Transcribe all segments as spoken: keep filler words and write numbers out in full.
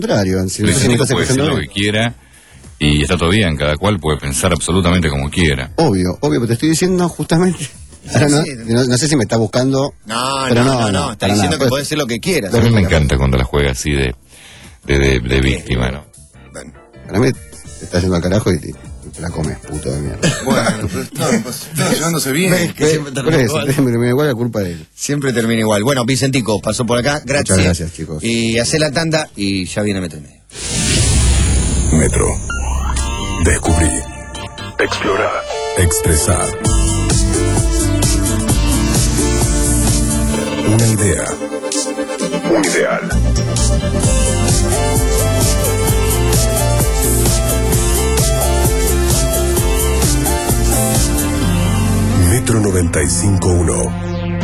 contrario. Si el Vicentico puede decir lo que quiera y está todo bien, cada cual puede pensar absolutamente como quiera. Obvio, obvio, pero te estoy diciendo justamente... Ahora no, no, no sé si me está buscando... No, pero no, no, no, no, no está diciendo que puede ser lo que quieras. A mí me encanta cuando la juega así de, de, de, de víctima, ¿no? Bueno, para mí te está yendo al carajo y te, te la comes, puto de mierda. Bueno, pero está, pues, está llevándose bien. ¿Ves que siempre Por termina eso, igual? termina igual, la culpa de él. Siempre termina igual. Bueno, Vicentico pasó por acá, gracias. Muchas gracias, chicos. Y hace la tanda y ya viene Metro y Medio. Metro. Descubrí. Explorar. Expresar. Una idea. Un ideal. Metro noventa y cinco punto uno.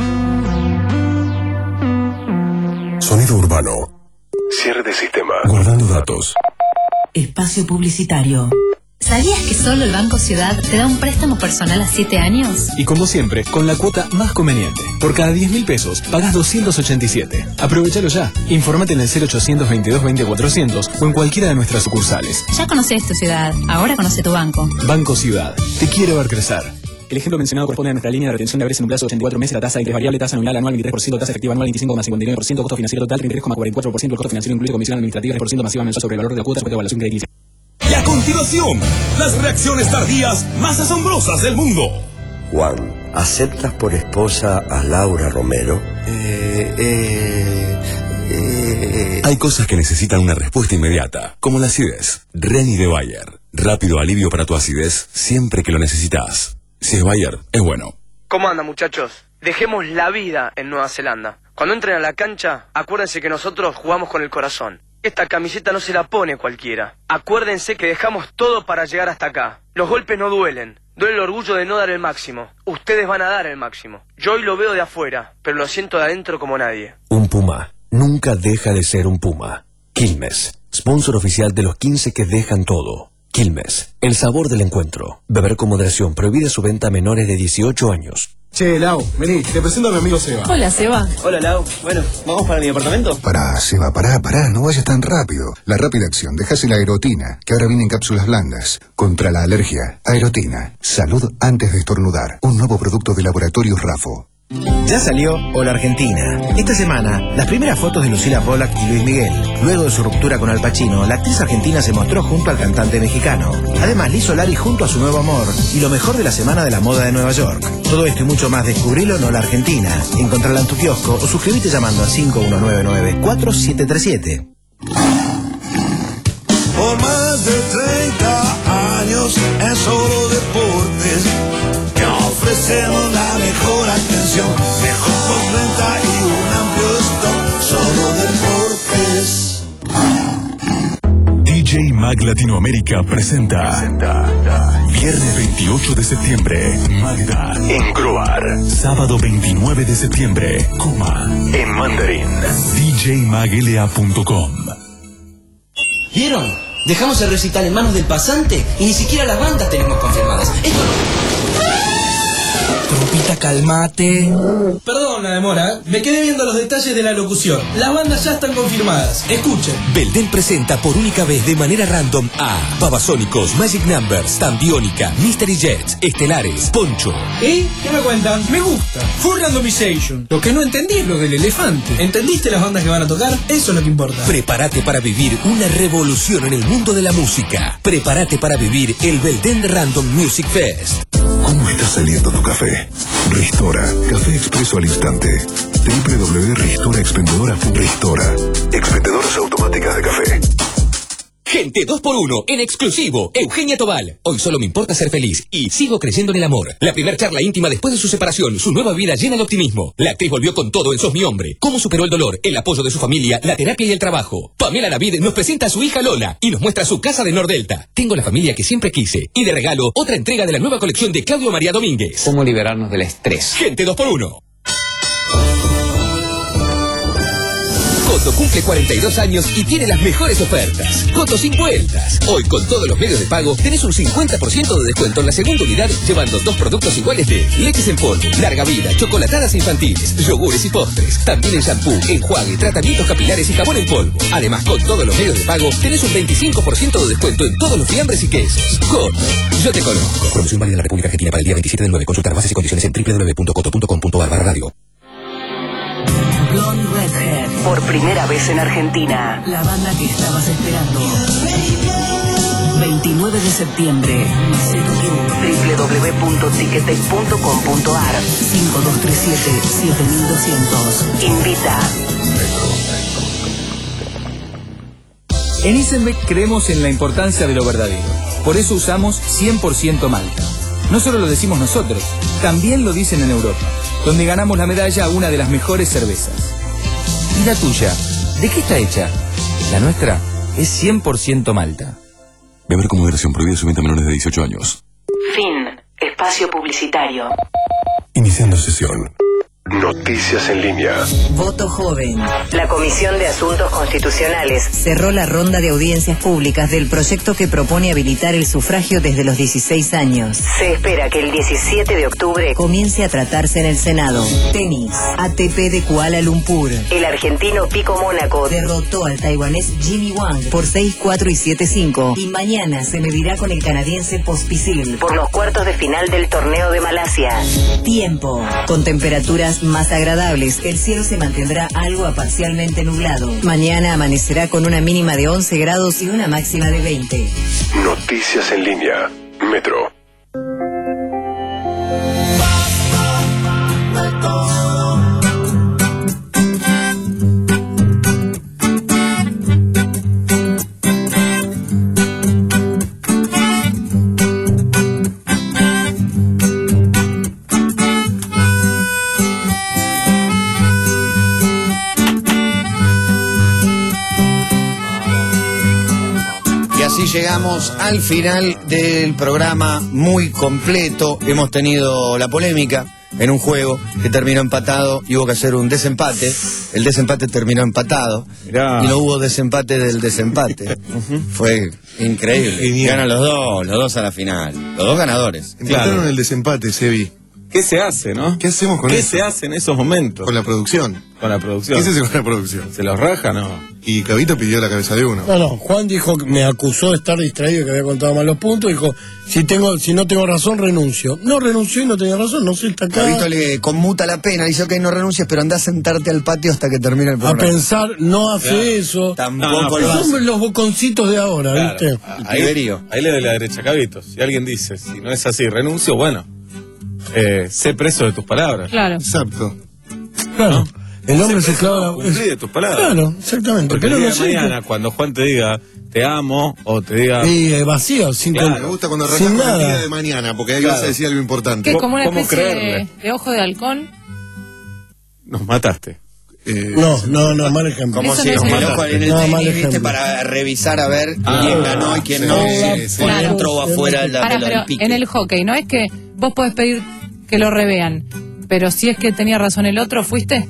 Sonido urbano. Cierre de sistema. Guardando datos. Espacio publicitario. ¿Sabías que solo el Banco Ciudad te da un préstamo personal a siete años? Y como siempre, con la cuota más conveniente. Por cada diez mil pesos, pagás doscientos ochenta y siete. Aprovechalo ya. Infórmate en el cero ochocientos veintidós veinte cuatrocientos o en cualquiera de nuestras sucursales. Ya conoces tu ciudad, ahora conoce tu banco. Banco Ciudad. Te quiere ver crecer. El ejemplo mencionado corresponde a nuestra línea de retención de haberes en un plazo de ochenta y cuatro meses. La tasa de interés variable, tasa nominal anual veintitrés por ciento, tasa efectiva anual veinticinco coma cincuenta y nueve por ciento, costo financiero total treinta y tres coma cuarenta y cuatro por ciento, el costo financiero incluye comisión administrativa tres por ciento masiva mensual sobre el valor de la cuota, sujeto a evaluación crediticia. Y a continuación, las reacciones tardías más asombrosas del mundo. Juan, ¿aceptas por esposa a Laura Romero? Eh, eh, eh... Hay cosas que necesitan una respuesta inmediata, como la acidez. Reni de Bayer. Rápido alivio para tu acidez siempre que lo necesitas. Si es Bayer, es bueno. ¿Cómo anda, muchachos? Dejemos la vida en Nueva Zelanda. Cuando entren a la cancha, acuérdense que nosotros jugamos con el corazón. Esta camiseta no se la pone cualquiera. Acuérdense que dejamos todo para llegar hasta acá. Los golpes no duelen. Duele el orgullo de no dar el máximo. Ustedes van a dar el máximo. Yo hoy lo veo de afuera, pero lo siento de adentro como nadie. Un Puma nunca deja de ser un Puma. Quilmes, sponsor oficial de los quince que dejan todo. Quilmes, el sabor del encuentro. Beber con moderación. Prohibida su venta a menores de dieciocho años. Che, Lau, vení, te presento a mi amigo Seba. Hola, Seba. Hola, Lau. Bueno, ¿vamos para mi departamento? Pará, Seba, pará, pará, no vayas tan rápido. La rápida acción, dejase la Aerotina, que ahora viene en cápsulas blandas. Contra la alergia, Aerotina. Salud antes de estornudar. Un nuevo producto de Laboratorios Rafo. Ya salió Hola Argentina. Esta semana, las primeras fotos de Lucila Pollack y Luis Miguel. Luego de su ruptura con Al Pacino, la actriz argentina se mostró junto al cantante mexicano. Además, Liz Solari junto a su nuevo amor y lo mejor de la semana de la moda de Nueva York. Todo esto y mucho más descubrilo en Hola Argentina. Encontrala en tu kiosco o suscríbete llamando al cinco uno nueve nueve cuatro siete tres siete. Por más de treinta años en Solo Deportes te ofrecemos la mejor atención, mejor postventa y un amplio stock. Solo Deportes. D J Mag Latinoamérica presenta viernes veintiocho de septiembre, Magda en Croar. Sábado veintinueve de septiembre, Coma en Mandarín. D J mag L A punto com. ¿Vieron? Dejamos el recital en manos del pasante y ni siquiera las bandas tenemos confirmadas. Esto no... Trompita, calmate. Perdón la demora, me quedé viendo los detalles de la locución. Las bandas ya están confirmadas. Escuchen. Belden presenta por única vez de manera random a Babasónicos, Magic Numbers, Tambiónica, Mystery Jets, Estelares, Poncho. ¿Y qué me cuentan? Me gusta. Full randomization. Lo que no entendí es lo del elefante. ¿Entendiste las bandas que van a tocar? Eso es lo que importa. Prepárate para vivir una revolución en el mundo de la música. Prepárate para vivir el Belden Random Music Fest. ¿Cómo está saliendo tu café? Ristora, café expreso al instante. doble u doble u doble u punto ristora expendedora punto com. Ristora, expendedoras automáticas de café. Gente dos por uno, en exclusivo, Eugenia Tobal. Hoy solo me importa ser feliz y sigo creyendo en el amor. La primer charla íntima después de su separación, su nueva vida llena de optimismo. La actriz volvió con todo en Sos mi hombre. Cómo superó el dolor, el apoyo de su familia, la terapia y el trabajo. Pamela David nos presenta a su hija Lola y nos muestra su casa de Nordelta. Tengo la familia que siempre quise. Y de regalo, otra entrega de la nueva colección de Claudio María Domínguez. Cómo liberarnos del estrés. Gente dos por uno. Coto cumple cuarenta y dos años y tiene las mejores ofertas. Coto sin vueltas. Hoy con todos los medios de pago tenés un cincuenta por ciento de descuento en la segunda unidad llevando dos productos iguales de leches en polvo, larga vida, chocolatadas infantiles, yogures y postres. También en shampoo, enjuague, tratamientos capilares y jabón en polvo. Además, con todos los medios de pago tenés un veinticinco por ciento de descuento en todos los fiambres y quesos. Coto, yo te conozco. Promoción válida en la República Argentina para el día veintisiete del nueve. Consultar bases y condiciones en doble u doble u doble u punto coto punto com punto ar barra radio. Blonde Redhead. Por primera vez en Argentina. La banda que estabas esperando. veintinueve de septiembre. doble u doble u doble u punto ticketek punto com punto ar. cinco dos tres siete siete mil doscientos. Invita. En Isenbeck creemos en la importancia de lo verdadero. Por eso usamos cien por ciento Malta. No solo lo decimos nosotros, también lo dicen en Europa, donde ganamos la medalla a una de las mejores cervezas. ¿Y la tuya? ¿De qué está hecha? La nuestra es cien por ciento Malta. Beber con moderación, prohibida su venta a menores de dieciocho años. Fin. Espacio publicitario. Iniciando sesión. Noticias en línea. Voto joven. La Comisión de Asuntos Constitucionales cerró la ronda de audiencias públicas del proyecto que propone habilitar el sufragio desde los dieciséis años. Se espera que el diecisiete de octubre comience a tratarse en el Senado. Tenis. A T P de Kuala Lumpur. El argentino Pico Mónaco derrotó al taiwanés Jimmy Wang por seis cuatro y siete cinco. Y mañana se medirá con el canadiense Pospisil por los cuartos de final del torneo de Malasia. Tiempo. Con temperaturas más agradables, el cielo se mantendrá algo a parcialmente nublado. Mañana amanecerá con una mínima de once grados y una máxima de veinte. Noticias en línea. Metro. Llegamos al final del programa, muy completo. Hemos tenido la polémica en un juego que terminó empatado y hubo que hacer un desempate. El desempate terminó empatado. Mirá. Y no hubo desempate del desempate. uh-huh. Fue increíble. Genial. Ganan los dos, los dos a la final. Los dos ganadores. Empataron claro. El desempate, Sebi. ¿Qué se hace, no? ¿Qué hacemos con ¿Qué eso? se hace en esos momentos? Con la producción. Con la producción. ¿Qué se hace con la producción? ¿Se los raja, no? Y Cabito pidió la cabeza de uno. No, no, Juan dijo, me acusó de estar distraído, que había contado mal los puntos, dijo, si tengo, si no tengo razón, renuncio. No renunció y no tenía razón, no sé, está acá. Cabito le conmuta la pena, dice, ok, no renuncies, pero anda a sentarte al patio hasta que termine el programa. A pensar, no hace claro. eso. Tampoco no, no, lo hace. Son los boconcitos de ahora, claro. ¿viste? Ahí, ahí le doy la derecha a Cabito. Si alguien dice, si no es así, renuncio, bueno, eh, sé preso de tus palabras. Claro. Exacto. Claro. ¿No? El hombre se clava. Cumplí de tus palabras. Claro, exactamente. Porque pero el día no de sé mañana, que... cuando Juan te diga te amo o te diga. Y eh, vacío, sin claro. con... Me gusta cuando arrancas con el día de mañana, porque ahí claro. vas a decir algo importante. ¿Qué es como una especie de, de ojo de halcón? Nos mataste. Eh, no, no, no, mal ejemplo. Como si nos mataste. En el no, tenis, viste, para revisar a ver ah, quién ganó y quién no. Sí, sí, claro. Dentro o afuera de la, pero pique. En el hockey, ¿no es que vos podés pedir que lo revean, pero si es que tenía razón el otro, fuiste?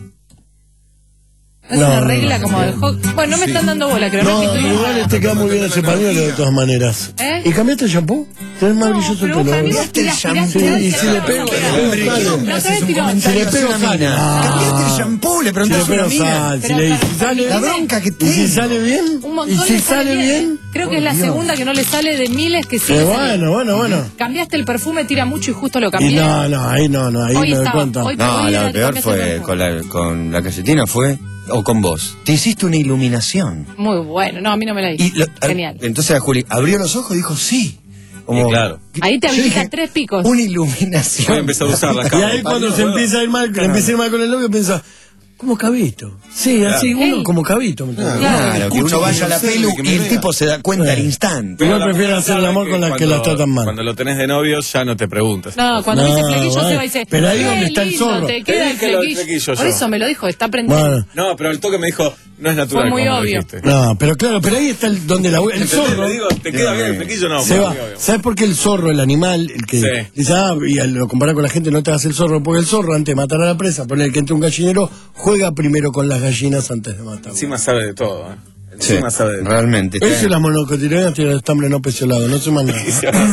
Es no, una regla no, como no, del hockey. Bueno, no me sí. están dando bola, creo. No, no igual te queda muy bien ese pañuelo de todas maneras. ¿Eh? ¿Y cambiaste el shampoo? Tenés más brilloso el pelo. ¿Cambiaste el shampoo? Sí, y si le pego, no te tiró. Si le pego sal. ¿Cambiaste el shampoo? Le preguntás a una mina. Si le sale la bronca que tiene. ¿Y si sale bien? Un montón. ¿Y si sale bien? Creo que es la segunda que no le sale de miles que sí. Bueno, bueno, bueno. Cambiaste el perfume, tira mucho y justo lo cambié. No, no, ahí no, no, ahí me doy cuenta. No, lo peor fue con la con la casetina fue. O con vos. Te hiciste una iluminación. Muy bueno. No, a mí no me la hizo. Lo, Genial. Entonces a Juli abrió los ojos y dijo sí. Como, claro. Ahí te habilita tres picos. Una iluminación. Voy a empezar a usar la cámara. Y ahí cuando se empieza a ir mal, claro. empieza a ir mal con el novio, piensa, como Cabito. Sí, claro. así, uno como Cabito. Claro, claro que uno vaya a la pelu y el tipo se da cuenta al instante. Yo prefiero hacer el amor con las que las tratan mal. Cuando lo tenés de novio ya no te preguntas. No, cuando no, dice flequillo se va y dice, pero ahí donde está el zorro. Te queda el flequillo. Por eso me lo dijo, está aprendiendo. No, pero el toque me dijo, No es natural. Fue muy como lo obvio. dijiste. No, pero claro, pero ahí está el, donde la, el zorro. Te digo, te queda bien el flequillo, no. Se va. muy obvio. ¿Sabes por qué el zorro, el animal, el que Sí. dice, ah, y lo compara con la gente, no te hagas el zorro? Porque el zorro, antes de matar a la presa, poner que entre un gallinero, juega primero con las gallinas antes de matarlas. Encima sabe de todo, ¿eh? Sí, Encima sabe de todo. realmente. Eso es la monocotiledonea, tiene el estambre no peciolado, no se más nada.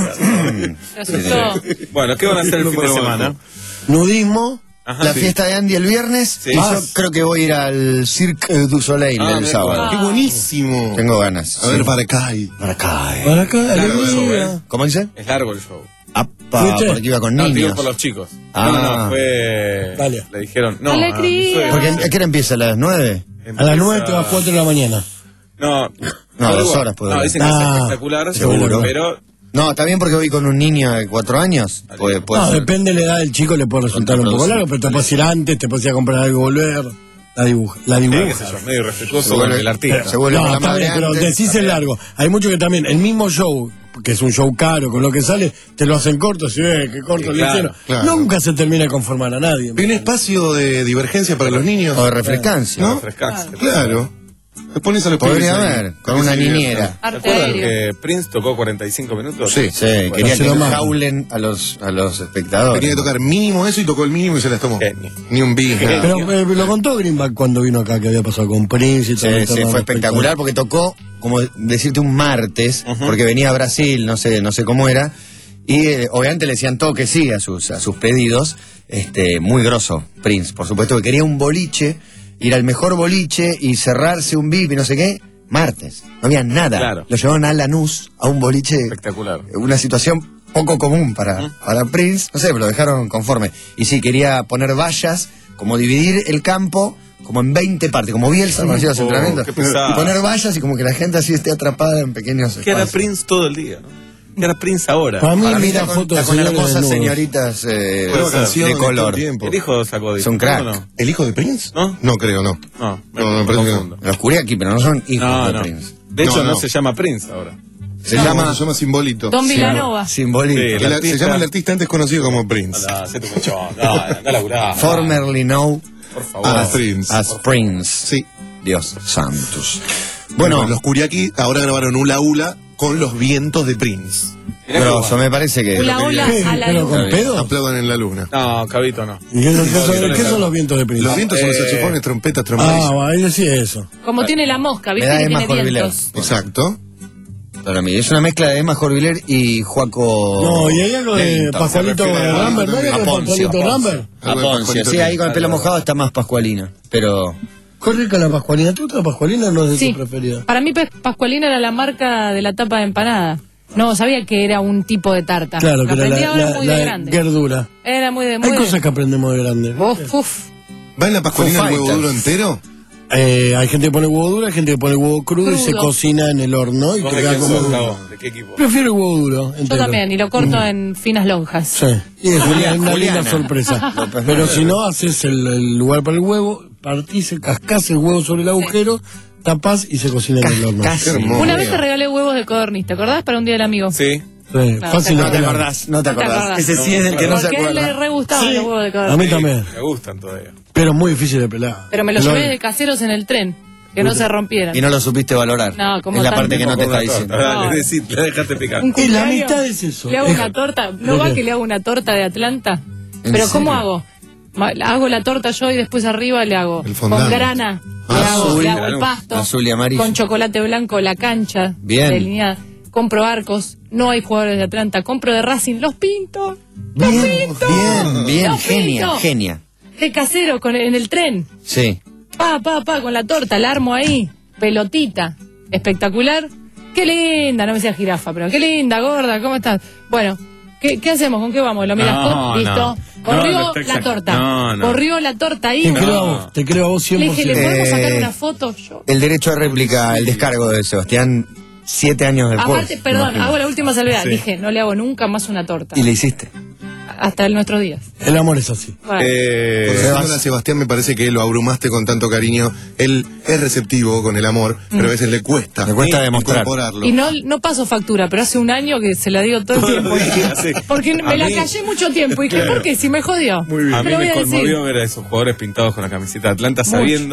Se asustó. Bueno, ¿qué van a hacer el fin de semana? Nudismo. Ajá, la sí. fiesta de Andy el viernes. Sí. Y yo Más. creo que voy a ir al Cirque du Soleil Ah, el mira, sábado. ¡Qué buenísimo! Tengo ganas. A ver, Baracay. Baracay. Para acá, Largo el show, alegría. ¿eh? ¿Cómo dice? Es largo el show. Apa, ¿Fuiste? porque iba con No, digo niños. por los chicos. Ah. No, no, no, fue... Dale. Le dijeron... No, Alegría. ah, Porque soy- ¿a qué hora empieza? ¿A las nueve? A las nueve te vas a cuatro de la mañana. No, No, algo- dos horas puedo No, ir. dicen que es Ah, espectacular, seguro. pero... No, está bien porque voy con un niño de cuatro años. Puede, puede No, ser. depende de la edad del chico, le puede resultar un poco largo, pero te puedes ir antes, te puedes ir a comprar algo y volver. La dibuja. La Eh, dibuja. qué sé yo, medio irrespetuoso Se con vuelve- el artista. se vuelve No, con la está madre bien, pero antes. decís el largo. Hay muchos que también, el mismo show, que es un show caro, con lo que sale, te lo hacen corto, si ves que corto Sí, le claro, hicieron. claro. Nunca se termina de conformar a nadie. ¿Hay un espacio de divergencia para los niños? O de refrescancia. ¿No? Refrescarse. Claro. Me pones a los Podría pibes ahí. haber, con Que una se diviertan. niñera. ¿Te Arte acuerdan aéreo. que Prince tocó cuarenta y cinco minutos? Sí. Sí, quería que se lo le mando. jaulen a los, a los espectadores. Tenía que tocar mínimo eso y tocó el mínimo y se las tomó. Genio. Ni un bis, nada. Pero eh, lo contó Greenback cuando vino acá, que había pasado con Prince y todo. Sí, todo sí, al fue respecto. espectacular porque tocó, como decirte, un martes, porque venía a Brasil, no sé, no sé cómo era, y eh, obviamente le decían todo que sí a sus, a sus pedidos, este, muy grosso, Prince, por supuesto que quería un boliche, ir al mejor boliche y cerrarse un V I P y no sé qué, martes, no había nada, Claro. lo llevaron a Lanús, a un boliche, Espectacular. una situación poco común para, para Prince, no sé, pero lo dejaron conforme, y sí, quería poner vallas, como dividir el campo, como en veinte partes, como Bielsa, cuando hacía los Oh, entrenamientos, qué pesado. y poner vallas y como que la gente así esté atrapada en pequeños Que era espacios. Prince todo el día, ¿no? Que era Prince ahora. Para mí, Para mí mira está con, fotos de está con señores hermosas desnudos. señoritas eh, Buena canción de todo el color. tiempo. El hijo sacó Es un crack. ¿no? ¿No? ¿El hijo de Prince? ¿No? No creo, no. No, me, No, me me parece que confundo. Los Kuriaki, pero no son hijos No, de no. Prince. De hecho, No, no, no. se llama Prince ahora. Se No, llama se llama Simbolito. Don Vilanova. Simbolito. Sí, Que la- artista- se llama el artista antes conocido como Prince. Anda, hacé tu mechón. No, anda a laburar. Formerly known Por favor. Ah, Prince. as Prince. Sí. Dios santos. Bueno, Bueno, los Kuriaki ahora grabaron Ula Ula con los vientos de Prince. Mirá qué grosso, guay. me parece que... Hola, hola, a la ¿Pero luz. con pedo? Aplaudan en la luna. No, Cabito no. ¿Y qué son, qué son- No, qué no, son no. los vientos de Prince? Los vientos son los Eh, saxofones, trompetas, trompetas. Ah, va, ahí decía eso. Como tiene la mosca, Me ¿viste? da Que Emma tiene Jorviler. vientos. Exacto. Para mí, es una mezcla de Emma Jorviler y Juaco... No, y hay algo de Lento. Pascualito Se refiere a- Rambert, ¿no hay algo de Aponcio, Pascualito Rambert? A Poncio, sí, ahí con el pelo mojado está más pascualina, pero... Qué rica la Pascualina. ¿Te gusta la Pascualina o no es de Sí. tu preferida? Para mí, Pe- Pascualina era la marca de la tapa de empanada. No, sabía que era un tipo de tarta. Claro, Lo que era aprendí la, ahora la, muy la de de grande. gerdura. Era muy de muy Hay de- cosas que aprendemos de grande. Uf, uf. ¿Va en la pascualina Foo el huevo Fighters. duro entero? Eh, hay gente que pone huevo duro, hay gente que pone huevo crudo, y se Crudo. cocina en el horno y ¿Vos de queda quién como sos, duro. Gabo? ¿De qué equipo? Prefiero el huevo duro. Yo entero. también, y lo corto en finas lonjas. Sí, y es una, Juliana. una linda sorpresa. Pero si no, haces el, el lugar para el huevo, partís, cascás el huevo sobre el agujero, tapás y se cocina en el horno. Cascás. Qué hermoso. Una vez te regalé huevos de codorniz, ¿te acordás? Para un día del amigo. Sí. Sí, Claro, fácil te de No te pelar. acordás, no te No te acordás. acordás. Ese sí es el que no se Porque a él le acuerda. re gustaban los huevos de A codorniz. mí también, Me gustan todavía. pero muy difícil de pelar. Pero me los Lo- llevé de caseros en el tren, que no se rompieran. Y no lo supiste valorar. No, como es la tanto. parte que no te Como está una diciendo. torta. Dale, No. decí, la dejaste picar. Un Y la cumpleaños, mitad es eso. Le hago Es- una torta. ¿No ¿De va qué? que le hago una torta de Atlanta? ¿En Pero ¿cómo serio? hago? Ma- Hago la torta yo y después arriba le hago El fondant. con grana. Le Azul, hago, le hago el claro. pasto. Azul y amarillo. Con chocolate blanco la cancha. Bien. Delineada. Compro arcos. No hay jugadores de Atlanta. Compro de Racing. Los pinto. Los Bien, pinto. bien, bien, Los genia, pinto. genia. De casero con, en el tren. Sí. Pa, pa, pa, con la torta, la armo ahí, pelotita, espectacular. Qué linda, no me decía jirafa, pero qué linda, gorda, ¿cómo estás? Bueno, ¿qué, qué hacemos? ¿Con qué vamos? ¿Lo miras? No, Listo. no. Corrió No, lo está la exac- torta. no, no. Corrió la torta ahí. Te No. creo a vos, te creo a vos Le cien dije, por ¿le ciento. podemos sacar Eh, una foto? Yo. El derecho de réplica, el descargo de Sebastián, siete años después. Aparte, perdón, imagino. hago la última salvedad. Sí. Dije, no le hago nunca más una torta. Y le hiciste. Hasta en nuestros días. El amor es así. Bueno. Eh, Conociéndolo a Sebastián me parece que lo abrumaste con tanto cariño. Él es receptivo con el amor, pero a veces le cuesta. Le cuesta demostrar. incorporarlo. Y no, no paso factura, pero hace un año que se la digo todo el tiempo. Sí. Porque A me la mí- callé mucho tiempo. Y dije, Claro. ¿por qué? Si me jodió. a mí Pero voy me a decir. conmovió ver a esos jugadores pintados con la camiseta de Atlanta sabiendo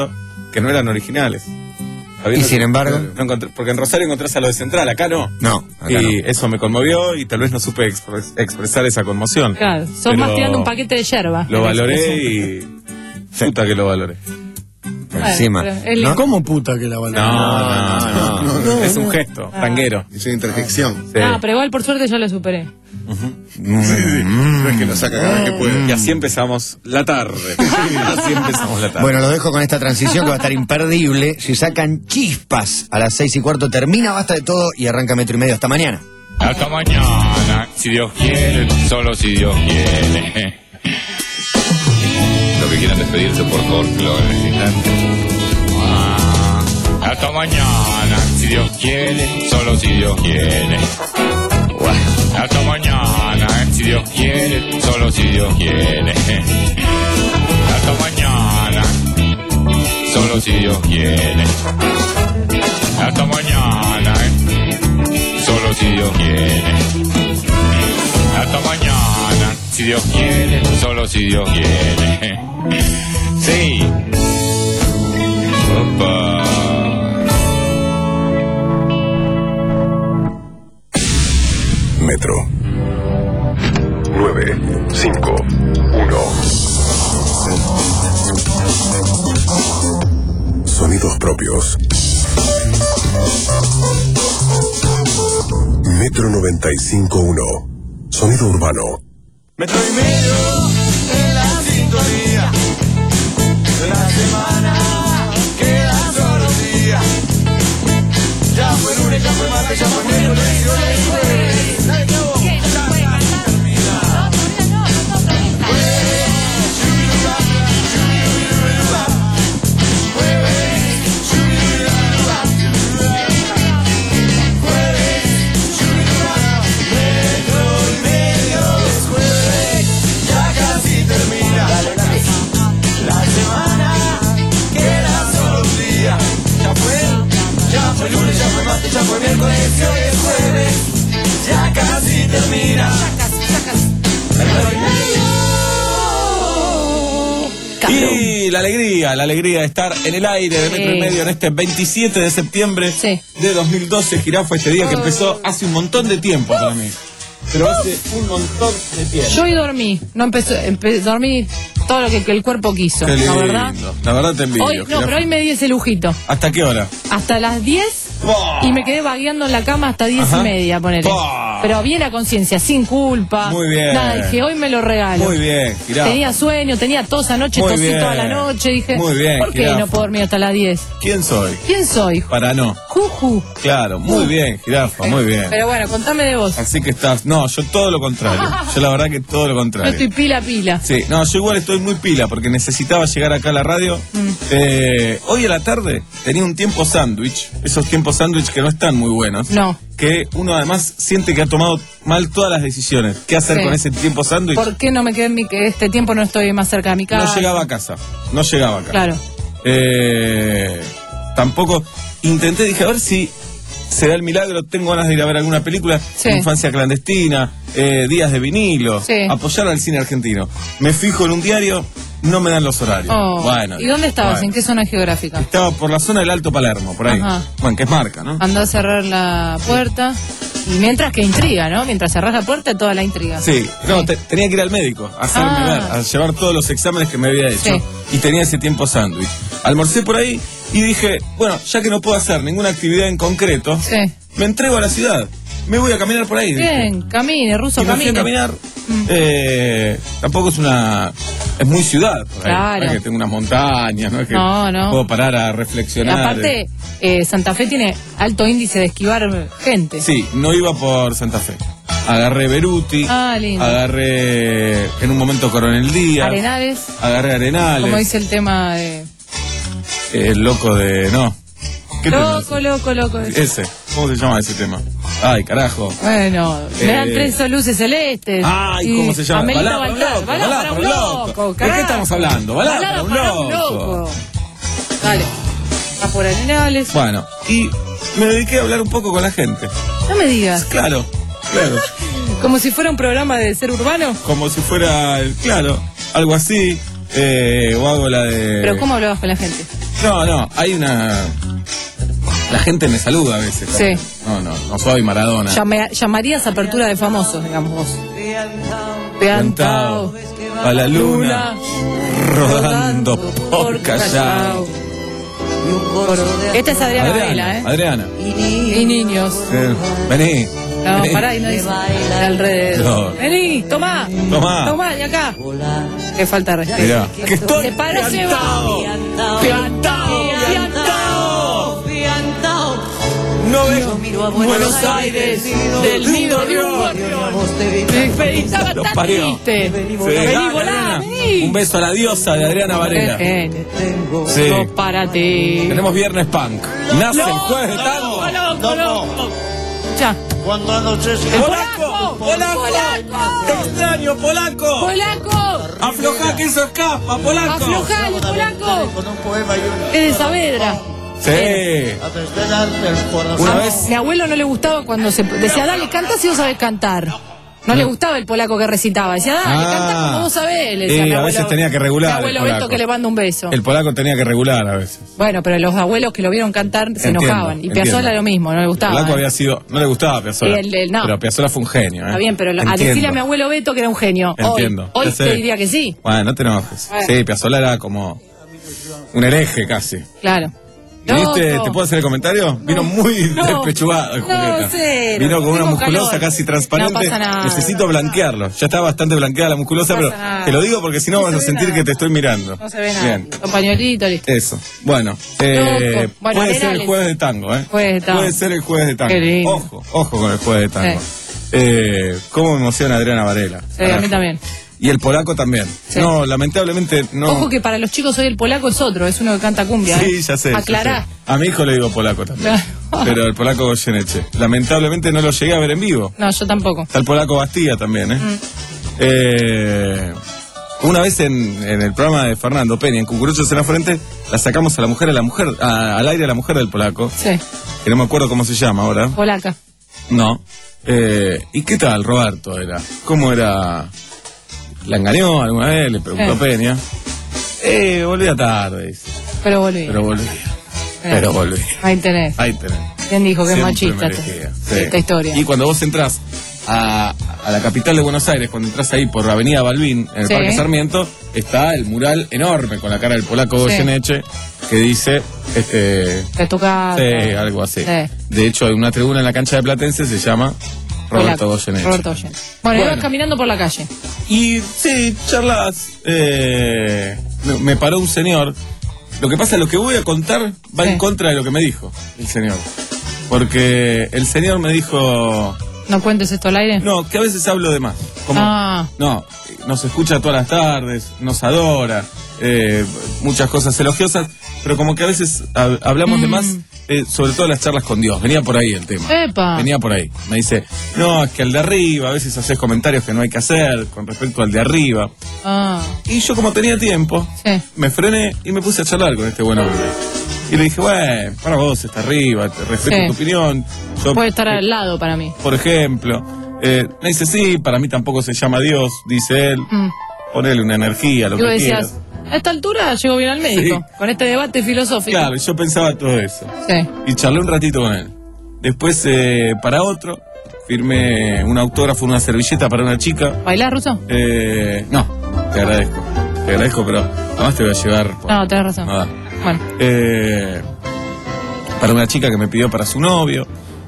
que no eran originales. Y sin embargo, no encontré, porque en Rosario encontrás a lo de Central, acá no. No, acá y no. eso me conmovió y tal vez no supe expres- expresar esa conmoción. Claro, son más tirando un paquete de yerba. Lo valoré y puta que lo valoré. Encima. Él- ¿No? ¿Cómo puta que la No, valora? no, no, no, no. Es un gesto, Ah. tanguero. Es una interjección. Sí. No, pero igual por suerte ya lo superé. No es que lo saca cada vez que puede. Y así empezamos la tarde. Así empezamos la tarde. Bueno, lo dejo con esta transición que va a estar imperdible. Si sacan chispas a las seis y cuarto, termina Basta de Todo y arranca Metro y Medio. Hasta mañana. Hasta mañana, si Dios quiere, solo si Dios quiere. Lo que quieran despedirse, por favor, que lo hagan en este instante. Ah, hasta mañana, si Dios quiere, solo si Dios quiere. Hasta mañana, si Dios quiere, solo si Dios quiere. Hasta mañana, solo si Dios quiere. Hasta mañana, solo si Dios quiere. Hasta mañana, si Dios quiere, solo si Dios quiere. Sí. Opa. Metro. nueve, cinco, uno. Sonidos propios. Metro noventa y cinco uno. Sonido urbano. Metro y medio en la sintonía. La semana queda solo un día. Ya fue lunes, ya fue martes, ya fue miércoles, ya fue jueves. ¿Sabe qué hago? Ya casi termina. Jueves, chubiruba, chubiruba. Jueves, chubiruba, jueves, chubiruba. Metro y medio es jueves, ya casi termina. La semana queda solo un día. Ya fue, ya fue lunes, ya fue martes, ya fue miércoles, y hoy es jueves. Ya casi termina. Y la alegría, la alegría de estar en el aire de Metro y Medio en este veintisiete de septiembre de dos mil doce, Jirafa, este día que empezó hace un montón de tiempo para mí. Pero hace un montón de tiempo. Yo hoy dormí, no empezó, empe- dormí todo lo que, que el cuerpo quiso, Qué lindo. ¿la verdad? La verdad te envidio. Hoy, no, Jirafa. pero hoy me di ese lujito. ¿Hasta qué hora? Hasta las diez y me quedé vagueando en la cama hasta diez Ajá. y media, ponele. Pah. Pero bien a conciencia, sin culpa. Muy bien. Nada, dije, hoy me lo regalo. Muy bien, Jirafa. Tenía sueño, tenía tos anoche, Muy tosí bien. toda la noche. Dije, Muy bien, ¿por qué Jirafa. no puedo dormir hasta las diez? ¿Quién soy? ¿Quién soy? Para no. Juju. Claro, muy bien, Jirafa, muy bien. Pero bueno, contame de vos. Así que estás. No, yo todo lo contrario. Yo la verdad que todo lo Yo contrario. estoy pila pila. Sí, no, yo igual estoy muy pila porque necesitaba llegar acá a la radio. Mm. Eh, hoy a la tarde tenía un tiempo sándwich, esos tiempos sándwich que no están muy buenos. No. Que uno además siente que ha tomado mal todas las decisiones. ¿Qué hacer Sí. con ese tiempo sándwich? ¿Por qué no me quedé en mi, que este tiempo no estoy más cerca de mi casa? No llegaba a casa, no llegaba acá. Claro. Eh, tampoco intenté, dije, a ver si se da el milagro, tengo ganas de ir a ver alguna película, Sí. Infancia Clandestina, eh, Días de Vinilo, Sí. apoyar al cine argentino. Me fijo en un diario, no me dan los horarios. Oh. Bueno, ¿Y dónde estabas? bueno. ¿En qué zona geográfica? Estaba por la zona del Alto Palermo, por ahí. Ajá. Bueno, que es marca, ¿no? Andá a cerrar la puerta. Y mientras que intriga, ¿no? Mientras cerrás la puerta, toda la intriga. Sí, no, te- tenía que ir al médico, a hacerme Ah. ver, a llevar todos los exámenes que me había hecho. Sí. Y tenía ese tiempo sándwich. Almorcé por ahí y dije, bueno, ya que no puedo hacer ninguna actividad en concreto, Sí. me entrego a la ciudad. Me voy a caminar por ahí. dije. Bien, camine, ruso, Y me fui a camine. caminar. Eh, tampoco es una. Es muy ciudad. Por ahí. Claro. No es que tengo unas montañas, no es que No, no. puedo parar a reflexionar. Aparte, eh, Santa Fe tiene alto índice de esquivar gente. Sí, no iba por Santa Fe. Agarré Beruti. Ah, lindo. Agarré en un momento Coronel Díaz. Arenales, Agarré Arenales. como dice el tema de... El loco de. No. ¿Qué tema Loco, loco, loco. es? Ese. ¿Cómo se llama ese tema? Ay, carajo. Bueno, Eh, me dan tres luces celestes. Ay, Y ¿cómo se llama? Amelita Balada para un Baltar. loco, Balada balada para un para un loco, loco. ¿De carajo. qué estamos hablando? Balada para un loco. Dale. Va por Arenales. Bueno, y me dediqué a hablar un poco con la gente. No me digas. Claro, claro. Como si fuera un programa de ser urbano. Como si fuera, claro, algo así. Eh, o hago la de. Pero ¿cómo hablabas con la gente? No, no, hay una... La gente me saluda a veces. Sí. No, no, no soy Maradona. Llama- llamarías apertura de famosos, digamos vos. Piantao a la luna, rodando por Callao. Esta es Adriana Varela, ¿eh? Adriana. Y niños. Eh, vení. No, vení. pará y no dice de alrededor. No. Vení, tomá. Tomá. Tomá, de acá. Qué falta de respeto. Mirá. Que estoy Se paró, se va. Piantao, Piantao, piantao. No Yo miro a Buenos Aires, del nido de un Los parió. Vení, Sí. volá, vení. Un beso a la diosa de Adriana Varela. Qué genio. Sí. No, párate. Tenemos Viernes Punk. Nace el jueves de tango. No, no. Ya. Cuando anochece. ¡Polaco! ¡Polaco! ¡Te extraño, Polaco! ¡Polaco! ¡Aflojá que eso escapa, Polaco! ¡Aflojale, Polaco! Con un poema y un... Es de Saavedra. Sí. A desvelarte el corazón. Una A vez... mi abuelo no le gustaba cuando se decía, dale, canta si vos sabés cantar. No le gustaba el polaco que recitaba. Decía, dale, Ah. canta como vos sabés. Le Sí, decía, mi a abuelo- veces tenía que regular Mi el abuelo polaco. Beto que le manda un beso. El polaco tenía que regular a veces. Bueno, pero los abuelos que lo vieron cantar se Entiendo, enojaban. Y entiendo. Piazzolla lo mismo, no le gustaba. El polaco ¿eh? había sido... No le gustaba Piazzolla. Y el- el- no. Pero Piazzolla fue un genio, ¿eh? Está bien, pero lo- a Entiendo. decirle a mi abuelo Beto que era un genio. Entiendo. Hoy, hoy Ya sé. te diría que sí. Bueno, no te enojes. Bueno. Sí, Piazzolla era como un hereje casi. Claro. ¿Viniste, Loco. ¿Te puedo hacer el comentario? Vino muy No. despechugado, Julieta. No, cero. Vino con una Tengo musculosa calor. casi transparente. No pasa nada. Necesito blanquearlo. Ya está bastante blanqueada la musculosa, No pero pasa nada. te lo digo porque si no No vas se a ve sentir nada. que te estoy mirando. No se ve nada. Bien. Con pañuelito, listo. Eso. Bueno, eh, Loco. Bueno, puede ser el Arenales. jueves de tango, ¿eh? Jueves de tango. Puede ser el jueves de tango. Qué lindo. Ojo, ojo con el jueves de tango. Sí. Eh, ¿Cómo me emociona Adriana Varela? Sí, a mí también. Y el polaco también. Sí. No, lamentablemente no. Ojo que para los chicos hoy el polaco es otro, es uno que canta cumbia. Sí, ¿eh? ya sé. ya Aclará. sé. A mi hijo le digo polaco también. Claro. Pero el polaco Goyeneche. Lamentablemente no lo llegué a ver en vivo. No, yo tampoco. Está el polaco Bastía también, ¿eh? Mm. Eh, una vez en, en el programa de Fernando Peña, en Cucuruchos en la Frente, la sacamos a la mujer, a la mujer, a- al aire a la mujer del polaco. Sí, Que no me acuerdo cómo se llama ahora. polaca. No. Eh, ¿Y qué tal, Roberto? Era? ¿Cómo era? ¿La engañó alguna vez? Le preguntó Eh. Peña. Eh, volvía tarde, dice. Pero volví. Pero volvía. Eh. Pero volvía. Ahí tenés. Ahí tenés. ¿Quién dijo que es Siempre machista me esta, elegía. Sí. esta historia? Y cuando vos entrás a, a la capital de Buenos Aires, cuando entras ahí por Avenida Balbín, en el Sí. Parque Sarmiento, está el mural enorme con la cara del polaco Sí. Goyeneche que dice... Este, Te toca. sí, algo así. Sí. De hecho, hay una tribuna en la cancha de Platense, se llama Roberto Goyeneche. Roberto Goyeneche. Bueno, Bueno. ibas caminando por la calle. Y sí, charlas. eh, me, me paró un señor. Lo que pasa es lo que voy a contar va en contra de lo que me dijo el señor. Porque el señor me dijo. ¿No cuentes esto al aire? No, que a veces hablo de más. Como, Ah, No, nos escucha todas las tardes, nos adora, eh, muchas cosas elogiosas, pero como que a veces hab- hablamos de Mm. más, eh, sobre todo las charlas con Dios. Venía por ahí el tema. epa. Venía por ahí. Me dice, no, es que al de arriba, a veces haces comentarios que no hay que hacer con respecto al de arriba. Ah, Y yo como tenía tiempo, sí. me frené y me puse a charlar con este buen hombre. Y le dije, bueno, para vos está arriba, te respeto Sí. tu opinión. Yo, Puede estar al lado para mí. por ejemplo, eh, me dice, sí, para mí tampoco se llama Dios, dice él. Mm. Ponele una energía, lo Y vos que decías, quieras. a esta altura llego bien al médico. Con este debate filosófico. Claro, yo pensaba todo eso. Sí. Y charlé un ratito con él. Después, eh, para otro, firmé un autógrafo, una servilleta para una chica. ¿Bailás, Ruso? Eh, no, te agradezco. Te agradezco, pero además te voy a llevar. por- No, tenés razón. Nada. Bueno. Eh, para una chica que me pidió para su novio.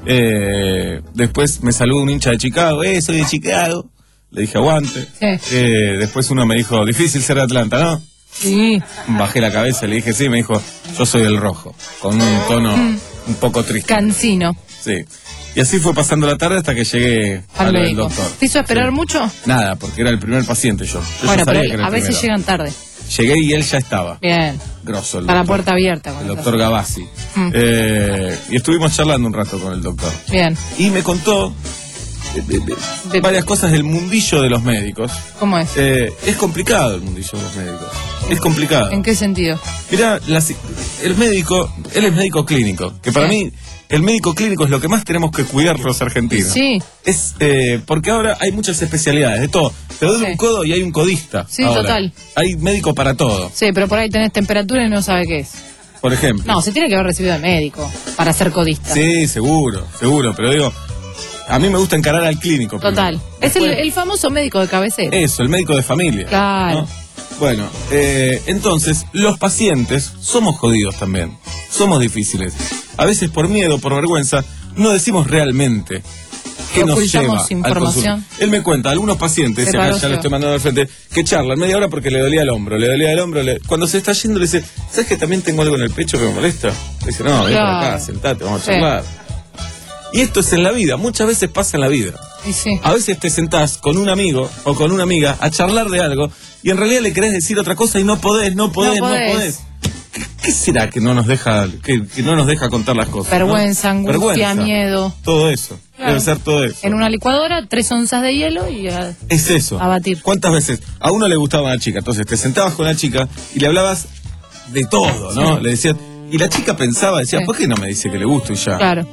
Eh, después me saludó un hincha de Chicago. Eh, soy de Chicago. Le dije aguante. Sí. Eh, después uno me dijo, difícil ser de Atlanta, ¿no? Sí. Bajé la cabeza, le dije sí, me dijo, yo soy del rojo, con un tono Mm. un poco triste. Cansino. Sí. Y así fue pasando la tarde hasta que llegué Al a lo del médico. doctor. ¿Te hizo esperar Sí. mucho? Nada, porque era el primer paciente yo. Yo ya Bueno, pero sabía él- que era a el veces primero. llegan tarde. Llegué y él ya estaba. Bien. Grosso. El Está la doctor. puerta abierta. con El eso. doctor Gavassi. Mm. Eh, y estuvimos charlando un rato con el doctor. Bien. Y me contó eh, de- de- varias cosas del mundillo de los médicos. ¿Cómo es? Eh, es complicado el mundillo de los médicos. Es complicado. ¿En qué sentido? Mirá, la si- el médico, él es médico clínico, que para Sí. mí el médico clínico es lo que más tenemos que cuidar los argentinos. Sí. Es eh, porque ahora hay muchas especialidades, de todo. Te duele Sí. un codo y hay un codista. Sí, ahora. total. Hay médico para todo. Sí, pero por ahí tenés temperatura y no sabe qué es. Por ejemplo. No, se tiene que haber recibido de médico para ser codista. Sí, seguro, seguro, pero digo, a mí me gusta encarar al clínico. Total. primero. Es el, Después, el famoso médico de cabecera. Eso, el médico de familia. Claro. ¿no? Bueno, eh, entonces, los pacientes somos jodidos también. Somos difíciles. A veces por miedo, por vergüenza, no decimos realmente qué nos lleva Ocultamos al información. consultorio. Él me cuenta, algunos pacientes, Se y acá paró ya lo yo. estoy mandando al frente, que charlan media hora porque le dolía el hombro, le dolía el hombro. Le... Cuando se está yendo le dice, ¿sabes que también tengo algo en el pecho que me molesta? Le dice, no, ven por Claro. acá, sentate, vamos a Sí. charlar. Y esto es en la vida, muchas veces pasa en la vida. Y sí. A veces te sentás con un amigo o con una amiga a charlar de algo y en realidad le querés decir otra cosa y no podés, no podés, no No podés. podés. ¿Qué, qué será que no nos deja, que, que no nos deja contar las cosas? Vergüenza, ¿no? angustia, Vergüenza. miedo. Todo eso. Claro. Debe ser todo eso. En una licuadora, tres onzas de hielo y a, Es eso. a batir. ¿Cuántas veces a uno le gustaba una chica? Entonces te sentabas con la chica y le hablabas de todo, ¿no? Sí. Le decías, y la chica pensaba, decía, Sí. ¿por qué no me dice que le gusto y ya? Claro.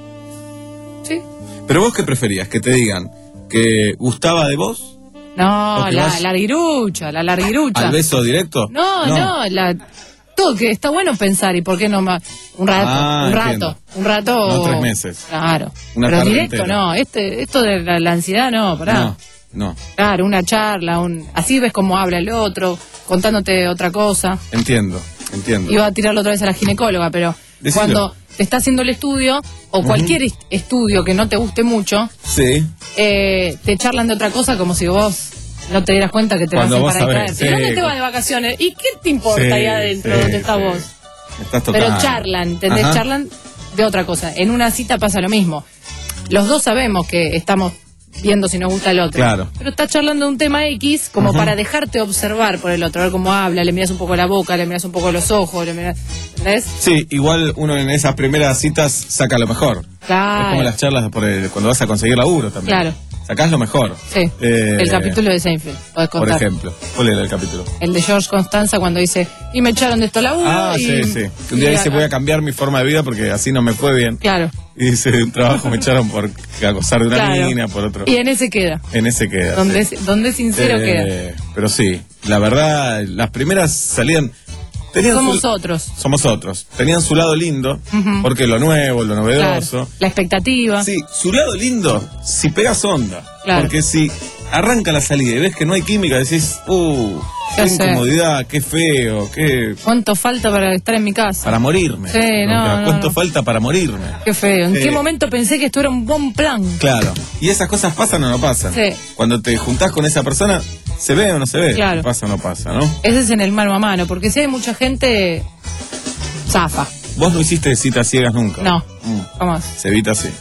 Sí. Pero vos qué preferías, que te digan que gustaba de vos, No, ¿O que la vas larguirucha, la larguirucha. al beso directo. No, no, la, todo que está bueno pensar y por qué no más. Un rato, Ah, un rato, entiendo. un rato. No tres meses. Claro. Una Pero tarde directo entera. no, este, esto de la, la ansiedad no, pará. No, no. Claro, una charla, un, así ves cómo habla el otro, contándote otra cosa. Entiendo, entiendo. Iba a tirarlo otra vez a la ginecóloga, pero Decilo. cuando te está haciendo el estudio, o cualquier est- estudio que no te guste mucho, Sí. eh, te charlan de otra cosa como si vos no te dieras cuenta que te Cuando vas a vos para sabés, ¿Y sí. dónde te vas de vacaciones? ¿Y qué te importa Sí, ahí adentro sí, donde estás sí. vos? Estás Pero tocando. charlan, ¿entendés? Ajá. Charlan de otra cosa. En una cita pasa lo mismo. Los dos sabemos que estamos viendo si nos gusta el otro. Claro. Pero estás charlando de un tema X como Ujú. para dejarte observar por el otro, a ver cómo habla, le miras un poco la boca, le miras un poco los ojos, le miras... ¿Entendés? Sí, igual uno en esas primeras citas saca lo mejor. Claro. Es como las charlas por el- cuando vas a conseguir laburo también. Claro. Sacás lo mejor. Sí. Eh, El capítulo de Seinfeld, podés Por contar. ejemplo. ¿Cuál era el capítulo? El de George Constanza cuando dice, y me echaron de esto laburo. Ah, y... sí, sí. Que un día y dice, acá- voy a cambiar mi forma de vida porque así no me fue bien. Claro. Y dice, de un trabajo me echaron por acosar de una Claro. niña, por otro. Y en ese queda. En ese queda. Donde, sí. es- donde es sincero Eh, queda. Pero sí, la verdad, las primeras salían... tenían Somos su- otros. Somos otros. Tenían su lado lindo, Ujú. porque lo nuevo, lo novedoso. Claro. La expectativa. Sí, su lado lindo, si pegas onda. Claro. Porque si arranca la salida y ves que no hay química, decís, uh, qué Ya sé. incomodidad, qué feo, qué... ¿Cuánto falta para estar en mi casa? Para morirme. Sí, no, Nunca. no, ¿Cuánto no. falta para morirme? Qué feo. ¿En Sí. qué momento pensé que esto era un buen plan? Claro. ¿Y esas cosas pasan o no pasan? Sí. Cuando te juntás con esa persona, ¿se ve o no se ve? Claro. ¿Pasa o no pasa, no? Ese es en el mano a mano, porque si hay mucha gente, zafa. Vos no hiciste citas ciegas nunca. No. Mm. ¿Cómo es? Cevita sí.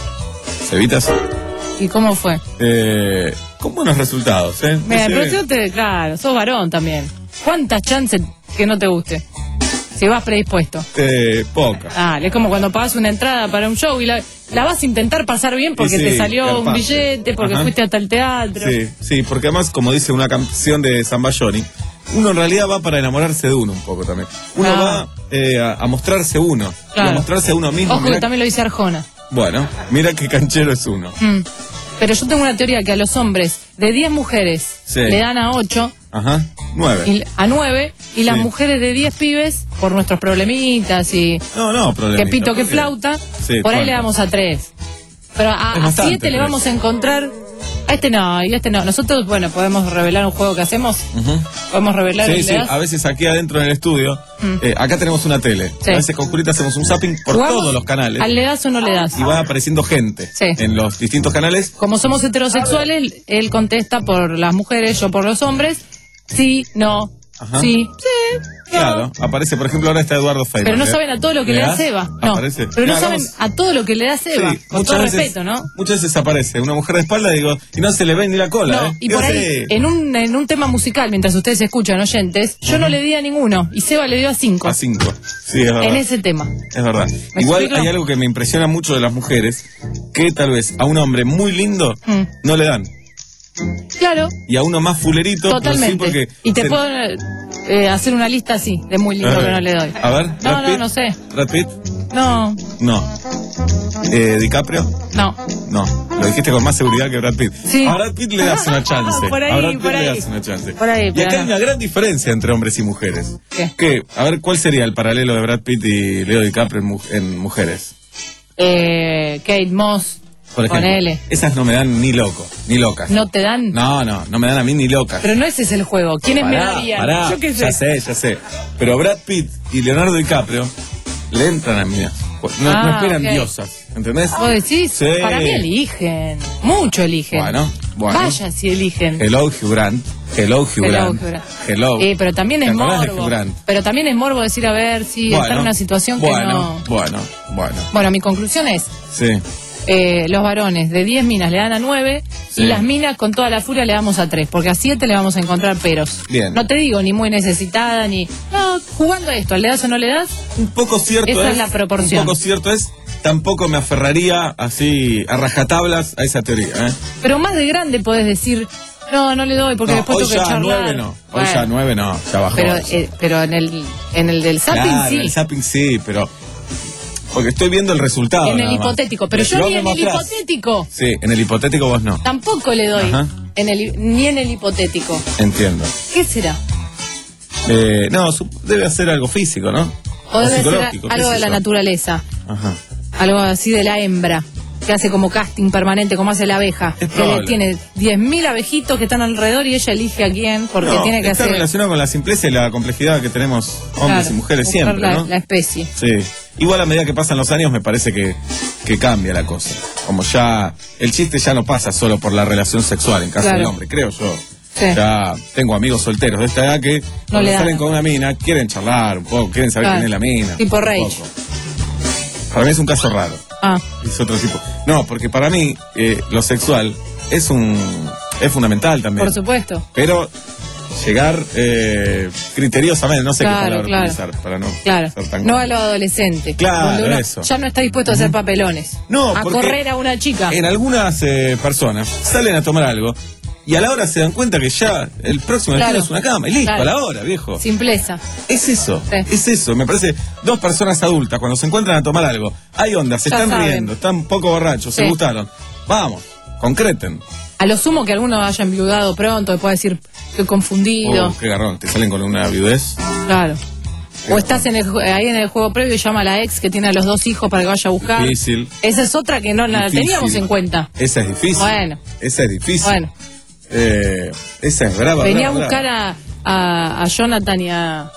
Cevita sí. ¿Y cómo fue? Eh, con buenos resultados, ¿eh? Mira, No pero sé. yo te, claro, sos varón también. ¿Cuántas chances que no te guste? Si vas predispuesto. Eh, poca. Ah, es como cuando pagas una entrada para un show y la, la vas a intentar pasar bien porque Y sí, te salió un capaz. billete, porque Ajá. fuiste hasta el teatro. Sí, sí, porque además, como dice una canción de Zamballoni, uno en realidad va para enamorarse de uno un poco también. Uno Ah. va eh, a, a mostrarse uno. Y Claro. a mostrarse a uno mismo. Ojo Mirá- que también lo dice Arjona. Bueno, mira qué canchero es uno. Mm. Pero yo tengo una teoría que a los hombres de diez mujeres Sí. le dan a ocho, Ajá, nueve. y, a nueve, y las Sí. mujeres de diez pibes, por nuestros problemitas y No, no, problema. que pito que flauta, Sí, por ahí ¿cuánto? le damos a tres. Pero a, Es a bastante, siete le tres. vamos a encontrar. A este no, y a este no. Nosotros, bueno, podemos revelar un juego que hacemos. Ujú. Podemos revelar Sí, el sí, le das. a veces aquí adentro en el estudio, Mm. eh, acá tenemos una tele. Sí. A veces con Julita hacemos un zapping por ¿Jugamos todos los canales. ¿Al le das o no le das? Y va apareciendo gente Sí. en los distintos canales. Como somos heterosexuales, él contesta por las mujeres, yo por los hombres. Sí, no, Ajá. sí, sí. Claro, aparece, por ejemplo, ahora está Eduardo Feynman. Pero no ¿eh? saben a todo lo que le da das? Seba. No, Aparece. pero no Mira, saben hagamos- a todo lo que le da Seba. Sí, con muchas todo veces- respeto, ¿no? Muchas veces aparece una mujer de espalda y digo, y no se le ve ni la cola, No, ¿eh? y por Digo, ahí, sí. en un, en un tema musical, mientras ustedes escuchan, oyentes, yo no le di a ninguno. Y Seba le dio a cinco. A cinco. Sí, es verdad. En ese tema. Es verdad. ¿Me Igual explico? hay algo que me impresiona mucho de las mujeres, que tal vez a un hombre muy lindo Mm. no le dan. Claro, Y a uno más fulerito, pues totalmente. sí, porque... y te se- puedo eh, hacer una lista así, de muy lindo A que ver. no le doy. A ver, No, Brad no, Pitt. no sé. Brad Pitt, No, no. Eh, ¿DiCaprio? No. No, lo dijiste con más seguridad que Brad Pitt. Sí. A Brad Pitt le das una chance. Por ahí, a Brad Pitt por le ahí. das una chance. Por ahí, Y pero acá no. hay una gran diferencia entre hombres y mujeres. ¿Qué? ¿Qué? A ver, ¿cuál sería el paralelo de Brad Pitt y Leo DiCaprio en, mu- en mujeres? Eh, Kate Moss, Por ejemplo. ponele. Esas no me dan ni loco, ni locas. ¿No te dan? No, no, no me dan a mí ni locas. Pero no ese es el juego. ¿Quiénes me Pará, darían? pará, Yo qué sé. Ya sé, ya sé. Pero Brad Pitt y Leonardo DiCaprio le entran a mí. No, no Ah, esperan ok. diosas, ¿entendés? ¿Vos decís? Sí. Para mí eligen. Mucho eligen. Bueno, bueno. Vaya si eligen. Hello Hugh Grant. Hello Hugh Hello, Grant. Hugh Grant. Hello. Eh, pero también ¿Te es acordás de morbo. Hugh Grant? Pero también es morbo decir, a ver, si está en una situación que bueno, no... Bueno, bueno, Bueno, mi conclusión es, sí. eh, los varones de diez minas le dan a nueve Sí. y las minas con toda la furia le damos a tres, porque a siete le vamos a encontrar peros. Bien. No te digo ni muy necesitada, ni... No, jugando a esto, ¿le das o no le das? Un poco cierto Esa es, es la proporción. Un poco cierto es, tampoco me aferraría así a rajatablas a esa teoría, ¿eh? Pero más de grande podés decir, no, no le doy porque No, después hoy tengo que ya charlar. nueve no. Hoy Bueno, ya nueve no, ya bajó. Pero, eso. eh, pero en el en el del zapping Claro, sí. el zapping sí, pero porque estoy viendo el resultado. En el nada más. hipotético, pero Si yo ni vamos en el más atrás- hipotético Sí, en el hipotético vos no. tampoco le doy. Ajá. En el, ni en el hipotético. Entiendo. ¿Qué será? Eh, no, su- debe ser algo físico, ¿no? O debe ser psicológico, qué algo sé de la yo. naturaleza. Ajá. Algo así de la hembra. Que hace como casting permanente, como hace la abeja. Que le probable. tiene diez mil abejitos que están alrededor y ella elige a quién, porque No, tiene que está hacer relacionado con la simpleza y la complejidad que tenemos hombres claro, y mujeres buscar siempre, la, ¿no? la especie. Sí. Igual a medida que pasan los años me parece que, que cambia la cosa. Como ya, el chiste ya no pasa solo por la relación sexual en caso Claro. del hombre, creo yo. Sí. Ya tengo amigos solteros de esta edad que cuando le dan. salen con una mina quieren charlar un poco, quieren saber Claro. quién es la mina. Tipo un Rage. poco. Para mí es un caso raro. Ah, Es otro tipo. No, porque para mí eh, lo sexual es un es fundamental también. por supuesto. Pero llegar eh, criteriosamente, no sé Claro, qué palabra claro. utilizar para no Claro. ser tan... No a lo adolescente. Claro, donde uno eso. ya no está dispuesto a hacer papelones. No, a porque correr a una chica. En algunas eh, personas salen a tomar algo y a la hora se dan cuenta que ya el próximo Claro. destino es una cama. Y listo, Claro. a la hora, viejo. Simpleza. Es eso, Sí. es eso. Me parece, dos personas adultas cuando se encuentran a tomar algo, hay onda, se Ya están saben. riendo, están un poco borrachos, se Sí. gustaron. Vamos, concreten. A lo sumo que alguno haya enviudado pronto, después decir, estoy confundido. Oh, qué garrón, te salen con una viudez. Claro. O estás en el, ju- ahí en el juego previo y llama a la ex que tiene a los dos hijos para que vaya a buscar. Difícil. Esa es otra que no la Difícil. teníamos en cuenta. Esa es difícil. Bueno. Esa es difícil. Bueno, Eh, esa es brava. venía a brava, buscar brava. a, a, a Jonathan y a,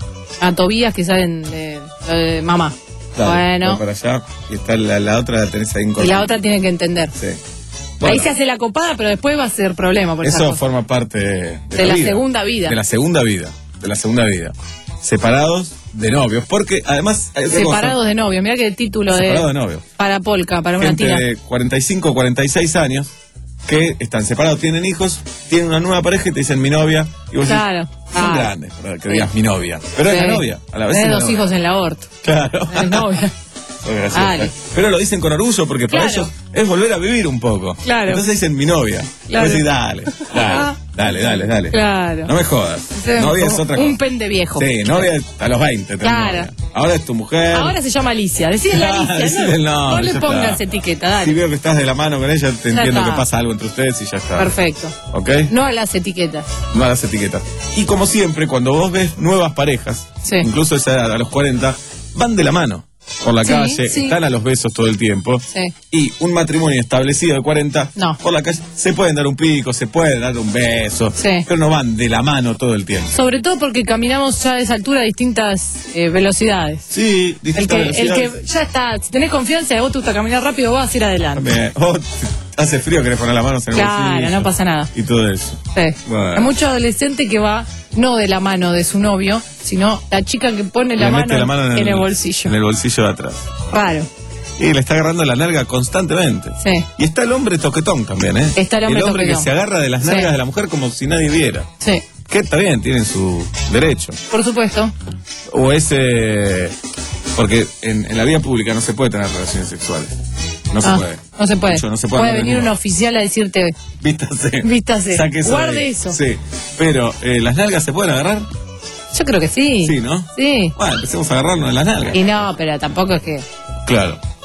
a Tobías que saben de, lo de mamá. Dale, bueno. voy para allá. Y está la, la otra, la tenés ahí en Y corto. la otra tiene que entender. Sí. Ahí Bueno, se hace la copada, pero después va a ser problema por esa eso cosa. forma parte de, De la segunda vida. De la segunda vida. De la segunda vida. Separados de novios. Porque además. hay otra cosa. Separados de novio. Mira qué título Separados de, de novios. para Polka, para una Gente tía. de cuarenta y cinco, cuarenta y seis años que están separados, tienen hijos, tienen una nueva pareja y te dicen mi novia. Y vos Claro. decís, son Ah. grandes para que digas mi novia. Pero es Sí. la novia. A la vez es Tenés la dos novia. hijos en la horta. Claro. Es novia. Soy graciosa. Dale. Pero lo dicen con orgullo porque para Claro. ellos es volver a vivir un poco. Claro. Entonces dicen mi novia. Claro. Vos decís, dale, dale, dale, dale, dale. Claro. No me jodas. Es Novia es como otra un cosa. pende viejo. Sí, novia a los veinte. tenés Claro. novia. Ahora es tu mujer. Ahora se llama Alicia. Decíle Claro, Alicia. decile el No, nombre, no le ya pongas está. etiqueta, dale. Si veo que estás de la mano con ella, te Ya entiendo está. que pasa algo entre ustedes y ya está. Perfecto. ¿Ok? No a las etiquetas. No a las etiquetas. Y como siempre, cuando vos ves nuevas parejas, Sí. incluso esa edad, a los cuarenta, van de la mano por la Sí, calle, sí. están a los besos todo el tiempo. Sí. Y un matrimonio establecido de cuarenta, No. por la calle, se pueden dar un pico, se pueden dar un beso, Sí. pero no van de la mano todo el tiempo. Sobre todo porque caminamos ya a esa altura a distintas eh, velocidades. Sí, El distintas que, el velocidades. que ya está, si tenés confianza y a vos te gusta caminar rápido, vas a ir adelante. También. Oh, hace frío, querés poner las manos en el Claro, bolsillo. no pasa nada. Y todo eso. Sí. Bueno. Hay mucho adolescente que va no de la mano de su novio, sino la chica que pone la Le mano, mete la mano en, el bolsillo. En el bolsillo de atrás. Raro. Y le está agarrando la nalga constantemente. Sí. Y está el hombre toquetón también, ¿eh? Está el hombre que toquetón. se agarra de las Sí. nalgas de la mujer como si nadie viera. Sí, Que está bien, tienen su derecho. por supuesto. O ese... Porque en, en la vida pública no se puede tener relaciones sexuales. No se Ah, puede. No se puede. Mucho, no se puede andar venir desnudo. un oficial a decirte, Vístase. vístase, Saque eso de guarde ahí. eso. Sí. Pero, eh, ¿las nalgas se pueden agarrar? Yo creo que sí. Sí, ¿no? Sí. Bueno, empecemos a agarrarnos de las nalgas. Y no, pero tampoco es que... Claro.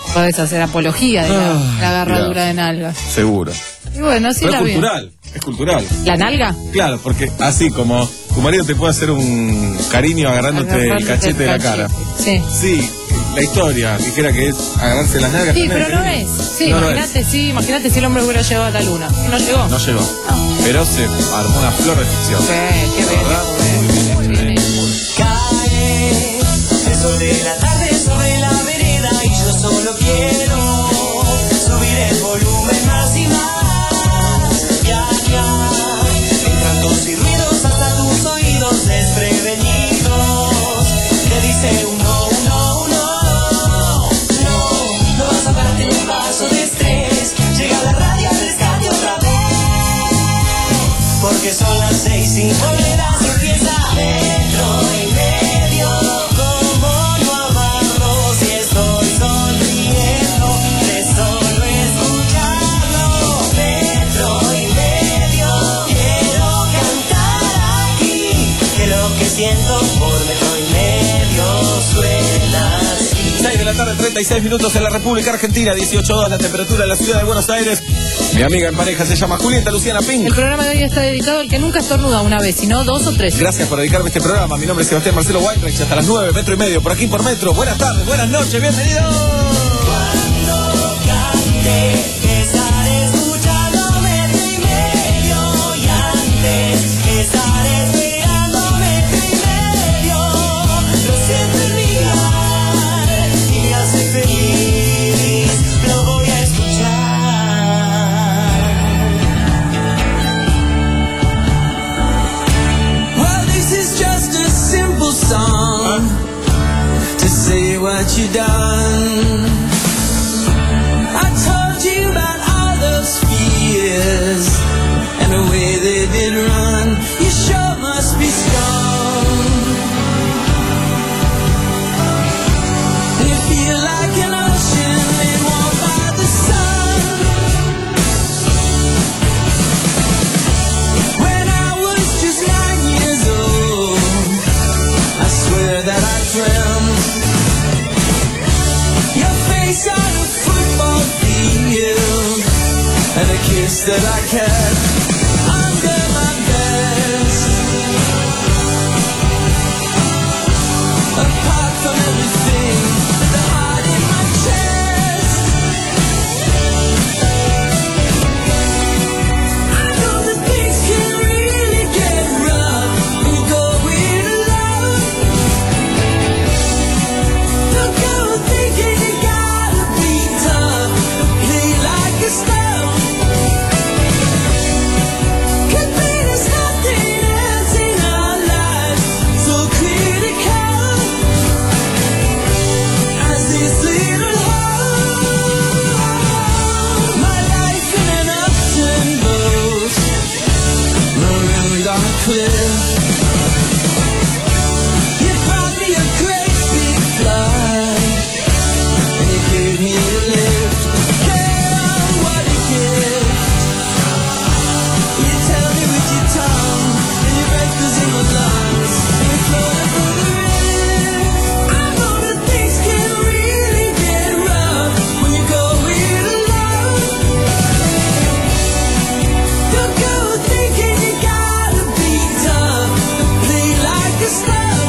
Podés hacer apología de la, Ah, la agarradura claro. de nalgas. Seguro. Y bueno, sí Pero la es vi. cultural, es cultural. ¿La nalga? Claro, porque así como tu marido te puede hacer un cariño agarrándote el Agarrándote cachete el de la cachete. cara. Sí. Sí, la historia dijera que es agarrarse las nalgas. Sí, también, pero no cariño. es. Sí, No lo imagínate, sí, imagínate si el hombre hubiera llegado a la luna. Y no llegó. No llegó. Pero se armó una flor de ficción. Sí, qué bien. Muy bien. Cae el sol de la tarde sobre la vereda y yo solo quiero subir el volumen más y más. Viajar, entran tos y ruidos hasta tus oídos desprevenidos. Te dice un no, un no, un no. No, no vas a darte un paso de estrés. Llega la radio, rescate otra vez. Porque son las seis, cinco horas y empieza metro y medio. Como no amarro si estoy sonriendo de solo escucharlo. Metro y medio. Quiero cantar aquí que lo que siento por metro y medio suena así. seis de la tarde, treinta y seis minutos en la República Argentina, dieciocho grados la temperatura en la ciudad de Buenos Aires. Mi amiga en pareja se llama Julieta Luciana Pink. El programa de hoy está dedicado al que nunca estornuda una vez, sino dos o tres. Gracias por dedicarme a este programa. Mi nombre es Sebastián Marcelo Weinreich. Hasta las nueve, metro y medio, por aquí por metro. Buenas tardes, buenas noches, bienvenidos. Cuando cante, estaré escuchando metro y medio. Y antes, estaré esperando metro y medio. Lo siento en mi mar y me hace feliz. Lo voy a escuchar. Well, this is just a simple song to say what you done. I told you about all those fears and the way they did run. You sure must be strong. You feel like an ocean made warm by the sun. When I was just nine years old, I swear that I dreamt your face on a football field and a kiss that I kept under my vest. Apart from everything, the heart in my chest. I know that things can really get rough when you go in love. Don't go thinking you gotta be tough, play like a star. Could be there's nothing else in our lives so critical as this little hole. My life in an upturned boat, marooned on a cliff. You brought me a great big flight, and you gave me a lift. Girl, what a gift. You tell me with your tongue, and you break the single lungs, and you float over the rift. I know that things can really get rough when you go in love. Don't go thinking you gotta be tough, play like a star.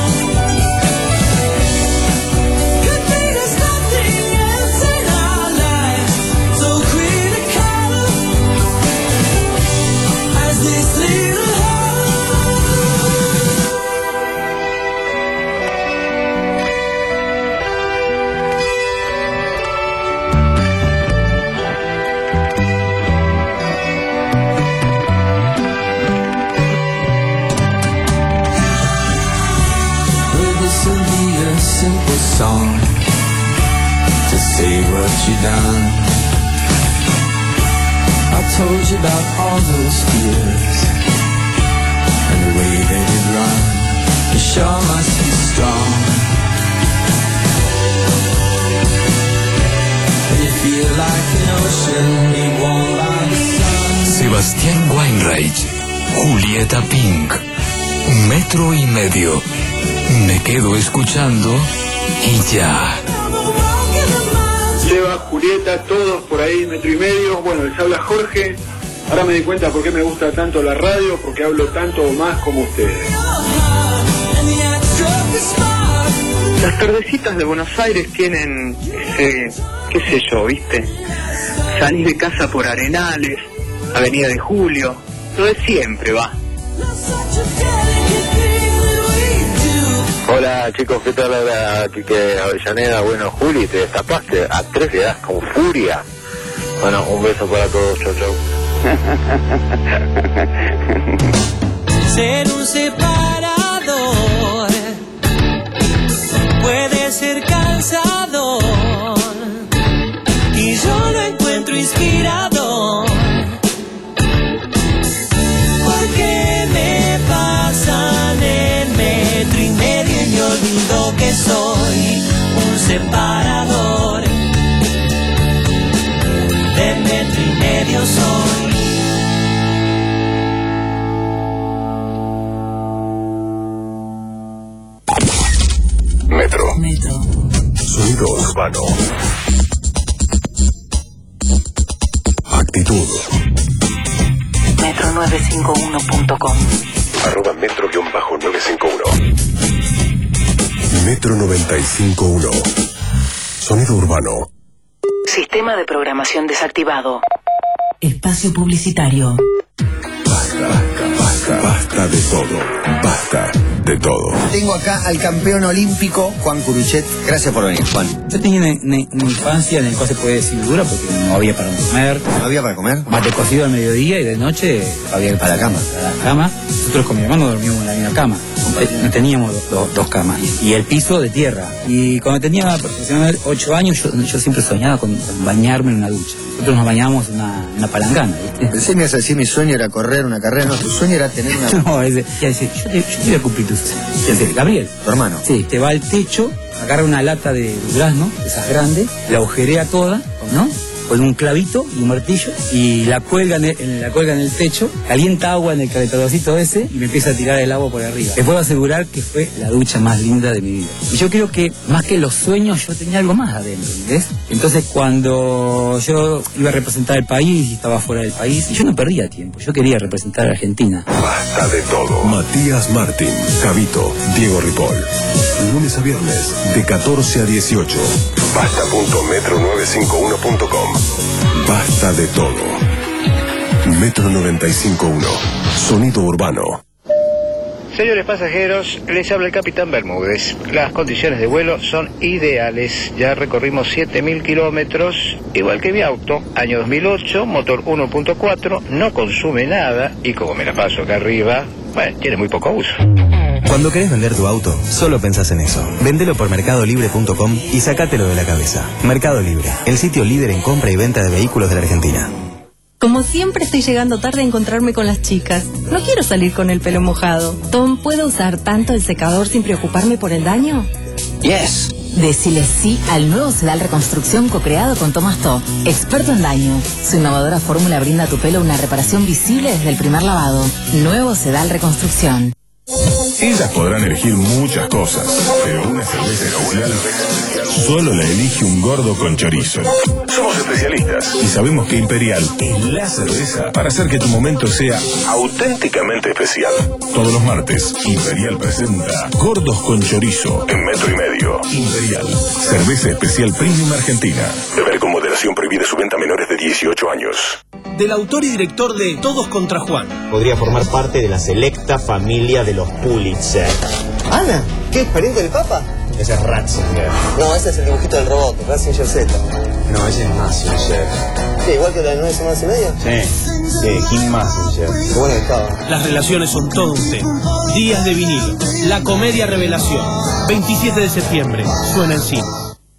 Could be there's nothing else in our lives so critical as this little hole. Well, this will be a simple song to say what you done. I told you about all those fears and the way they did run. You sure must be strong. You feel like an ocean made warm by the sun. Sebastián Weinreich, Julieta Pink, metro y medio. Me quedo escuchando y ya. Seba, Eva, Julieta, todos por ahí, metro y medio. Bueno, les habla Jorge. Ahora me di cuenta por qué me gusta tanto la radio, porque hablo tanto o más como ustedes. Las tardecitas de Buenos Aires tienen ese, qué sé yo, ¿viste? Salís de casa por Arenales, Avenida de Julio, lo de siempre va. Hola chicos, ¿qué tal? Hola, Quique Avellaneda. Bueno, Juli, te destapaste, a tres le das con furia. Bueno, un beso para todos, chau chau. Ser un separador puede ser cansador y yo lo encuentro inspirador, porque me pasan el metro y medio y me olvido que soy un separador. De metro y medio soy. Metro. Metro. Sonido urbano. Actitud. metro nueve cinco uno punto com. Arroba metro guión bajo nueve cinco uno. Metro noventa y cinco uno. Sonido urbano. Sistema de programación desactivado. Espacio publicitario. Basta, basta, basta de todo. Basta de todo. Tengo acá al campeón olímpico, Juan Curuchet. Gracias por venir, Juan. Yo tenía una, una- una infancia en la cual se puede decir dura porque no había para comer. ¿No había para comer? Mate cocido al mediodía y de noche había A la cama. a la cama. Nosotros con mi hermano dormíamos en la misma cama. No teníamos do- do- dos camas. Y el piso de tierra. Y cuando tenía aproximadamente ocho años, yo, yo siempre soñaba con, con bañarme en una ducha. Nosotros nos bañábamos en una, en una palangana, ¿viste? Pensé que me ibas a decir mi sueño era correr una carrera. No, tu sueño era tener una... No, ese, ya decía, yo, te, yo te voy a cumplir tu sueño. Ya decía, Gabriel, Tu hermano. sí, te va al techo, agarra una lata de durazno, de esas grandes, la agujerea toda, ¿no? Con un clavito y un martillo, y la cuelga en el, en- la cuelga en el techo, calienta agua en el calentadorcito ese y me empieza a tirar el agua por arriba. Te puedo asegurar que fue la ducha más linda de mi vida. Y yo creo que más que los sueños, yo tenía algo más adentro, ¿ves? Entonces cuando yo iba a representar el país y estaba fuera del país, y yo no perdía tiempo, yo quería representar a Argentina. Basta de todo. Matías Martín, Javito, Diego Ripoll. Lunes a viernes, de catorce a dieciocho. Basta punto metro nueve cinco uno punto com. Basta de todo. Metro noventa y cinco punto uno. Sonido urbano. Señores pasajeros, les habla el capitán Bermúdez. Las condiciones de vuelo son ideales. Ya recorrimos siete mil kilómetros, igual que mi auto. Año dos mil ocho, motor uno punto cuatro, no consume nada y como me la paso acá arriba, bueno, tiene muy poco uso. Cuando querés vender tu auto, solo pensás en eso. Vendelo por mercado libre punto com y sacátelo de la cabeza. Mercado Libre, el sitio líder en compra y venta de vehículos de la Argentina. Como siempre estoy llegando tarde a encontrarme con las chicas. No quiero salir con el pelo mojado. Tom, ¿puedo usar tanto el secador sin preocuparme por el daño? Yes. Decile sí al nuevo sedal reconstrucción co-creado con Thomas To, experto en daño. Su innovadora fórmula brinda a tu pelo una reparación visible desde el primer lavado. Nuevo sedal reconstrucción. Ellas podrán elegir muchas cosas, pero una cerveza especial solo la elige un gordo con chorizo. Somos especialistas y sabemos que Imperial es la cerveza para hacer que tu momento sea auténticamente especial. Todos los martes, Imperial presenta Gordos con Chorizo en metro y medio. Imperial, cerveza especial premium argentina. Beber con moderación, prohibida su venta a menores de dieciocho años. Del autor y director de Todos contra Juan. Podría formar parte de la selecta familia de los Pulitzer. Ana, ¿qué es pariente del Papa? Ese es Ratzinger. No, ese es el dibujito del robot, Ratzinger Z. No, ese es Massinger. ¿Qué, igual que la de nueve semanas y media? Sí, sí, Kim Massinger. Qué bueno que estaba. Las relaciones son todo un tema. Días de vinilo. La comedia revelación. veintisiete de septiembre. Suena en cine.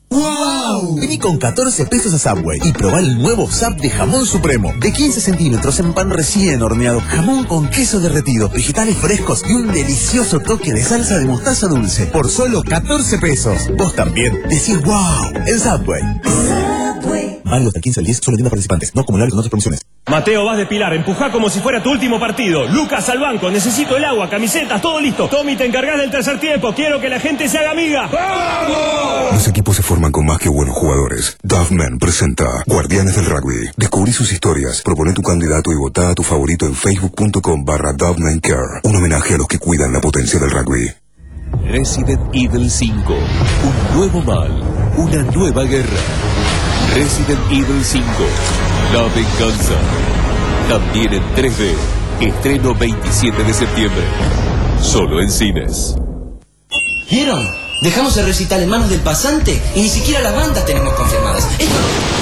¡Wow! Vení con catorce pesos a Subway y probá el nuevo Sub de jamón supremo. De quince centímetros en pan recién horneado. Jamón con queso derretido, vegetales frescos y un delicioso toque de salsa de mostaza dulce. Por solo catorce pesos. Vos también decís wow en Subway. Válido hasta el quince al diez, solo en tiendas participantes. No acumulables con otras promociones. Mateo, vas de pilar, empujá como si fuera tu último partido. Lucas al banco, necesito el agua, camisetas, todo listo. Tommy, te encargás del tercer tiempo, quiero que la gente se haga amiga. ¡Vamos! Los equipos se forman con más que buenos jugadores. Duffman presenta Guardianes del Rugby. Descubrí sus historias, propone tu candidato y votá a tu favorito en facebook.com barra Duffman Care. Un homenaje a los que cuidan la potencia del rugby. Resident Evil cinco. Un nuevo mal, una nueva guerra. Resident Evil cinco. La venganza. También en tres D. Estreno veintisiete de septiembre. Solo en cines. ¿Vieron? Dejamos el recital en manos del pasante y ni siquiera las bandas tenemos confirmadas. Esto...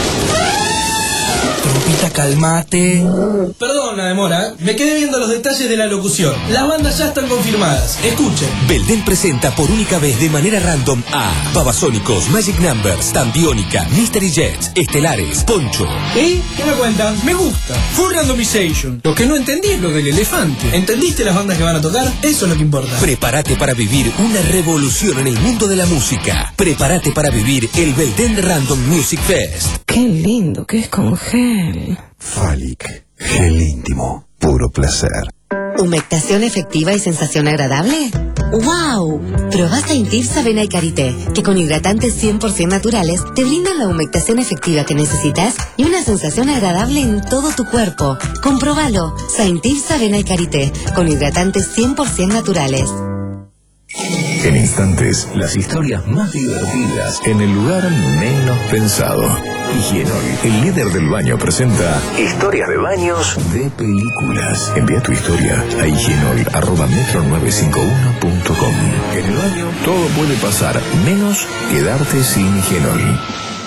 Trompita, calmate. Perdón la demora, me quedé viendo los detalles de la locución. Las bandas ya están confirmadas. Escuchen. Belden presenta por única vez de manera random a Babasónicos, Magic Numbers, Tambiónica, Mystery Jets, Estelares, Poncho. ¿Y? ¿Qué me cuentan? Me gusta. Full randomization. Lo que no entendí es lo del elefante. ¿Entendiste las bandas que van a tocar? Eso es lo que importa. Prepárate para vivir una revolución en el mundo de la música. Prepárate para vivir el Belden Random Music Fest. Qué lindo que es con gel. Falic, gel íntimo, puro placer. ¿Humectación efectiva y sensación agradable? ¡Wow! Probá Saintifsa Avena y Karité, que con hidratantes cien por ciento naturales te brindan la humectación efectiva que necesitas y una sensación agradable en todo tu cuerpo. Comprobalo. Saintifsa Avena y Karité, con hidratantes cien por ciento naturales. En instantes, las historias más divertidas en el lugar menos pensado. Higienol, el líder del baño, presenta Historias de baños de películas. Envía tu historia a higienol arroba metro nueve cinco uno punto com. En el baño todo puede pasar, menos quedarte sin Higienol.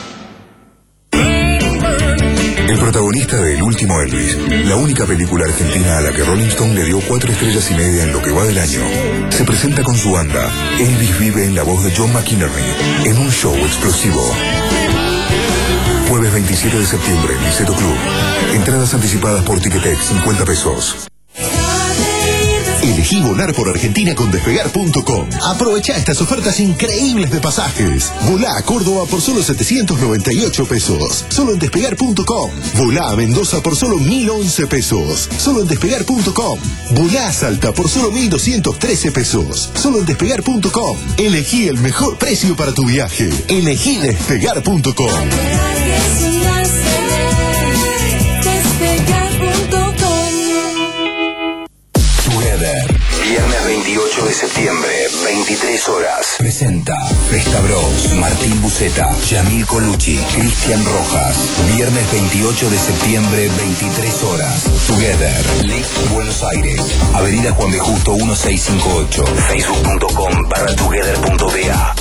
El protagonista de El último Elvis, la única película argentina a la que Rolling Stone le dio cuatro estrellas y media en lo que va del año, se presenta con su banda. Elvis vive en la voz de John McInerney, en un show explosivo. Jueves veintisiete de septiembre en Niceto Club. Entradas anticipadas por Ticketek, cincuenta pesos. Elegí volar por Argentina con despegar punto com. Aprovecha estas ofertas increíbles de pasajes. Volá a Córdoba por solo setecientos noventa y ocho pesos. Solo en despegar punto com. Volá a Mendoza por solo mil once pesos. Solo en despegar punto com. Volá a Salta por solo mil doscientos trece pesos. Solo en despegar punto com. Elegí el mejor precio para tu viaje. Elegí despegar punto com. Viernes veintiocho de septiembre, veintitrés horas. Presenta Festa Bros, Martín Buceta, Yamil Colucci, Cristian Rojas. Viernes veintiocho de septiembre, veintitrés horas. Together, Lift Buenos Aires. Avenida Juan B. Justo mil seiscientos cincuenta y ocho. Facebook punto com barra together punto ba.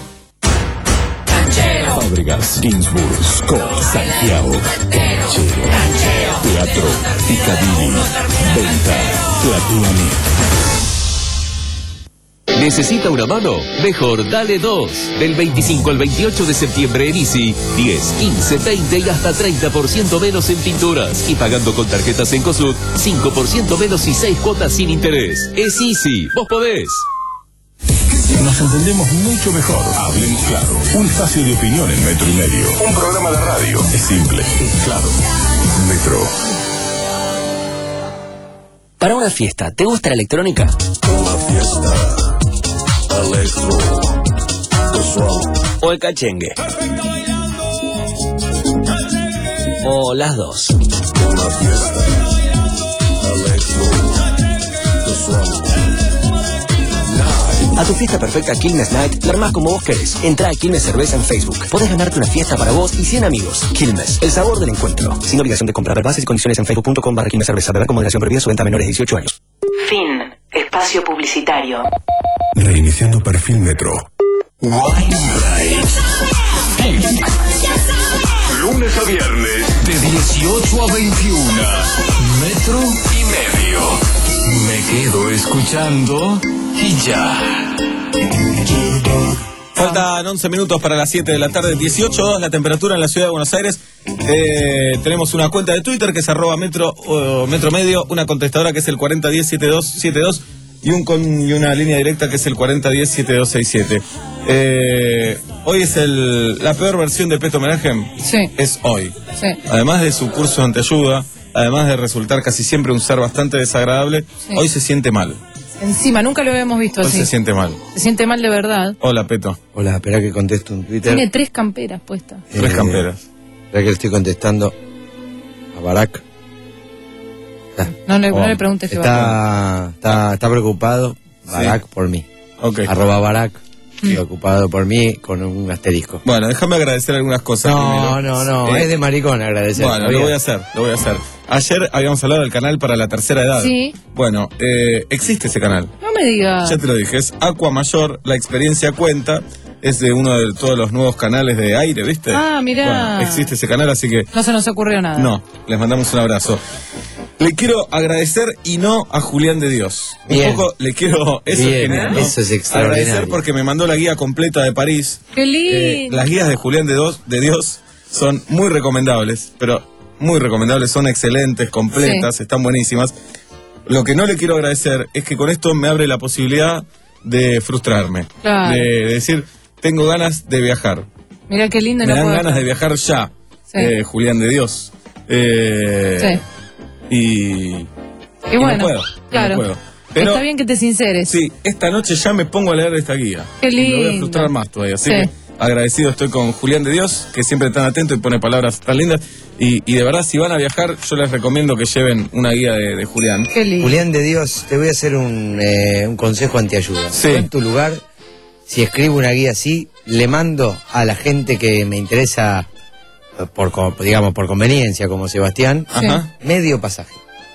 Fábricas, Ginsburg, Scott, Santiago, Canchero, Teatro, Picadilly, Venta, Platinum. ¿Necesita una mano? Mejor dale dos. Del veinticinco al veintiocho de septiembre en Easy. diez, quince, veinte y hasta treinta por ciento menos en pinturas. Y pagando con tarjetas en COSUD, cinco por ciento menos y seis cuotas sin interés. Es Easy. Vos podés. Nos entendemos mucho mejor. Hablemos claro. Un espacio de opinión en metro y medio. Un programa de radio. Es simple, es claro. Metro. Para una fiesta, ¿te gusta la electrónica? Una fiesta. Electro. ¿O el cachengue? ¿O las dos? Una fiesta. Electro. A tu fiesta perfecta Quilmes Night, la armás como vos querés. Entrá a Quilmes Cerveza en Facebook. Podés ganarte una fiesta para vos y cien amigos. Quilmes, el sabor del encuentro. Sin obligación de comprar. Bases y condiciones en facebook punto com barra Quilmes Cerveza. Beber con moderación, prohibida su venta a menores de dieciocho años. Fin. Espacio publicitario. Reiniciando perfil Metro. Lunes a viernes de dieciocho a veintiuno. Metro y medio. Me quedo escuchando y ya. Faltan once minutos para las siete de la tarde, dieciocho dos la temperatura en la ciudad de Buenos Aires. Eh, tenemos una cuenta de Twitter que es arroba metro, uh, metro medio, una contestadora que es el cuarenta diez setenta y dos setenta y dos y, un con, y una línea directa que es el cuarenta diez setenta y dos sesenta y siete. Eh, hoy es el, la peor versión de Peto Homenaje. Sí. Es hoy. Sí. Además de su curso de anteayuda, además de resultar casi siempre un ser bastante desagradable, Sí. hoy se siente mal. Encima, nunca lo habíamos visto Hoy así. se siente mal. Se siente mal de verdad. Hola, Peto. Hola, espera que contesto un Twitter. Tiene tres camperas puestas. Tres Eh, camperas. Espera que le estoy contestando a Barack. No le, no Oh, le preguntes qué va. Está, está, está preocupado Barack por mí. Ok. Arroba Barack. Mm. Preocupado por mí con un asterisco. Bueno, déjame agradecer algunas cosas. No, primero. no, no, Eh, es de maricón agradecer. Bueno, lo voy a hacer, lo voy a hacer. Ayer habíamos hablado del canal para la tercera edad. Sí. Bueno, eh, existe ese canal. No me digas. Ya te lo dije, es Aqua Mayor, la experiencia cuenta. Es de uno de todos los nuevos canales de aire, ¿viste? Ah, mirá. Bueno, existe ese canal, así que No se nos ocurrió nada. no, les mandamos un abrazo. Le quiero agradecer y no a Julián de Dios. Un Bien. poco le quiero... Eso Bien, es genial, ¿no? eso es extraordinario. Agradecer porque me mandó la guía completa de París. Qué lindo. Eh, las guías de Julián de, Dos- de Dios son muy recomendables, pero muy recomendables, son excelentes, completas, Sí. están buenísimas. Lo que no le quiero agradecer es que con esto me abre la posibilidad de frustrarme. Claro. De decir, tengo ganas de viajar. Mirá qué lindo. y Me no dan puedo ganas de estar. viajar ya, Sí. eh, Julián de Dios. Eh, Sí. Y, Y bueno, no puedo, claro. no puedo. Pero Está bien que te sinceres. sí, esta noche ya me pongo a leer esta guía. Qué Y me voy a lindo. frustrar más todavía. Así Sí. que agradecido estoy con Julián de Dios, que siempre tan atento y pone palabras tan lindas. Y, y de verdad, si van a viajar, yo les recomiendo que lleven una guía de, de Julián. Qué lindo. Julián de Dios, te voy a hacer un, eh, un consejo antiayuda. Sí. Yo en tu lugar, si escribo una guía así, le mando a la gente que me interesa, eh, por co- digamos, por conveniencia, como Sebastián, Ajá. medio pasaje.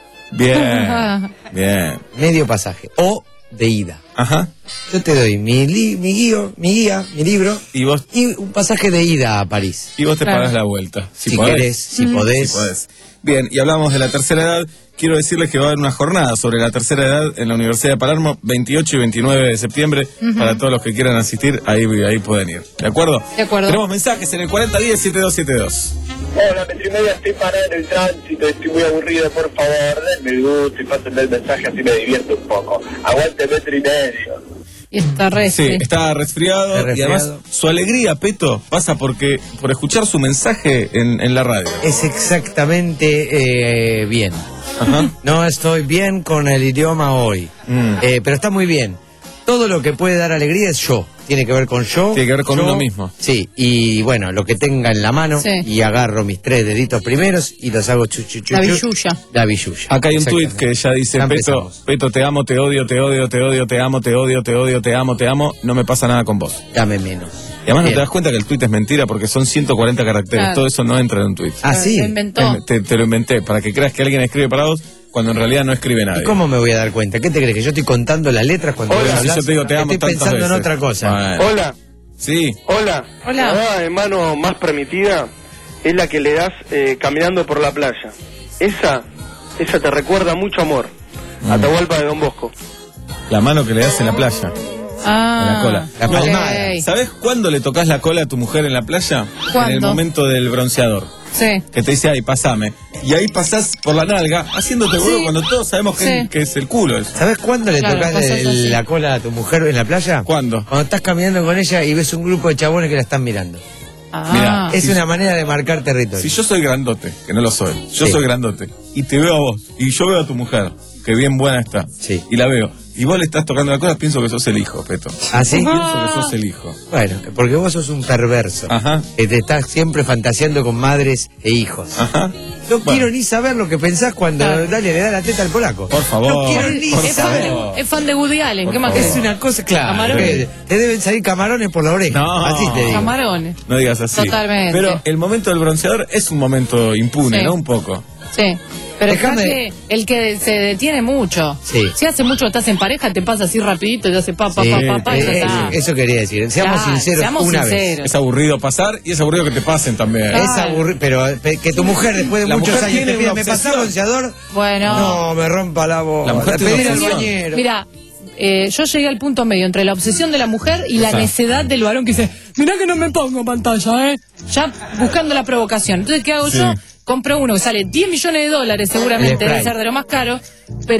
Bien, bien. Medio pasaje. O de ida. Ajá. Yo te doy mi, li- mi, guío, mi guía, mi libro, Y vos, y un pasaje de ida a París. y vos te Claro. pagás la vuelta. Si, Si podés. querés, si podés. Si podés. Bien, y hablamos de la tercera edad. Quiero decirles que va a haber una jornada sobre la tercera edad en la Universidad de Palermo, veintiocho y veintinueve de septiembre. Ujú. Para todos los que quieran asistir, ahí, ahí pueden ir. ¿De acuerdo? De acuerdo. Tenemos mensajes en el cuarenta diez setenta y dos setenta y dos. Hola, Metro y Media, estoy parado en el tránsito, estoy muy aburrido, por favor, denme el gusto y pásenme el mensaje, así me divierto un poco. Aguante Metro y Medio. Y está re. Sí, está resfriado, Está y además resfriado. su alegría, Peto, pasa porque por escuchar su mensaje en, en la radio. Es exactamente eh, bien. Ajá. No estoy bien con el idioma hoy. Mm. Eh, pero está muy bien. Todo lo que puede dar alegría es yo. Tiene que ver con yo. Tiene que ver con yo. uno mismo. Sí, y bueno, lo que tenga en la mano. Sí. Y agarro mis tres deditos primeros y los hago chu, chu, chu, La chu. billulla. La billulla. Acá hay un tuit Exactamente. que ya dice, Ya Peto, empezamos. Peto, te amo, te odio, te odio, te odio, te amo, te odio, te odio, te amo, te amo, no me pasa nada con vos. Dame menos. Y además no Bien. te das cuenta que el tuit es mentira porque son ciento cuarenta caracteres, Claro. todo eso no entra en un tuit. Ah, sí. Se inventó. Te, te lo inventé para que creas que alguien escribe para vos cuando en realidad no escribe nadie. ¿Y cómo me voy a dar cuenta? ¿Qué te crees? ¿Que yo estoy contando las letras cuando Hola, vos si hablas? yo te digo te amo Estoy tantas pensando en veces. otra cosa. Bueno. Hola, Sí, hola. Hola. La dada de mano más permitida es la que le das eh, caminando por la playa. Esa, esa te recuerda mucho amor. Mm. Atahualpa de Don Bosco. la mano que le das en la playa, Ah. en la cola. La No, palmada. ¿sabés cuándo le tocas la cola a tu mujer en la playa? ¿Cuándo? En el momento del bronceador. Sí. Que te dice, ay, pasame. Y ahí pasás por la nalga, haciéndote huevo Sí. cuando todos sabemos que, Sí. que es el culo eso. ¿Sabes cuándo le Claro, tocas pasás el- así. la cola a tu mujer en la playa? ¿Cuándo? Cuando estás caminando con ella y ves un grupo de chabones que la están mirando. Ah. Mirá, Es Sí. una manera de marcar territorio. Si yo soy grandote, que no lo soy, yo Sí. soy grandote, y te veo a vos, y yo veo a tu mujer, que bien buena está, Sí. y la veo, y vos le estás tocando la cola, pienso que sos el hijo, Peto. ¿Ah, sí? Pienso que sos el hijo. Bueno, porque vos sos un perverso. Ajá. Que te estás siempre fantaseando con madres e hijos. Ajá. No Bueno. quiero ni saber lo que pensás cuando Claro. Dale le da la teta al polaco. Por favor. No quiero ni por Es fan, saber. favor. de, es fan de Woody Allen. Por ¿Qué más favor. Es querés? una cosa, claro. Camarones. que Te deben salir camarones por la oreja. No. Así te digo. Camarones. No digas así. Totalmente. Pero el momento del bronceador es un momento impune, Sí. ¿no? Un poco. Sí. Pero Déjame- fíjate, el que se detiene mucho. Sí. Si hace mucho estás en pareja, te pasa así rapidito, te hace pa, pa, Sí, pa, pa, pa, y ya eh, está. eso quería decir. Seamos Claro, sinceros seamos una sinceros. vez. Es aburrido pasar y es aburrido que te pasen también. Claro. Es aburrido, pero eh, que tu mujer después de La muchos mujer años tiene te pida, una ¿me pasás obsesión. bronceador? Bueno. No, me rompa la voz. La mujer tiene Pedir una al obsesión. bañero. Mira, eh, yo llegué al punto medio entre la obsesión de la mujer y la Exacto. necedad del varón que dice, mirá que no me pongo pantalla, ¿eh? Ya buscando la provocación. Entonces, ¿qué hago Sí. yo? Compro uno que sale diez millones de dólares, El seguramente, spray. debe ser de lo más caro, pero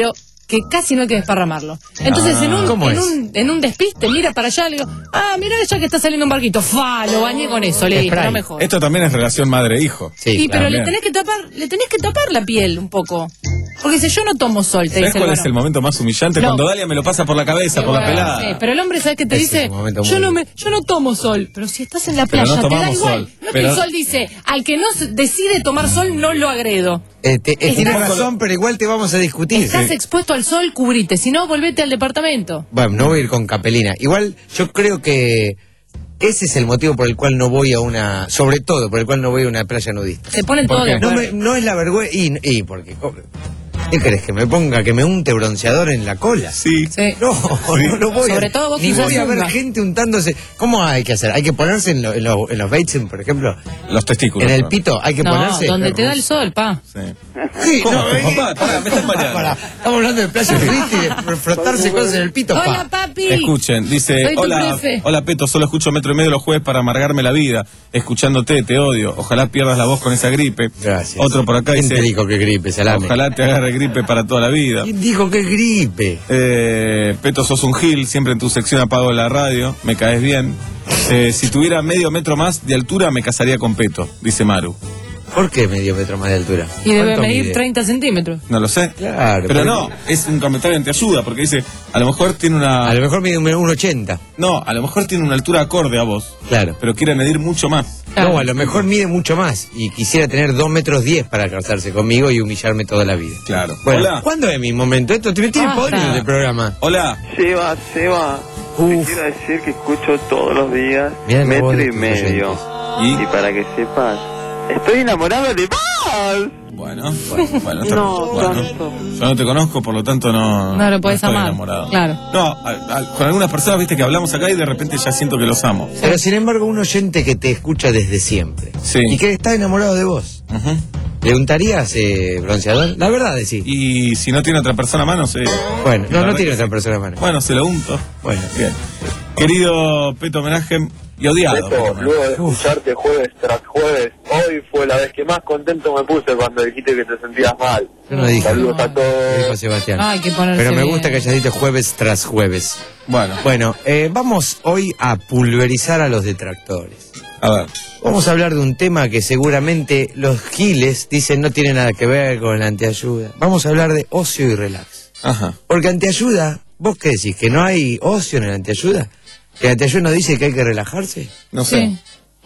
que casi no hay que desparramarlo. Entonces, Ah, en, un, ¿cómo en, es? un, en un despiste, mira para allá, le digo, ah, mira ya que está saliendo un barquito, fa, lo bañé con eso, le dije, no me jodas. Esto también es relación madre-hijo. Sí, pero le tenés que tapar, le tenés que tapar la piel un poco. Porque dice, yo no tomo sol, te ¿Sabes dice cuál el es el varón. momento más humillante? No. Cuando Dalia me lo pasa por la cabeza, por la Bueno, pelada. sí, pero el hombre, ¿sabes qué te Ese dice? es un momento Yo muy- no, me, yo no tomo sol. Pero si estás en la Pero playa, no te da tomamos igual. sol. No es Pero- que el sol dice, al que no se- decide tomar sol, no lo agredo. Eh, te- eh, Estás- tienes razón, pero igual te vamos a discutir. Estás Sí. expuesto al sol, cubrite. Si no, volvete al departamento. Bueno, no voy a ir con capelina. Igual yo creo que ese es el motivo por el cual no voy a una, sobre todo por el cual no voy a una playa nudista. Se ponen ¿Por todos qué? de No, acuerdo. me- no es la vergüenza. Y, y porque. ¿Qué crees? ¿Que me ponga, que me unte bronceador en la cola? Sí. No, no, no voy Sobre a, todo vos ni que usás voy a ver zunga. gente untándose. ¿Cómo hay que hacer? ¿Hay que ponerse en, lo- en, lo- en los baits, por ejemplo? Los testículos. En el ¿no? pito, hay que No, ponerse. donde te da el sol, pa. Sí, ¿Cómo? no, eh, Papá, pará, me estás mareando. pará, estamos hablando de playa nudista y de frotarse cosas en el pito, pa. Hola, papi. Escuchen, dice, Soy tu hola, prefe. hola Peto, solo escucho metro y medio los jueves para amargarme la vida, escuchándote, te odio, ojalá pierdas la voz con esa gripe. Gracias. Otro por acá ¿Quién dice, te dijo que gripe, salame? ojalá te agarre gripe para toda la vida. ¿Quién dijo que gripe? Eh, Peto, sos un gil, siempre en tu sección apago la radio, me caes bien. Eh, si tuviera medio metro más de altura me casaría con Peto, dice Maru. ¿Por qué medio metro más de altura? Y debe ¿Cuánto medir mide? treinta centímetros. No lo sé. Claro. Pero porque- no, es un comentario en ayuda, porque dice, a lo mejor tiene una... A lo mejor mide un uno ochenta. No, a lo mejor tiene una altura acorde a vos, Claro. pero quiere medir mucho más. No, a lo mejor mide mucho más y quisiera tener dos metros diez para casarse conmigo y humillarme toda la vida. Claro. Bueno, Hola. ¿cuándo es mi momento? Esto tiene Ah, podrido está. el programa. Hola. Seba, Seba, te quiero decir que escucho todos los días Mirá la voz metro de y tus medio. ¿Y? Y para que sepas, estoy enamorado de vos. Bueno, bueno, bueno, está- No, bueno. tanto. Yo no te conozco, por lo tanto no... No lo podés estoy amar. enamorado. Claro. No, a- a- con algunas personas, viste, que hablamos acá y de repente ya siento que los amo. Pero sin embargo, un oyente que te escucha desde siempre Sí. y que está enamorado de vos, Ujú. ¿le untarías eh, bronceador? La verdad, decís. Y si no tiene otra persona a mano, sí. Bueno, no, La no verdad tiene que otra sí. persona a mano. Bueno, se lo unto. Bueno, Bien. Querido Peto Homenaje y odiado. Peto Peto, Homenaje. luego de escucharte jueves tras jueves, hoy fue la vez que más contento me puse cuando dijiste que te sentías mal. yo no dije. Saludos a todos. Dijo Sebastián. Hay que ponerse Pero me bien. gusta que hayas dicho jueves tras jueves. Bueno, Bueno, eh, vamos hoy a pulverizar a los detractores. a ver. Vamos a hablar de un tema que seguramente los giles dicen no tiene nada que ver con la antiayuda. Vamos a hablar de ocio y relax. Ajá. Porque antiayuda, ¿vos qué decís? ¿Que no hay ocio en la antiayuda? ¿Que la antiayuda no dice que hay que relajarse? No sé. Sí.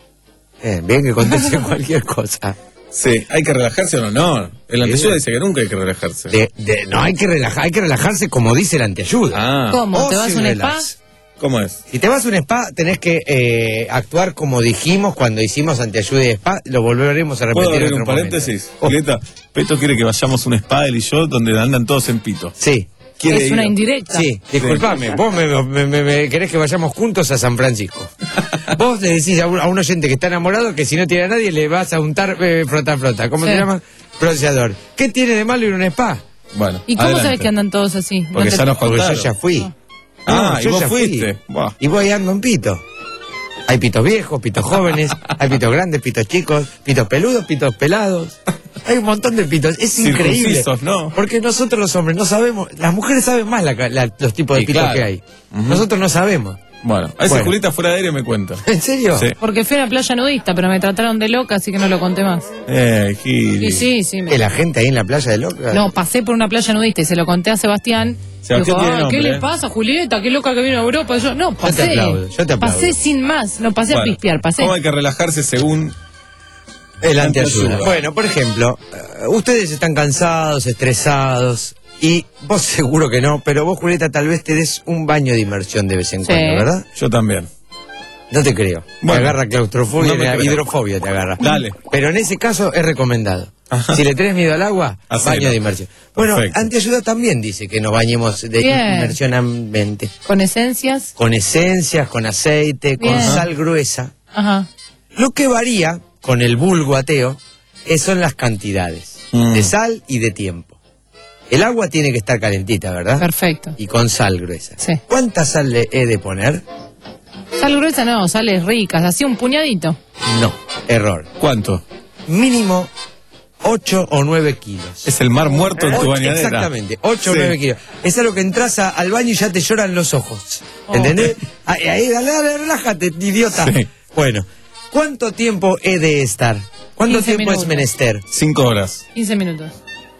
Eh, bien que conteste cualquier cosa. Sí, ¿hay que relajarse o no? No, el anteayuda dice que nunca hay que relajarse. De- de- no hay que relajar, hay que relajarse como dice la antiayuda. Ah, ¿Cómo? ¿Te Ocio vas y a un spa? relax. ¿cómo es? Si te vas a un spa, tenés que eh, actuar como dijimos cuando hicimos antiayuda y spa. Lo volveremos a repetir. ¿Puedo abrir en un otro paréntesis? momento. Julieta, Peto quiere que vayamos a un spa, él y yo, donde andan todos en pito. Sí. Quiere Es ir. una indirecta. Sí, disculpame, vos me, me- me- me querés que vayamos juntos a San Francisco. Vos le decís a un, a un oyente que está enamorado que si no tiene a nadie le vas a untar eh, frota frota. ¿Cómo Sí. se llama? Bronceador. ¿Qué tiene de malo ir a un spa? Bueno, ¿Y cómo adelante. sabes que andan todos así? No Porque te- ya nos Porque contaron. yo ya fui. Ah, No, y yo vos ya fui. fuiste. Buah. Y voy ando en pito. Hay pitos viejos, pitos jóvenes, hay pitos grandes, pitos chicos, pitos peludos, pitos pelados. Hay un montón de pitos. Es increíble. Circuncisos, ¿no? Porque nosotros los hombres no sabemos. Las mujeres saben más la- la- los tipos de Y pitos claro. que hay. Ujú. Nosotros no sabemos. Bueno, a ese Bueno. Julieta fuera de aire me cuenta. ¿En serio? Sí. Porque fui a la playa nudista, pero me trataron de loca, así que no lo conté más. Eh, Gil. Y sí, sí. Me... ¿Que la gente ahí en la playa de loca? No, pasé por una playa nudista y se lo conté a Sebastián. Sebastián Dijo, tiene "Ah, nombre, ¿qué le eh". pasa, Julieta? Qué loca que vino a Europa. Yo, no, Yo te pasé. aplaudo, yo te aplaudo. Pasé sin más, no pasé a Bueno, pispear, pasé. ¿cómo hay que relajarse según El antiayuda. Antiayuda. Bueno, por ejemplo, eh, ustedes están cansados, estresados, y vos seguro que no, pero vos, Julieta, tal vez te des un baño de inmersión de vez en Sí. cuando, ¿verdad? yo también? No te creo. Bueno, te agarra claustrofobia, no me y creo. hidrofobia te agarra. Dale. Pero en ese caso es recomendado. Ajá. Si le tenés miedo al agua, Hacelo. baño de inmersión. Bueno, Perfecto. antiayuda también dice que nos bañemos de Bien. inmersionamente. Con esencias. Con esencias, con aceite, con Bien. sal gruesa. Ajá. Lo que varía con el vulgo ateo eh, son las cantidades Mm. de sal y de tiempo. El agua tiene que estar calentita, ¿verdad? Perfecto. Y con sal gruesa. Sí. ¿Cuánta sal le he de poner? Sal gruesa no, sales ricas, así un puñadito. No, error. ¿Cuánto? Mínimo ocho o nueve kilos. Es el mar muerto en tu Ocho- bañadera. Exactamente, ocho o Sí. nueve kilos. Es algo que entras a- al baño y ya te lloran los ojos. ¿Entendés? Ahí, ahí, dale, dale, relájate, idiota. Sí. Bueno, ¿cuánto tiempo he de estar? ¿Cuánto quince tiempo minutos. es menester? Cinco horas. quince minutos.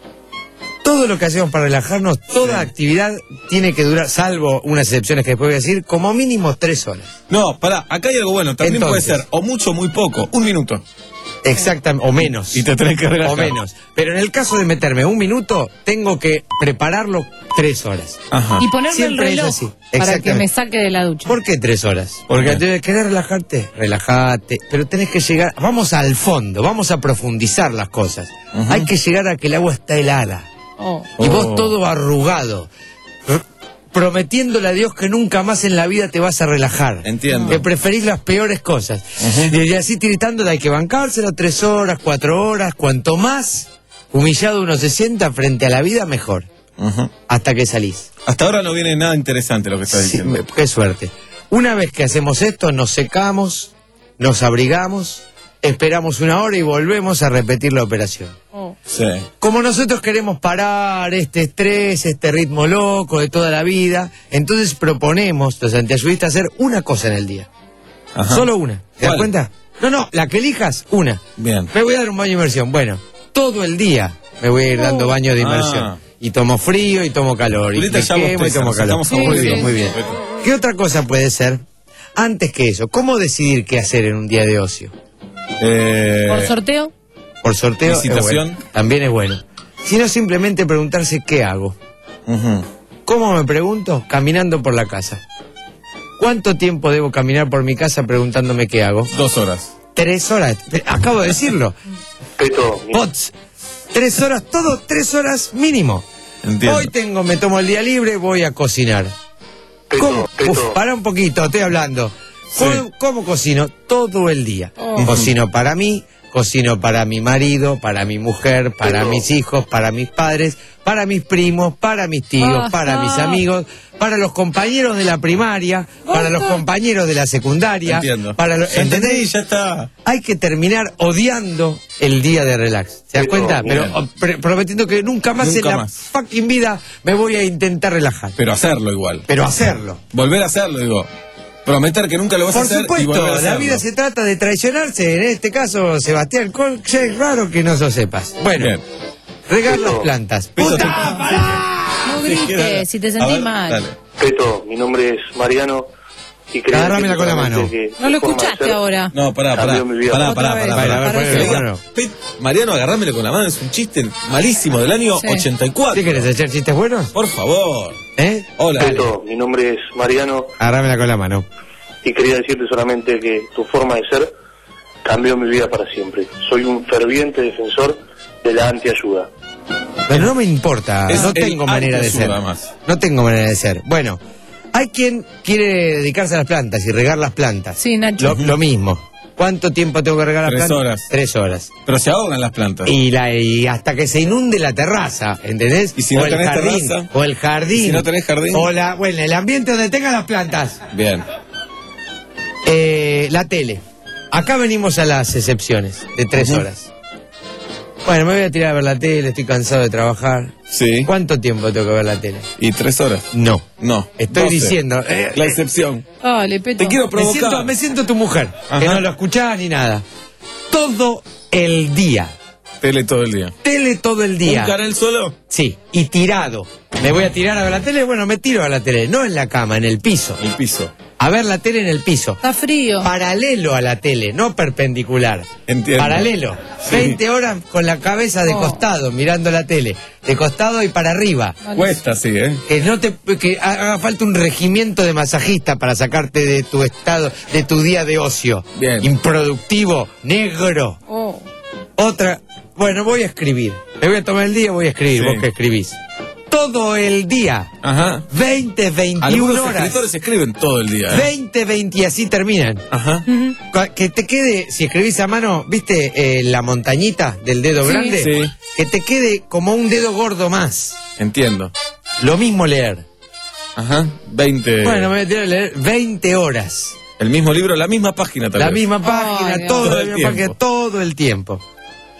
Todo lo que hacemos para relajarnos, toda actividad tiene que durar, salvo unas excepciones que después voy a decir, como mínimo tres horas. No, pará, acá hay algo bueno. También Entonces. puede ser o mucho o muy poco. Un minuto. Exactamente, o menos. Y te tenés que relajar. O menos. Pero en el caso de meterme un minuto, tengo que prepararlo tres horas. Ajá. Y ponerme Siempre el es reloj así. para que Exactamente. me saque de la ducha. ¿Por qué tres horas? ¿Por Porque qué? te querés relajarte, relájate, pero tenés que llegar, vamos al fondo, vamos a profundizar las cosas. Ujú. Hay que llegar a que el agua está helada. Oh. Y Oh. vos todo arrugado, r- prometiéndole a Dios que nunca más en la vida te vas a relajar. Entiendo. Que preferís las peores cosas. Ujú. Y así tiritando hay que bancárselo tres horas, cuatro horas, cuanto más humillado uno se sienta frente a la vida, mejor. Ujú. Hasta que salís. Hasta ahora no viene nada interesante lo que estás Sí, diciendo. me- qué suerte. Una vez que hacemos esto, nos secamos, nos abrigamos, esperamos una hora y volvemos a repetir la operación. Oh. Sí. Como nosotros queremos parar este estrés, este ritmo loco de toda la vida, entonces proponemos, los antiayudistas, hacer una cosa en el día. Ajá. Solo una. ¿Te das ¿Cuál? cuenta? No, no, la que elijas, una. Bien. Me voy a dar un baño de inmersión. Bueno, todo el día me voy a ir dando baño de inmersión. Ah. Y tomo frío y tomo calor. Y Ahorita me ya quemo y bosteza, tomo nos calor. estamos Muy aburridos. bien, muy bien. ¿Qué otra cosa puede ser? Antes que eso, ¿cómo decidir qué hacer en un día de ocio? Eh, ¿Por sorteo? Por sorteo. es Licitación. bueno. También es bueno. Si no, simplemente preguntarse qué hago. ujú. ¿Cómo me pregunto? Caminando por la casa. ¿Cuánto tiempo debo caminar por mi casa preguntándome qué hago? Dos horas. Tres horas. Acabo de decirlo. Peto, mi- Bots. Tres horas, todo tres horas mínimo. Entiendo. Hoy tengo, me tomo el día libre, voy a cocinar. Peto, ¿Cómo? Peto. Uf, para un poquito, estoy hablando. Sí. ¿Cómo, cómo cocino? Todo el día. Oh. Cocino para mí, cocino para mi marido, para mi mujer, para Pero- mis hijos, para mis padres, para mis primos, para mis tíos, Basta. para mis amigos, para los compañeros de la primaria, para los compañeros de la secundaria. Entiendo. Para los, Ya entendí, ¿entendés? ya está. Hay que terminar odiando el día de relax. ¿Se das Pero, cuenta? bien. Pero oh, pre- prometiendo que nunca más Nunca en la más. fucking vida me voy a intentar relajar. Pero hacerlo igual. Pero hacerlo. Volver a hacerlo, digo. Prometer que nunca lo vas a Por hacer y supuesto, volver a la hacerlo. vida se trata de traicionarse. En este caso, Sebastián, con- ya es raro que no lo sepas. Bueno, Bien. regar Pero- las plantas. Peto, ¡Puta, te- pará! No Sí, grites, dale. si te A sentís ver, mal. dale. Peto, mi nombre es Mariano y quería Agárramela decirte con la solamente mano. que No lo tu forma de escuchaste ser ahora. No, pará, pará. cambió mi vida. Pará, Otra pará, vez. pará. Vale, a pará. ver, Parece ponele, que- bueno. Pet, Mariano, agarrámelo con la mano, es un chiste malísimo del año Sí. ochenta y cuatro. ¿Qué querés, echar chistes buenos? Por favor. ¿Eh? Hola. Peto, mi nombre es Mariano Agárramela con la mano. y quería decirte solamente que tu forma de ser cambió mi vida para siempre. Soy un ferviente defensor de la antiayuda. Pero no me importa, Es no el tengo manera de ser. antiayuda más. No tengo manera de ser. Bueno, hay quien quiere dedicarse a las plantas y regar las plantas. Sí, Nacho. Lo, lo mismo. ¿Cuánto tiempo tengo que regar las Tres plantas? horas. Tres horas. Pero se ahogan las plantas. Y, la, y hasta que se inunde la terraza, ¿entendés? ¿Y si no o el tenés jardín, terraza? o el jardín. ¿Y si no tenés jardín? O la, bueno, el ambiente donde tengan las plantas. Bien. Eh, la tele. Acá venimos a las excepciones de tres Ujú. horas. Bueno, me voy a tirar a ver la tele, estoy cansado de trabajar. Sí. ¿Cuánto tiempo tengo que ver la tele? ¿Y tres horas? No. No. Estoy doce. diciendo. eh, La eh, excepción. Dale, Peto. Te quiero me, provocar. siento, me siento tu mujer, que Ajá. no lo escuchás ni nada. Todo el día. Tele todo el día. Tele todo el día. ¿Un canal solo? Sí, y tirado. ¿Me voy a tirar a ver la tele? Bueno, me tiro a la tele, no en la cama, en el piso. El piso. A ver la tele en el piso. Está frío. Paralelo a la tele, no perpendicular. Entiendo. Paralelo. Sí. veinte horas con la cabeza de Oh. costado, mirando la tele. De costado y para arriba. Cuesta, sí, ¿eh? Que no te que haga falta un regimiento de masajista para sacarte de tu estado, de tu día de ocio. Bien. Improductivo, negro. Oh. Otra, bueno, voy a escribir. Me voy a tomar el día, voy a escribir, Sí. vos que escribís. Todo el día. Ajá. veinte, veintiuna Algunos horas. escritores escriben todo el día, ¿eh? veinte, veinte y así terminan. Ajá. Cua- Que te quede, si escribís a mano, ¿viste eh, la montañita del dedo Sí. grande? Sí. Que te quede como un dedo gordo más. Entiendo. Lo mismo leer. Ajá. veinte. Bueno, me voy a tirar a leer veinte horas. El mismo libro, la misma página también. La misma página, Ay, todo, Todo la el misma tiempo. página, todo el tiempo.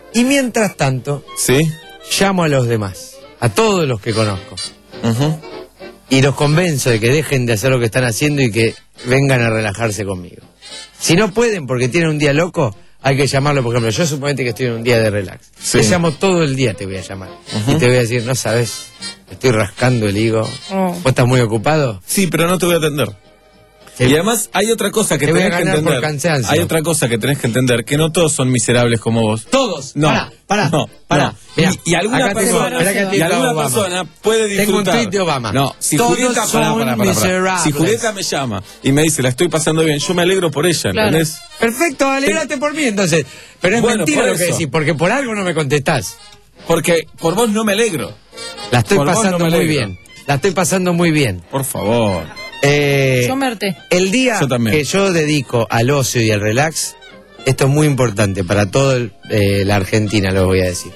Y mientras tanto, ¿sí? Llamo a los demás, a todos los que conozco. Uh-huh. Y los convenzo de que dejen de hacer lo que están haciendo y que vengan a relajarse conmigo. Si no pueden porque tienen un día loco, hay que llamarlo. Por ejemplo, yo suponete que estoy en un día de relax. Sí. Te llamo todo el día, te voy a llamar. Uh-huh. Y te voy a decir, no sabes, estoy rascando el higo. Oh. ¿Vos estás muy ocupado? Sí, pero no te voy a atender. Y además hay otra cosa que te tenés voy a que ganar entender. Por cansancio. Hay otra cosa que tenés que entender, que no todos son miserables como vos. Todos. No. Pará, pará, no, pará. No. Mirá, y, y alguna persona, tengo, y alguna persona puede disfrutar. Tengo un tweet de Obama. No, si todos Julieta, son pará, pará, pará, pará. Si Julieta me llama y me dice, la estoy pasando bien, yo me alegro por ella, claro. ¿entendés? Perfecto, alegrate por mí entonces. Pero es bueno, mentira lo que decís, porque por algo no me contestás. Porque por vos no me alegro. La estoy por pasando no muy bien. La estoy pasando muy bien. Por favor. Eh, yo Merte. El día yo que yo dedico al ocio y al relax, esto es muy importante para toda eh, la Argentina, lo voy a decir.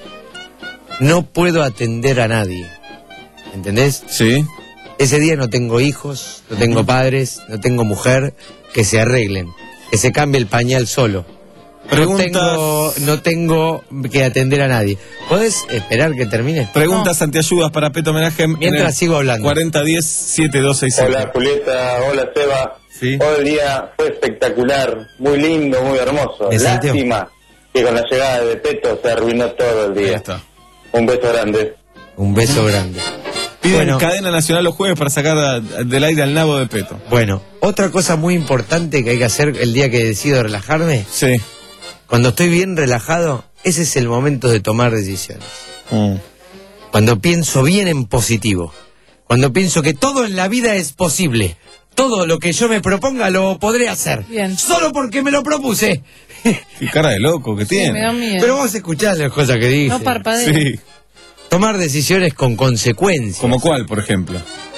No puedo atender a nadie. ¿Entendés? Sí. Ese día no tengo hijos, no tengo padres, no tengo mujer, que se arreglen, que se cambie el pañal solo. No tengo, no tengo que atender a nadie. ¿Podés esperar que termine? Preguntas no. Antiayudas para Peto Homenaje. Mientras sigo hablando. cuarenta diez, setenta y dos sesenta y siete. Hola Julieta, hola Seba. ¿Sí? Hoy el día fue espectacular, muy lindo, muy hermoso. Exacto. Lástima que con la llegada de Peto se arruinó todo el día. Ahí está. Un beso grande. Un beso grande. Piden bueno, cadena nacional los jueves para sacar a, del aire al nabo de Peto. Bueno, otra cosa muy importante que hay que hacer el día que decido relajarme. Sí. Cuando estoy bien relajado, ese es el momento de tomar decisiones. Mm. Cuando pienso bien en positivo. Cuando pienso que todo en la vida es posible. Todo lo que yo me proponga lo podré hacer. Bien. Solo porque me lo propuse. Qué cara de loco que tiene. Sí, me da miedo. Pero vos escuchás las cosas que dije. No parpadees. Sí. Tomar decisiones con consecuencias. ¿Como cuál, por ejemplo?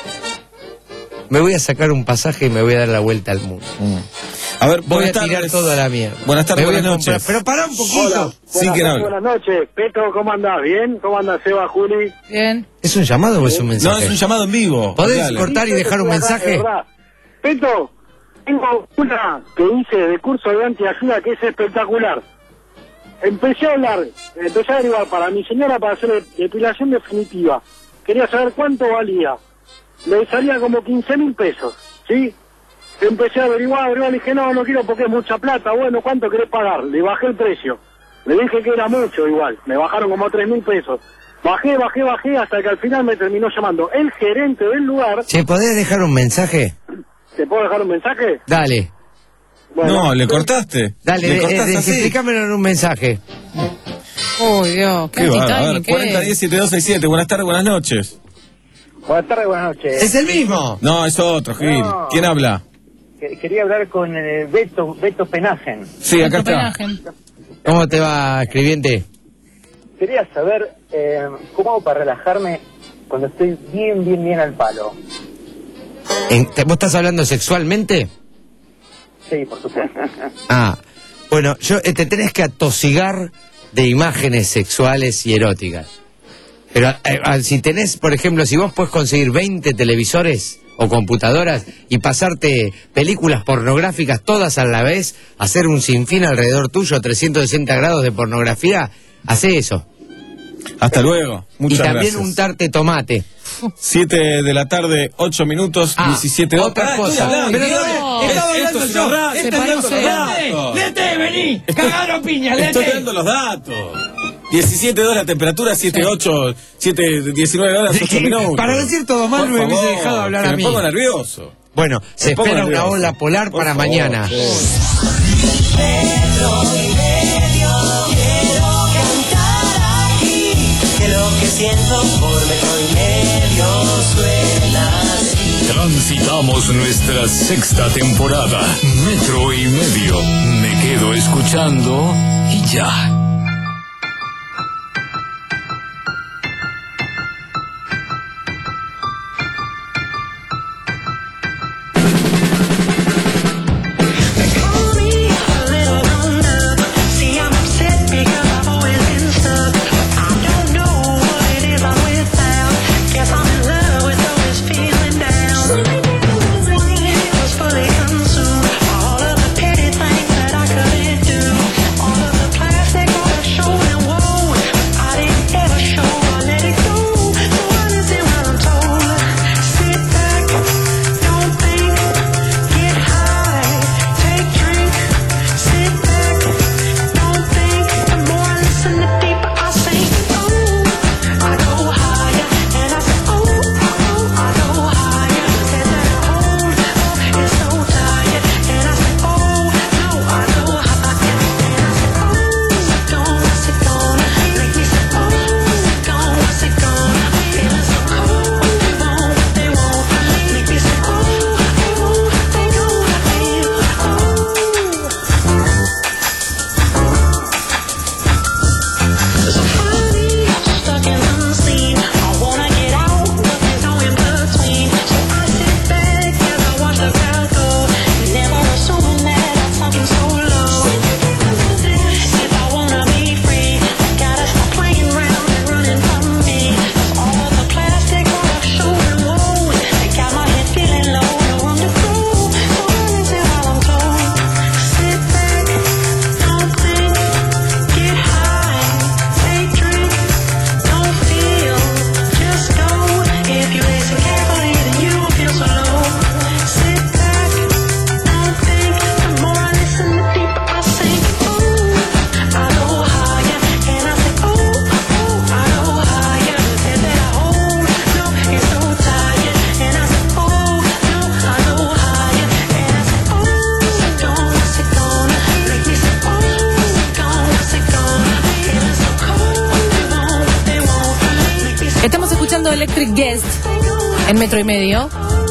Me voy a sacar un pasaje y me voy a dar la vuelta al mundo. Mm. A ver, voy a tardes. tirar toda la mierda. Buenas tardes, buenas noches. Pero pará un poquito. Hola, sí, buenas, que buenas noches. Peto, ¿cómo andás? ¿Bien? ¿Cómo andás, Seba, Juli? Bien. ¿Es un llamado o es un mensaje? No, es un llamado en vivo. ¿Podés Dale. cortar y dejar un mensaje? Peto, tengo una que hice de curso de antiayuda que es espectacular. Empecé a hablar, empecé a averiguar para mi señora para hacer depilación definitiva. Quería saber cuánto valía. Me salía como quince mil pesos, ¿sí? Empecé a averiguar, averiguar, le dije, no, no quiero porque es mucha plata. Bueno, ¿cuánto querés pagar? Le bajé el precio. Le dije que era mucho igual. Me bajaron como tres mil pesos. Bajé, bajé, bajé, hasta que al final me terminó llamando el gerente del lugar. ¿Se podés dejar un mensaje? ¿Te puedo dejar un mensaje? Dale. Bueno, no, ¿le cortaste? Dale, ¿Le eh, cortaste eh, así? explícamelo en un mensaje. Uy, Dios, qué, Qué va, a ver, anti-timing, ¿qué? cuarenta diez setenta y dos sesenta y siete. Buenas tardes, buenas noches. Buenas tardes, buenas noches. ¿Es el mismo? No, es otro, Gil. No. ¿Quién habla? Quería hablar con eh, Beto, Beto Penagen. Sí, acá Beto está. Penagen. ¿Cómo te va, escribiente? Quería saber eh, cómo hago para relajarme cuando estoy bien, bien, bien al palo. ¿En- te- ¿Vos estás hablando sexualmente? Sí, por supuesto. Ah, bueno, yo eh, te tenés que atosigar de imágenes sexuales y eróticas. Pero eh, eh, si tenés, por ejemplo, si vos podés conseguir veinte televisores o computadoras y pasarte películas pornográficas todas a la vez, hacer un sinfín alrededor tuyo, trescientos sesenta grados de pornografía, hacé eso. Hasta luego. Muchas y también gracias. untarte tomate. siete de la tarde, ocho minutos, Ah, diecisiete otra Ah, cosa. estoy hablando, Pero idiota. no, Es- estaba esto hablando es yo. una radio, Se estoy paró, dando se los lete, datos. lete, vení, Estoy- cagaron piña, lete. Estoy dando los datos. diecisiete horas la temperatura, siete ocho, siete diecinueve horas, ocho minutos. Para decir todo mal, Por no me hubiese favor, dejado hablar que a me mí. pongo nervioso. Bueno, se Me pongo espera una nervioso. ola polar Por para favor, mañana. sí. Que lo que siento por metro y medio suena así. Transitamos nuestra sexta temporada. Metro y medio. Me quedo escuchando y ya. Plastic escuchando Electric Guest en Metro y Medio.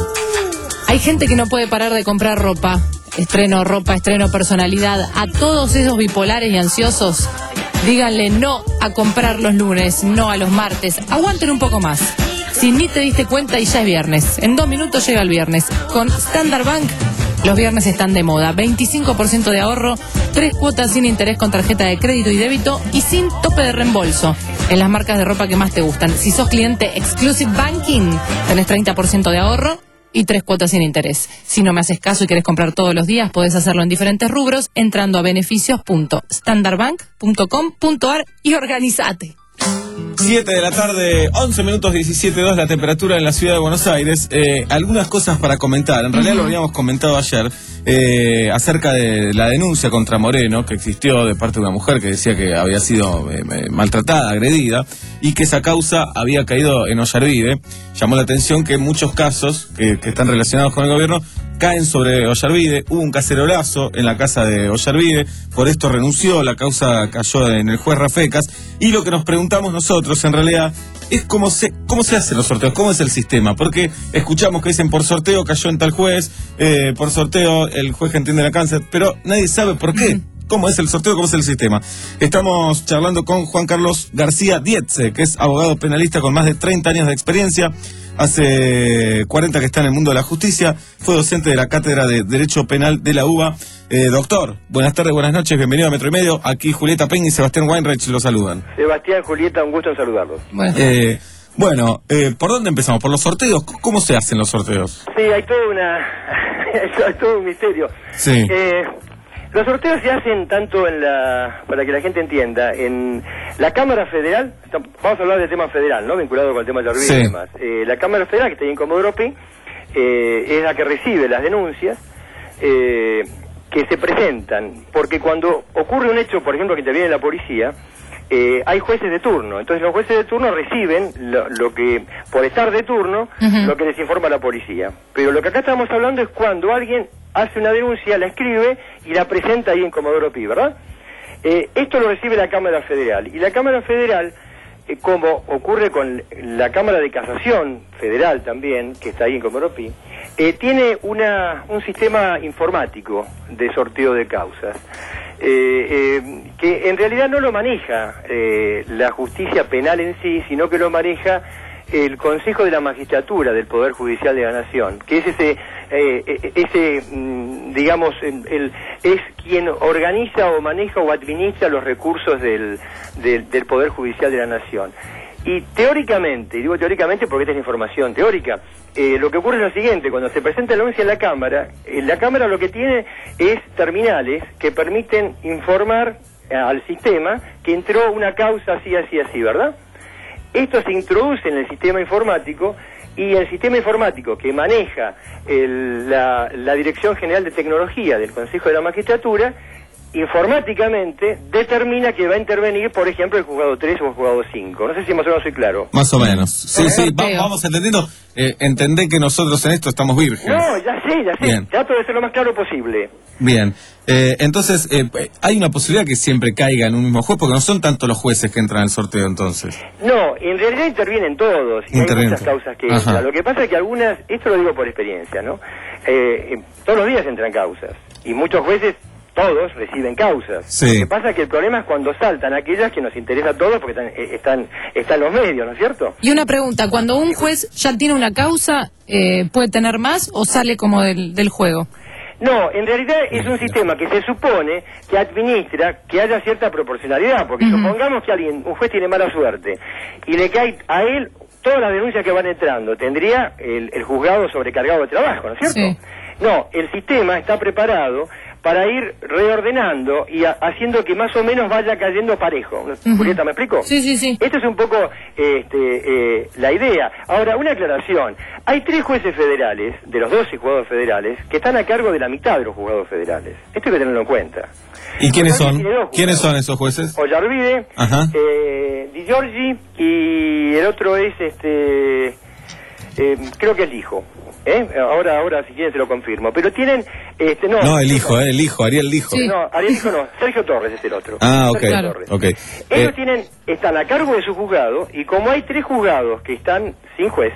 Hay gente que no puede parar de comprar ropa. Estreno ropa, estreno personalidad. A todos esos bipolares y ansiosos, díganle no a comprar los lunes, no a los martes. Aguanten un poco más. Si ni te diste cuenta y ya es viernes. En dos minutos llega el viernes. Con Standard Bank, los viernes están de moda. veinticinco por ciento de ahorro, tres cuotas sin interés con tarjeta de crédito y débito y sin tope de reembolso en las marcas de ropa que más te gustan. Si sos cliente Exclusive Banking, tenés treinta por ciento de ahorro y tres cuotas sin interés. Si no me haces caso y querés comprar todos los días, podés hacerlo en diferentes rubros entrando a beneficios punto standard bank punto com punto a r y organizate. siete de la tarde, once minutos, diecisiete dos la temperatura en la ciudad de Buenos Aires. Eh, algunas cosas para comentar. En realidad uh-huh. lo habíamos comentado ayer eh, acerca de la denuncia contra Moreno que existió de parte de una mujer que decía que había sido eh, maltratada, agredida, y que esa causa había caído en Ollarvide. Llamó la atención que muchos casos que, que están relacionados con el gobierno caen sobre Ollarvide. Hubo un cacerolazo en la casa de Ollarvide, por esto renunció, la causa cayó en el juez Rafecas, y lo que nos preguntamos nosotros en realidad es cómo se cómo se hacen los sorteos, cómo es el sistema, porque escuchamos que dicen por sorteo cayó en tal juez, eh, por sorteo el juez que entiende la cáncer, pero nadie sabe por qué. ¿Cómo es el sorteo? ¿Cómo es el sistema? Estamos charlando con Juan Carlos García Dietze, que es abogado penalista con más de treinta años de experiencia. Hace cuarenta que está en el mundo de la justicia. Fue docente de la Cátedra de Derecho Penal de la U B A. Eh, doctor, buenas tardes, buenas noches, bienvenido a Metro y Medio. Aquí Julieta Peña y Sebastián Weinreich lo saludan. Sebastián, Julieta, un gusto en saludarlos. Bueno, eh, bueno eh, ¿por dónde empezamos? ¿Por los sorteos? ¿Cómo se hacen los sorteos? Sí, hay todo una... hay todo un misterio. Sí. Eh, Los sorteos se hacen tanto en la, para que la gente entienda, en la Cámara Federal, vamos a hablar del tema federal, ¿no? Vinculado con el tema de la Ollarvide sí. y demás. Eh, la Cámara Federal, que está ahí en Comodoro Pi, eh, es la que recibe las denuncias eh, que se presentan, porque cuando ocurre un hecho, por ejemplo, que interviene la policía, eh, hay jueces de turno. Entonces los jueces de turno reciben lo, lo que, por estar de turno, uh-huh. lo que les informa la policía. Pero lo que acá estamos hablando es cuando alguien hace una denuncia, la escribe y la presenta ahí en Comodoro Pi, ¿verdad? Eh, esto lo recibe la Cámara Federal. Y la Cámara Federal, eh, como ocurre con la Cámara de Casación Federal también, que está ahí en Comodoro Pi, eh, tiene una, un sistema informático de sorteo de causas, eh, eh, que en realidad no lo maneja eh, la justicia penal en sí, sino que lo maneja el Consejo de la Magistratura del Poder Judicial de la Nación, que es ese, eh, ese digamos, el, el, es quien organiza o maneja o administra los recursos del, del, del Poder Judicial de la Nación. Y teóricamente, y digo teóricamente porque esta es información teórica, eh, lo que ocurre es lo siguiente: cuando se presenta la denuncia en la Cámara, eh, la Cámara lo que tiene es terminales que permiten informar eh, al sistema que entró una causa así, así, así, ¿verdad? Esto se introduce en el sistema informático y el sistema informático que maneja el, la, la Dirección General de Tecnología del Consejo de la Magistratura informáticamente determina que va a intervenir, por ejemplo, el juzgado tres o el juzgado cinco. No sé si más o menos soy claro. Más o menos. Sí, sí, va, vamos entendiendo. Eh, entendé que nosotros en esto estamos vírgenes. No, ya sé, ya sé. Bien. Trato de ser lo más claro posible. Bien. Eh, entonces, eh, hay una posibilidad que siempre caiga en un mismo juez, porque no son tantos los jueces que entran al sorteo, entonces. No, en realidad intervienen todos, y intervienen. Hay muchas causas que entran. Lo que pasa es que algunas, esto lo digo por experiencia, ¿no? Eh, todos los días entran causas, y muchos jueces, todos, reciben causas. Sí. Lo que pasa es que el problema es cuando saltan aquellas que nos interesa a todos, porque están, están, están los medios, ¿no es cierto? Y una pregunta, cuando un juez ya tiene una causa, eh, ¿puede tener más o sale como del, del juego? No, en realidad es un sistema que se supone que administra que haya cierta proporcionalidad, porque uh-huh. supongamos que alguien, un juez tiene mala suerte y le cae a él todas las denuncias que van entrando, tendría el, el juzgado sobrecargado de trabajo, ¿no es cierto? Sí. No, el sistema está preparado para ir reordenando y a, haciendo que más o menos vaya cayendo parejo. Uh-huh. Julieta, ¿me explico? Sí, sí, sí. Esto es un poco este, eh, la idea. Ahora, una aclaración. Hay tres jueces federales, de los doce juzgados federales, que están a cargo de la mitad de los juzgados federales. Esto hay que tenerlo en cuenta. ¿Y quiénes son? ¿Quiénes son esos jueces? Ollarvide, eh, Di Giorgi, y el otro es este... eh, creo que es el hijo. ¿Eh? Ahora, ahora si quieren se lo confirmo. Pero tienen, este, no. No, el hijo, eh, el hijo, Ariel Dijo. Sí. No, Ariel Dijo no, Sergio Torres es el otro. Ah, ok, Sergio Torres. ok. Ellos Eh, tienen, están a cargo de su juzgado, y como hay tres juzgados que están sin juez,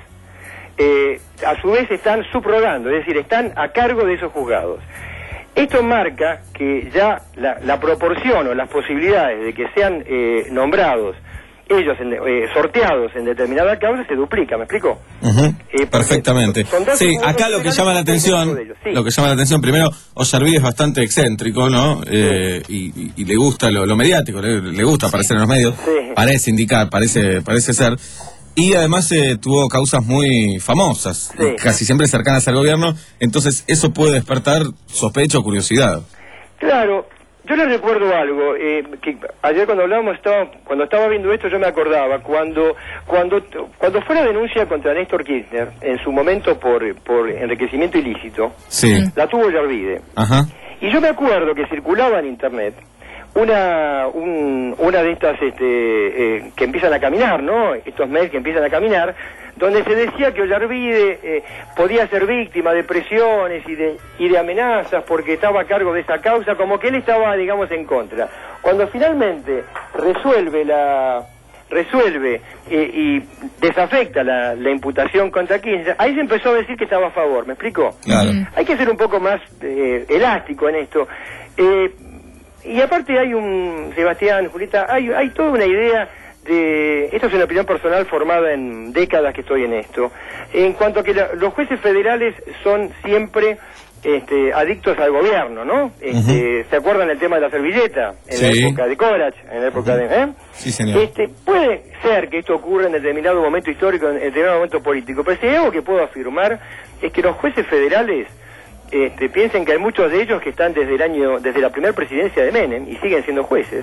eh, a su vez están subrogando, es decir, están a cargo de esos juzgados. Esto marca que ya la, la proporción o las posibilidades de que sean eh, nombrados ellos en, eh, sorteados en determinada causa se duplica, ¿me explico? Ujú, perfectamente. Sí, acá lo que llama la atención, sí. lo que llama la atención, primero, Ollarvide es bastante excéntrico, ¿no? Eh, y, y- y le gusta lo, lo mediático, le, le gusta aparecer en los medios, Sí. parece indicar, parece, parece ser. Y además eh, tuvo causas muy famosas, Sí. casi siempre cercanas al gobierno, entonces eso puede despertar sospecha o curiosidad. Claro, yo les recuerdo algo, eh, que ayer cuando hablábamos, estaba, cuando estaba viendo esto yo me acordaba, cuando cuando cuando fue la denuncia contra Néstor Kirchner, en su momento por, por enriquecimiento ilícito, Sí. la tuvo Ollarvide. Ajá. Y yo me acuerdo que circulaba en internet una un- una de estas este, eh, que empiezan a caminar, ¿no? Estos mails que empiezan a caminar, donde se decía que Ollarvide eh, podía ser víctima de presiones y de y de amenazas porque estaba a cargo de esa causa, como que él estaba, digamos, en contra. Cuando finalmente resuelve la resuelve eh, y desafecta la, la imputación contra Kirchner, ahí se empezó a decir que estaba a favor, ¿me explico? Claro. Hay que ser un poco más eh, elástico en esto. Eh, y aparte hay un, Sebastián, Julieta, hay, hay toda una idea de, esto es una opinión personal formada en décadas que estoy en esto, en cuanto a que la- los jueces federales son siempre este, adictos al gobierno, ¿no? Este, ¿se acuerdan el tema de la servilleta? En la Sí. época de Corach, en la época de... ¿eh? Sí, señor. Este, puede ser que esto ocurra en determinado momento histórico, en determinado momento político, pero si hay algo que puedo afirmar es que los jueces federales este, piensen que hay muchos de ellos que están desde el año, desde la primera presidencia de Menem y siguen siendo jueces,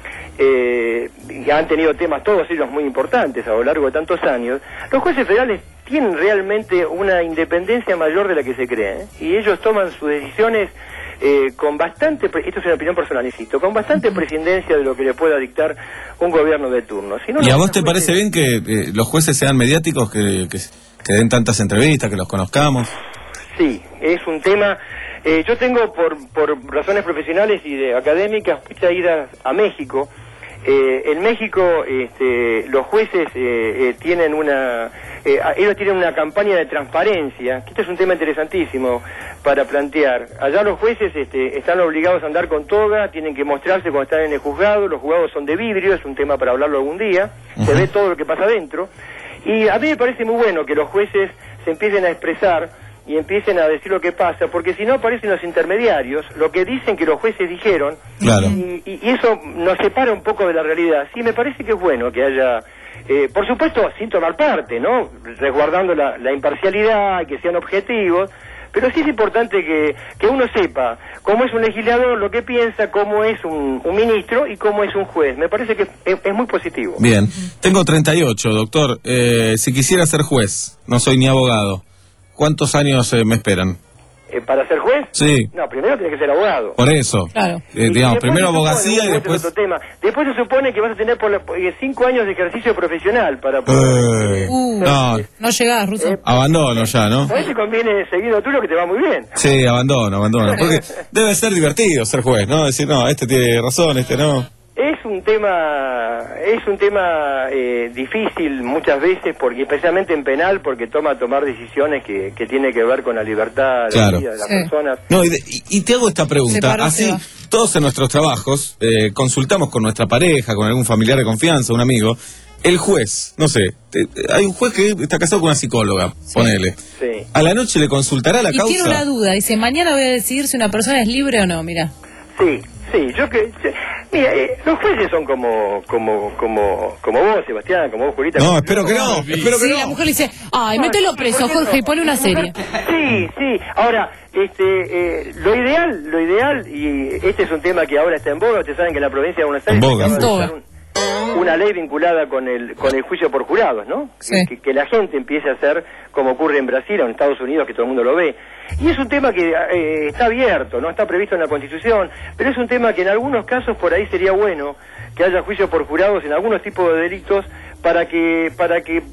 eh, y han tenido temas todos ellos muy importantes a lo largo de tantos años. Los jueces federales tienen realmente una independencia mayor de la que se cree, ¿eh? Y ellos toman sus decisiones eh, con bastante, pre- esto es una opinión personal, insisto, con bastante prescindencia de lo que le pueda dictar un gobierno de turno. Si no, ¿Y a los vos te jueces- parece bien que eh, los jueces sean mediáticos, que, que, que den tantas entrevistas, que los conozcamos? Sí, es un tema. Eh, yo tengo por, por razones profesionales y de académicas muchas idas a México. Eh, en México este, los jueces eh, eh, tienen una, eh, a- ellos tienen una campaña de transparencia, que este es un tema interesantísimo para plantear. Allá los jueces este, están obligados a andar con toga, tienen que mostrarse cuando están en el juzgado, los juzgados son de vidrio, es un tema para hablarlo algún día, se ve todo lo que pasa adentro. Y a mí me parece muy bueno que los jueces se empiecen a expresar y empiecen a decir lo que pasa, porque si no aparecen los intermediarios, lo que dicen que los jueces dijeron, Claro. y, y- y eso nos separa un poco de la realidad. Sí, me parece que es bueno que haya, eh, por supuesto, sin tomar parte, ¿no? Resguardando la, la imparcialidad y que sean objetivos, pero sí es importante que, que uno sepa cómo es un legislador, lo que piensa, cómo es un, un ministro y cómo es un juez. Me parece que es, es muy positivo. Bien, tengo treinta y ocho, doctor. Eh, si quisiera ser juez, no soy ni abogado, ¿cuántos años eh, me esperan? Eh, ¿Para ser juez? Sí. No, primero tiene que ser abogado. Por eso. Claro. Eh, Y digamos, después primero se supone, abogacía y este es después... otro tema. Después se supone que vas a tener por la- eh, cinco años de ejercicio profesional para poder... Eh, Uh, no, no llegás, Russo. abandono ya, ¿no? A veces conviene seguir lo tuyo que te va muy bien. Sí, abandono, abandono. Porque debe ser divertido ser juez, ¿no? Decir, no, este tiene razón, este no. Es un tema, es un tema eh, difícil muchas veces, porque especialmente en penal, porque toma tomar decisiones que, que tiene que ver con la libertad de Claro. vida de las Sí. personas. No, y, de- y- y te hago esta pregunta. Se paró, Así, Seba. todos en nuestros trabajos eh, consultamos con nuestra pareja, con algún familiar de confianza, un amigo. El juez, no sé, te- te- hay un juez que está casado con una psicóloga, ponele. Sí. A la noche le consultará la Y causa. tiene una duda, dice, mañana voy a decidir si una persona es libre o no, mira. Sí, sí, yo que... sí. Mira, eh, los jueces son como, como, como, como vos, Sebastián, como vos, Julita. No, espero que no, espero que Sí, no. la mujer le dice, ay, mételo preso, Jorge, y pone una serie. Sí, sí. Ahora, este, eh, lo ideal, lo ideal, y este es un tema que ahora está en boga, ustedes saben que en la provincia de Buenos Aires En boga. se acaba de En votar un- una ley vinculada con el, con el juicio por jurados, ¿no? Sí. Que, que la gente empiece a hacer como ocurre en Brasil o en Estados Unidos, que todo el mundo lo ve. Y es un tema que eh, está abierto, no está previsto en la Constitución, pero es un tema que en algunos casos por ahí sería bueno que haya juicio por jurados en algunos tipos de delitos para que para que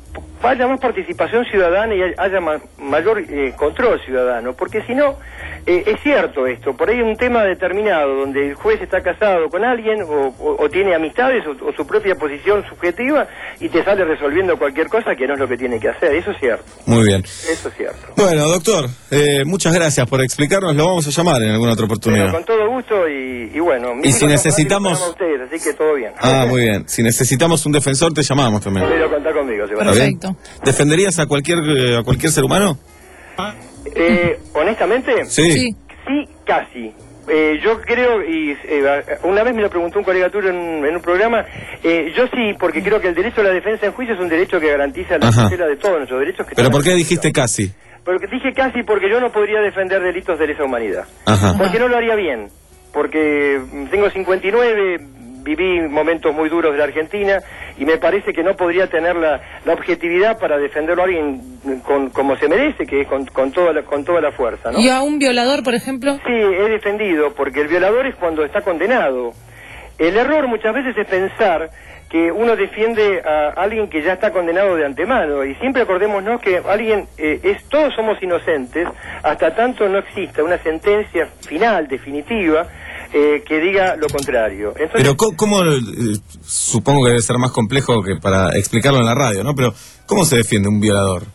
haya más participación ciudadana y haya ma mayor eh, control ciudadano, porque si no, eh, es cierto esto, por ahí un tema determinado donde el juez está casado con alguien o, o, o tiene amistades o, o su propia posición subjetiva y te sale resolviendo cualquier cosa que no es lo que tiene que hacer, eso es cierto. Muy bien. Eso es cierto. Bueno, doctor, eh, muchas gracias por explicarnos, lo vamos a llamar en alguna otra oportunidad. Bueno, con todo gusto y, y bueno. Y si necesitamos... Ustedes, así que todo bien. Ah, muy bien. Si necesitamos un defensor, te llamamos también. Pero contá conmigo, se va. Perfecto. ¿Defenderías a cualquier, eh, a cualquier ser humano? Eh, honestamente, Sí. Sí. sí, casi. Eh, yo creo, y eh, una vez me lo preguntó un colega tuyo en, en un programa, eh, yo sí, porque creo que el derecho a la defensa en juicio es un derecho que garantiza la Ajá. tutela de todos nuestros derechos. Que ¿Pero están por qué en dijiste casi? Porque dije casi porque yo no podría defender delitos de lesa humanidad. Ajá. Porque no lo haría bien. Porque tengo cincuenta y nueve, viví momentos muy duros de la Argentina y me parece que no podría tener la, la objetividad para defenderlo a alguien con, como se merece, que es con, con, toda la, con toda la fuerza, ¿no? ¿Y a un violador, por ejemplo? Sí, he defendido, porque el violador es cuando está condenado. El error muchas veces es pensar que uno defiende a alguien que ya está condenado de antemano, y siempre acordémonos que alguien, eh, es todos somos inocentes, hasta tanto no exista una sentencia final, definitiva, eh, que diga lo contrario. Entonces, Pero ¿cómo, cómo, eh, supongo que debe ser más complejo que para explicarlo en la radio, ¿no? Pero ¿cómo se defiende un violador?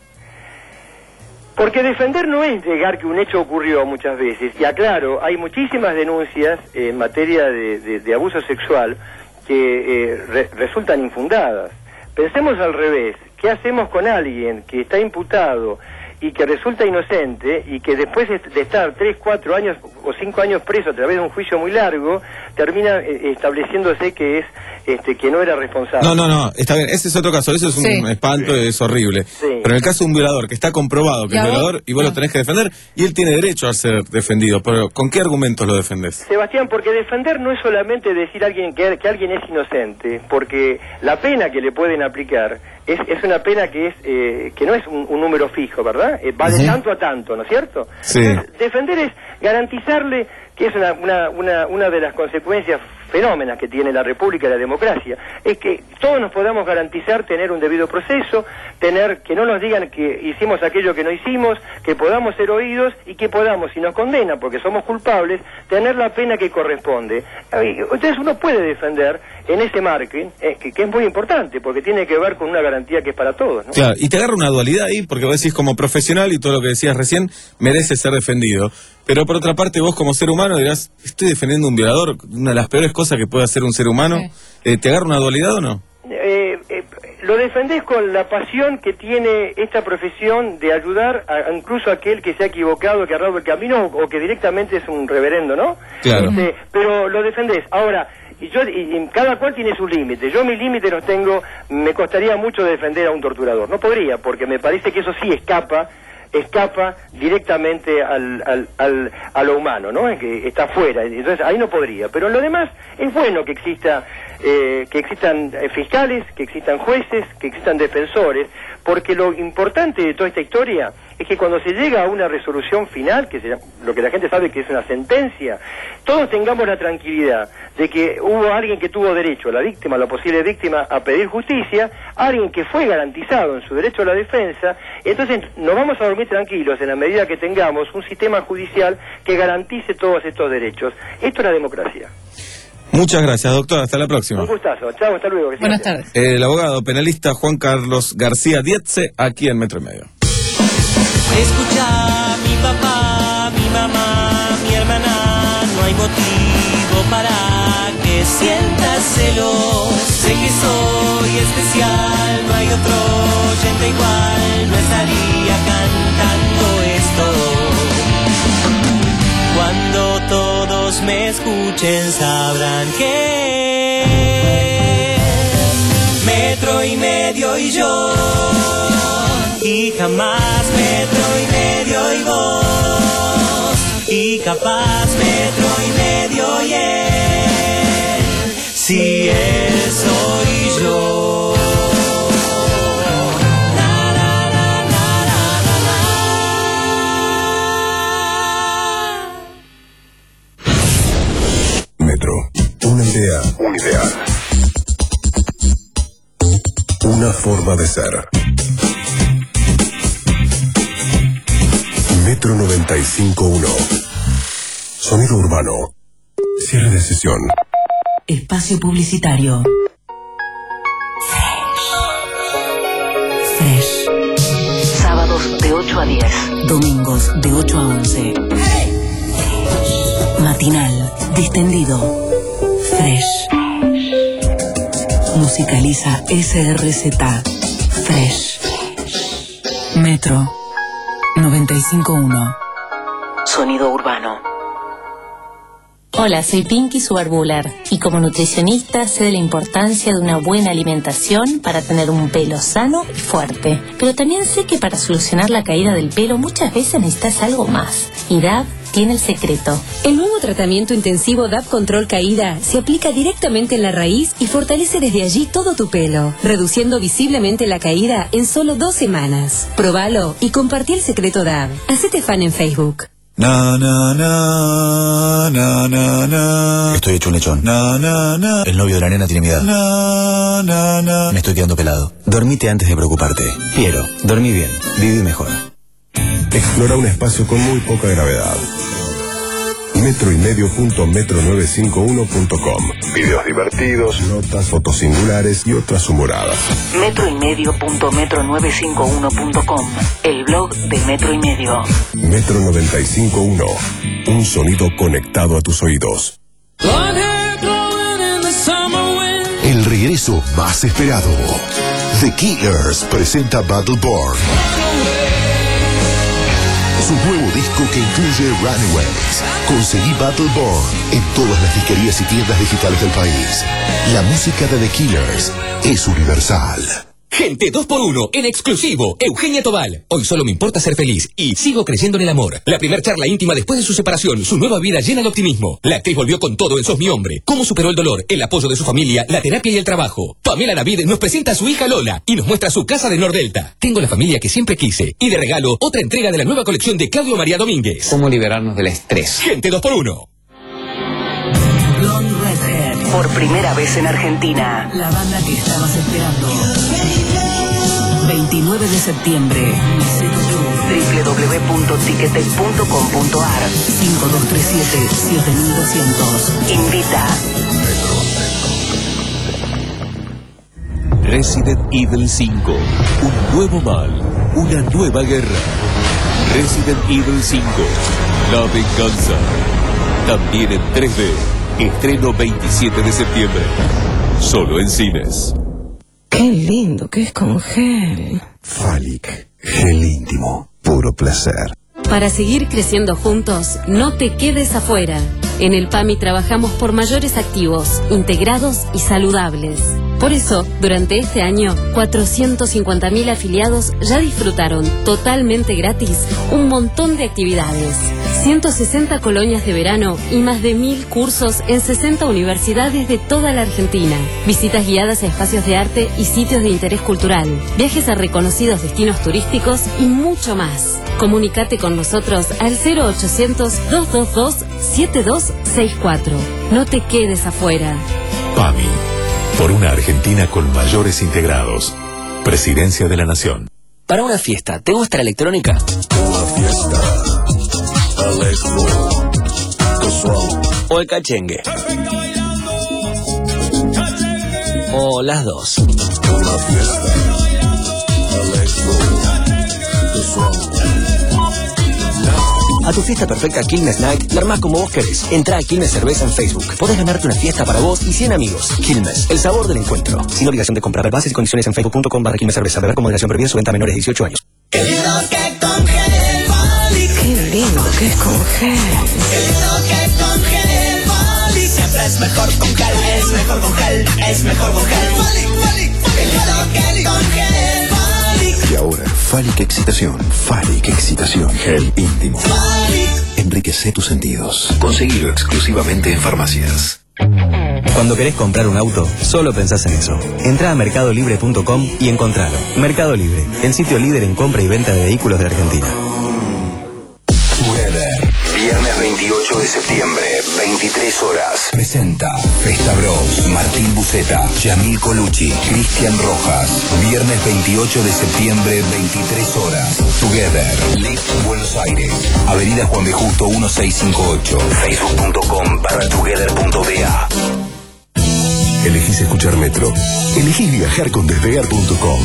Porque defender no es negar que un hecho ocurrió muchas veces, y aclaro, hay muchísimas denuncias en materia de, de, de abuso sexual que eh, re, resultan infundadas. Pensemos al revés, ¿qué hacemos con alguien que está imputado y que resulta inocente y que después de estar tres, cuatro años o cinco años preso a través de un juicio muy largo, termina eh, estableciéndose que es este que no era responsable? No, no, no, está bien, ese es otro caso, eso es un Sí. espanto, Sí. es horrible. Sí. Pero en el caso de un violador, que está comprobado que ¿Y es a vos? violador y vos lo tenés que defender, y él tiene derecho a ser defendido, pero ¿con qué argumentos lo defendés? Sebastián, porque defender no es solamente decir a alguien que, que alguien es inocente, porque la pena que le pueden aplicar es, es una pena que es eh, que no es un, un número fijo, ¿verdad? Eh, va de Ujú. tanto a tanto, ¿no es cierto? Sí. Entonces, defender es garantizarle, que es una, una, una, una de las consecuencias fenómenas que tiene la República y la democracia, es que todos nos podamos garantizar tener un debido proceso, tener que no nos digan que hicimos aquello que no hicimos, que podamos ser oídos y que podamos, si nos condenan porque somos culpables, tener la pena que corresponde. Entonces uno puede defender en ese margen, eh, que, que es muy importante, porque tiene que ver con una garantía que es para todos, ¿no? Claro, y te agarra una dualidad ahí, porque vos decís como profesional y todo lo que decías recién merece ser defendido. Pero por otra parte, vos como ser humano dirás, estoy defendiendo a un violador, una de las peores cosas que puede hacer un ser humano. Eh, ¿Te agarra una dualidad o no? Eh, eh, lo defendés con la pasión que tiene esta profesión de ayudar a, incluso a aquel que se ha equivocado, que ha errado el camino o, o que directamente es un reverendo, ¿no? Claro. Este, pero lo defendés. Ahora, y yo y, y cada cual tiene sus límites. Yo mis límites los tengo, me costaría mucho defender a un torturador. No podría, porque me parece que eso sí escapa escapa directamente al, al, al, a lo humano, ¿no? Que está fuera, entonces ahí no podría. Pero en lo demás es bueno que exista, eh, que existan eh, fiscales, que existan jueces, que existan defensores, porque lo importante de toda esta historia es que cuando se llega a una resolución final, que se, lo que la gente sabe que es una sentencia, todos tengamos la tranquilidad de que hubo alguien que tuvo derecho, la víctima, la posible víctima, a pedir justicia, alguien que fue garantizado en su derecho a la defensa, entonces nos vamos a dormir tranquilos en la medida que tengamos un sistema judicial que garantice todos estos derechos. Esto es la democracia. Muchas gracias, doctor. Hasta la próxima. Un gustazo. Chao, hasta luego. Buenas tardes. El abogado penalista Juan Carlos García Dietze, aquí en Metro y Medio. Escucha, mi papá, mi mamá, mi hermana, no hay motivo para que sientas celos. Sé que soy especial, no hay otro oyente igual, no estaría cantando esto. Cuando todos me escuchen sabrán que Metro y Medio y yo, y jamás Metro y Medio y vos, y capaz Metro y Medio y él, si él soy yo. Na, na, na, na, na, na, na. Metro, una idea, un ideal, una forma de ser. Metro noventa y cinco punto uno. Sonido urbano. Cierre de sesión. Espacio publicitario. Fresh. Sábados de ocho a diez. Domingos de ocho a once. Matinal. Distendido. Fresh. Musicaliza S R Z. Fresh. Metro noventa y cinco punto uno. Sonido urbano. Hola, soy Pinky Subarbular y como nutricionista sé de la importancia de una buena alimentación para tener un pelo sano y fuerte. Pero también sé que para solucionar la caída del pelo muchas veces necesitas algo más. Y D A B tiene el secreto. El nuevo tratamiento intensivo D A B Control Caída se aplica directamente en la raíz y fortalece desde allí todo tu pelo, reduciendo visiblemente la caída en solo dos semanas. Probalo y compartí el secreto D A B. Hacete fan en Facebook. Na, na, na, na, na, na. Estoy hecho un lechón. Na, na, na. El novio de la nena tiene mi edad. Na, na, na. Me estoy quedando pelado. Dormite antes de preocuparte. Piero, dormí bien. Viví mejor. Explora un espacio con muy poca gravedad. metro y medio punto metro novecientos cincuenta y uno punto com. Videos divertidos, notas, fotos singulares y otras humoradas. Metro y medio punto metro novecientos cincuenta y uno punto com. El blog de Metro y Medio. Metro noventa y cinco punto uno. Un sonido conectado a tus oídos. El regreso más esperado. The Killers presenta Battleborn. Su nuevo disco que incluye Runaways. Conseguí Battleborn en todas las disquerías y tiendas digitales del país. La música de The Killers es universal. Gente dos por uno, en exclusivo, Eugenia Tobal. Hoy solo me importa ser feliz y sigo creyendo en el amor. La primer charla íntima después de su separación, su nueva vida llena de optimismo. La actriz volvió con todo en Sos mi hombre. Cómo superó el dolor, el apoyo de su familia, la terapia y el trabajo. Pamela Navid nos presenta a su hija Lola y nos muestra su casa de Nordelta. Tengo la familia que siempre quise. Y de regalo, otra entrega de la nueva colección de Claudio María Domínguez. ¿Cómo liberarnos del estrés? Gente dos por uno. Blonde Redhead. Por primera vez en Argentina. La banda que estabas esperando. veintinueve de septiembre. doble u doble u doble u punto ticketek punto com punto a r. cinco dos tres siete siete mil doscientos. Invita. Resident Evil cinco. Un nuevo mal. Una nueva guerra. Resident Evil cinco. La venganza. También en tres D. Estreno veintisiete de septiembre. Solo en cines. Qué lindo que es con gel. Falic, gel íntimo, puro placer. Para seguir creciendo juntos, no te quedes afuera. En el PAMI trabajamos por mayores activos, integrados y saludables. Por eso, durante este año, cuatrocientos cincuenta mil afiliados ya disfrutaron totalmente gratis un montón de actividades. ciento sesenta colonias de verano y más de mil cursos en sesenta universidades de toda la Argentina. Visitas guiadas a espacios de arte y sitios de interés cultural. Viajes a reconocidos destinos turísticos y mucho más. Comunicate con nosotros al cero ochocientos, dos dos dos, siete dos seis cuatro. No te quedes afuera. PAMI. Por una Argentina con mayores integrados. Presidencia de la Nación. Para una fiesta, ¿te gusta la electrónica? Una fiesta. Electro. Casual. ¿O el cachengue? ¿O las dos? Una fiesta. Electro. Casual. A tu fiesta perfecta Quilmes Night, la armás como vos querés. Entrá a Quilmes Cerveza en Facebook. Podés ganarte una fiesta para vos y cien amigos. Quilmes, el sabor del encuentro. Sin obligación de comprar. Bases y condiciones en facebook punto com barra Quilmes Cerveza. Beber con moderación, prohibida su venta a menores de dieciocho años. Qué lindo que congele el Bali. Qué lindo que es con gel. Qué lindo que congele el Bali. Siempre es mejor con gel, es mejor con gel, es mejor con gel. Bali, Bali, qué lindo que congele el Bali. Y ahora, Falic Excitación. Falic Excitación. Gel íntimo. Enriquece tus sentidos. Conseguilo exclusivamente en farmacias. Cuando querés comprar un auto, solo pensás en eso. Entrá a mercado libre punto com y encontralo. Mercado Libre, el sitio líder en compra y venta de vehículos de Argentina. Viernes veintidós veintiocho de septiembre, veintitrés horas. Presenta Festa Bros, Martín Buceta, Yamil Colucci, Cristian Rojas. Viernes veintiocho de septiembre, veintitrés horas. Together, Live Buenos Aires. Avenida Juan B. Justo mil seiscientos cincuenta y ocho. Facebook punto com barra together punto b a. Elegís escuchar Metro. Elegís viajar con despegar punto com.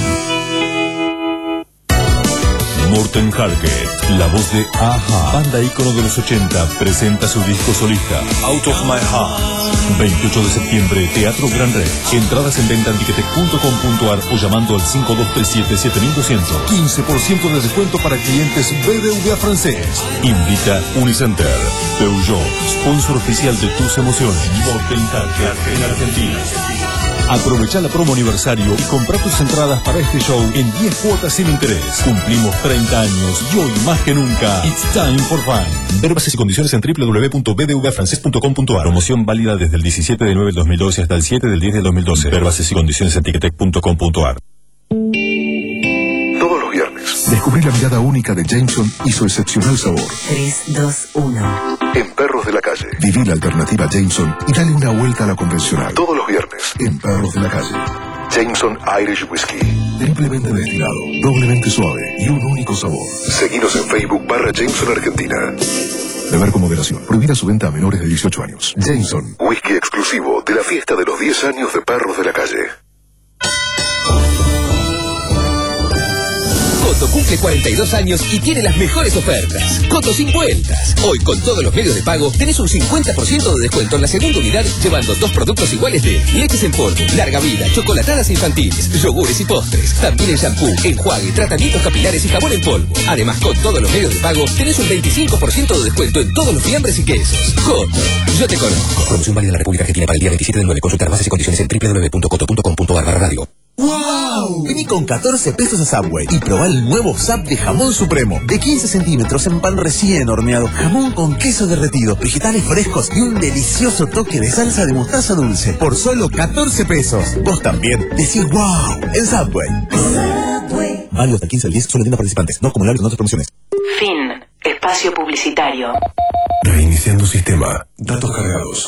Morten Harket, la voz de Aja, banda ícono de los ochenta, presenta su disco solista, Out of My Heart. veintiocho de septiembre, Teatro Gran Rex. Entradas en venta en ticketek punto com punto a r o llamando al cinco dos tres siete siete mil doscientos. quince por ciento de descuento para clientes B B V A francés. Invita Unicenter. Peugeot, sponsor oficial de tus emociones. Morten Harket, en Argentina. Aprovecha la promo aniversario y compra tus entradas para este show en diez cuotas sin interés. Cumplimos treinta años y hoy más que nunca, it's time for fun. Ver bases y condiciones en doble u doble u doble u punto b b v a francés punto com punto a r. Promoción válida desde el diecisiete de nueve del dos mil doce hasta el siete del diez del dos mil doce. Ver bases y condiciones en ticketek punto com punto a r. Todos los viernes, descubrí la mirada única de Jameson y su excepcional sabor. tres, dos, uno. En Perros de la Calle. Viví la alternativa Jameson y dale una vuelta a la convencional. Todos los viernes, en Perros de la Calle. Jameson Irish Whiskey. Triplemente destilado, doblemente suave y un único sabor. Seguinos en Facebook barra Jameson Argentina. Beber con moderación. Prohibida su venta a menores de dieciocho años. Jameson. Whisky exclusivo de la fiesta de los diez años de Perros de la Calle. Coto cumple cuarenta y dos años y tiene las mejores ofertas. Coto sin vueltas. Hoy con todos los medios de pago tenés un cincuenta por ciento de descuento en la segunda unidad llevando dos productos iguales de leches en polvo, larga vida, chocolatadas infantiles, yogures y postres. También en shampoo, enjuague, tratamientos capilares y jabón en polvo. Además con todos los medios de pago tenés un veinticinco por ciento de descuento en todos los fiambres y quesos. Coto, yo te conozco. Promoción válida en la República Argentina para el día veintisiete del nueve. Consultar bases y condiciones en doble u doble u doble u punto coto punto com punto a r barra radio. ¡Wow! Vení con catorce pesos a Subway y probá el nuevo Sub de jamón supremo. De quince centímetros en pan recién horneado. Jamón con queso derretido, vegetales frescos y un delicioso toque de salsa de mostaza dulce. Por solo catorce pesos. Vos también decís ¡wow! En Subway. Subway. Válido hasta el quince del diez, solo tienda participantes. No acumulables con otras promociones. Fin. Espacio publicitario. Reiniciando sistema. Datos cargados.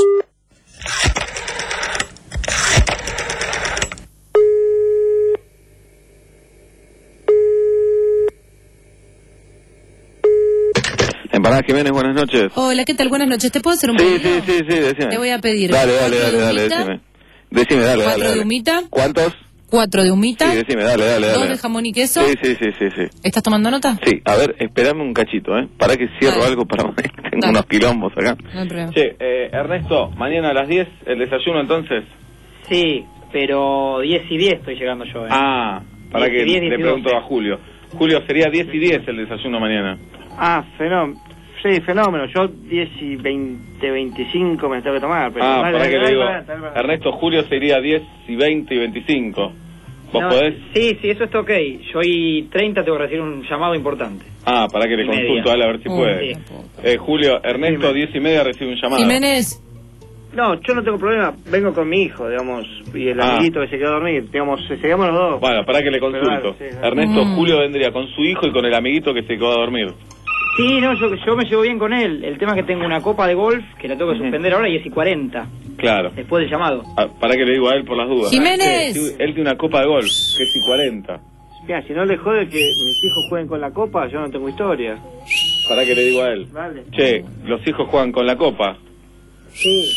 Empanadas Jiménez, buenas noches. Hola, ¿qué tal? Buenas noches. ¿Te puedo hacer un Sí, pedido? sí, sí, sí, decime. Te voy a pedir. Dale, dale, cuatro dale, de dale, humita, decime. Decime, dale, Cuatro dale. de humita. ¿Cuántos? Cuatro de humita. Sí, decime, dale, dale, dale. Dos de jamón y queso. Sí, sí, sí, sí, sí. ¿Estás tomando nota? Sí, a ver, esperame un cachito, ¿eh? Para que cierro Dale. algo para... Tengo Dale. unos quilombos acá. No hay problema. Che, eh, Ernesto, mañana a las diez, el desayuno entonces. Sí, pero diez y diez estoy llegando yo, ¿eh? Ah, para diez que y diez, le diez y pregunto doce. a Julio. Julio, sería diez y diez el desayuno mañana. Ah, fenómeno. Sí, fenómeno. Yo diez y veinte, veinticinco me tengo que tomar. Pero Ah, vale, para vale, que le vale, digo, vale, vale, vale. Ernesto, Julio sería diez y veinte y veinticinco. ¿Vos No, podés? Sí, sí, eso está ok. Yo y treinta tengo que recibir un llamado importante. Ah, para que le Y consulto media. a él a ver si Mm, puede. sí. Eh, Julio, Ernesto, diez y media recibe un llamado. Jiménez. No, yo no tengo problema. Vengo con mi hijo, digamos, y el Ah. amiguito que se quedó a dormir. Digamos, llegamos los dos. Bueno, para que le Pero consulto. dale, sí, dale. Ernesto, Mm. Julio vendría con su hijo y con el amiguito que se quedó a dormir. Sí, no, yo, yo me llevo bien con él. El tema es que tengo una copa de golf que la tengo que suspender ahora y es y cuarenta, Claro. después del llamado. Ah, para que le digo a él por las dudas. Jiménez. Sí, sí, él tiene una copa de golf, que es y cuarenta. Mira, si no le jode que mis hijos jueguen con la copa, yo no tengo historia. Para que le digo a él. Vale. Che, los hijos juegan con la copa. Sí.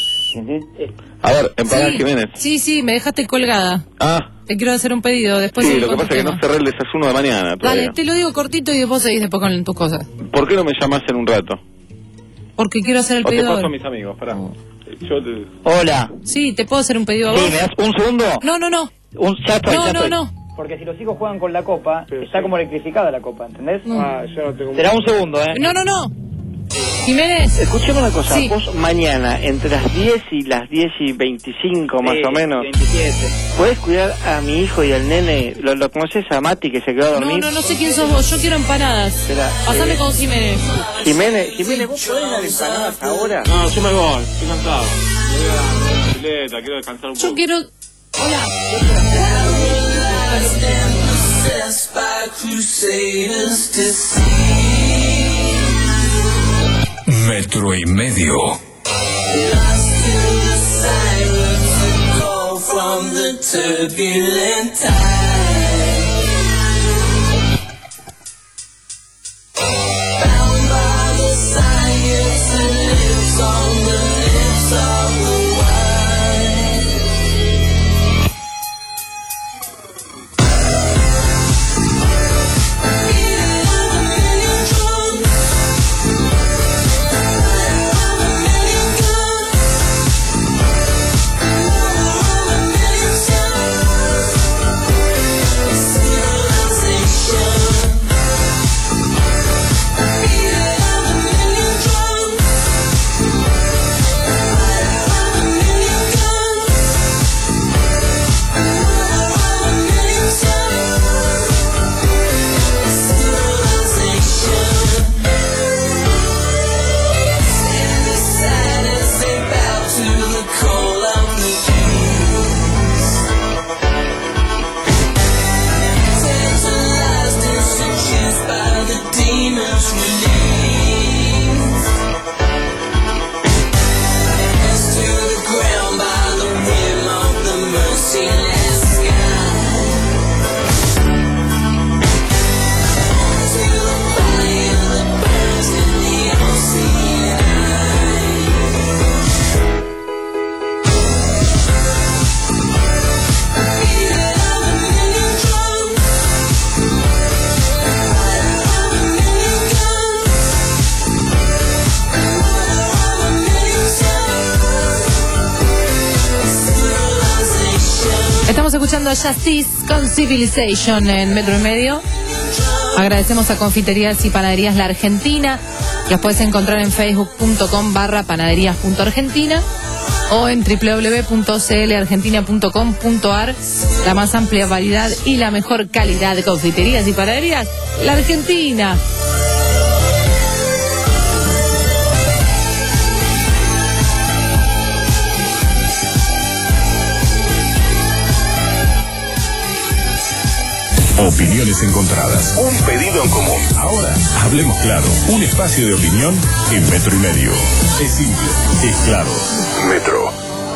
A ver, Empanadas Sí. Jiménez. Sí, sí, me dejaste colgada. Ah, Te quiero hacer un pedido. Después sí, seguimos lo que con pasa es que tu no tema. cerré el desayuno de mañana todavía. Dale, te lo digo cortito y después seguís después con tus cosas. ¿Por qué no me llamas en un rato? Porque quiero hacer el O te pedido paso a ahora. mis amigos, pará. Yo te... Hola. Sí, ¿te puedo hacer un pedido a Sí, vos? ¿me das un segundo? No, no, no. Un, ya estoy, No, ya no, estoy. no. Porque si los hijos juegan con la copa, está como electrificada la copa, ¿entendés? No. Ah, yo no tengo... Será un segundo, ¿eh? No, no, no. Jiménez. Escuchame una cosa, Sí. vos mañana, entre las diez y las diez y veinticinco más Sí, o menos, veintisiete. ¿Podés cuidar a mi hijo y al nene? ¿Lo, lo conoces a Mati que se quedó a No, dormir? no, no sé quién sos vos. Yo quiero empanadas. Espera, Pasame eh, con Jiménez. Jiménez, Jiménez, ¿vos podés dar empanadas ahora? No, yo me voy, estoy cansado. Me voy a la bicicleta, quiero descansar un Yo poco. quiero... Hola. Metro y medio. Estamos escuchando Justice con Civilization en Metro y Medio. Agradecemos a Confiterías y Panaderías La Argentina. Los puedes encontrar en facebook.com barra panaderías.argentina o en doble u doble u doble u punto c l argentina punto com punto a r. La más amplia variedad y la mejor calidad de confiterías y panaderías La Argentina. Opiniones encontradas. Un pedido en común. Ahora, hablemos claro. Un espacio de opinión en Metro y Medio. Es simple, es claro. Metro.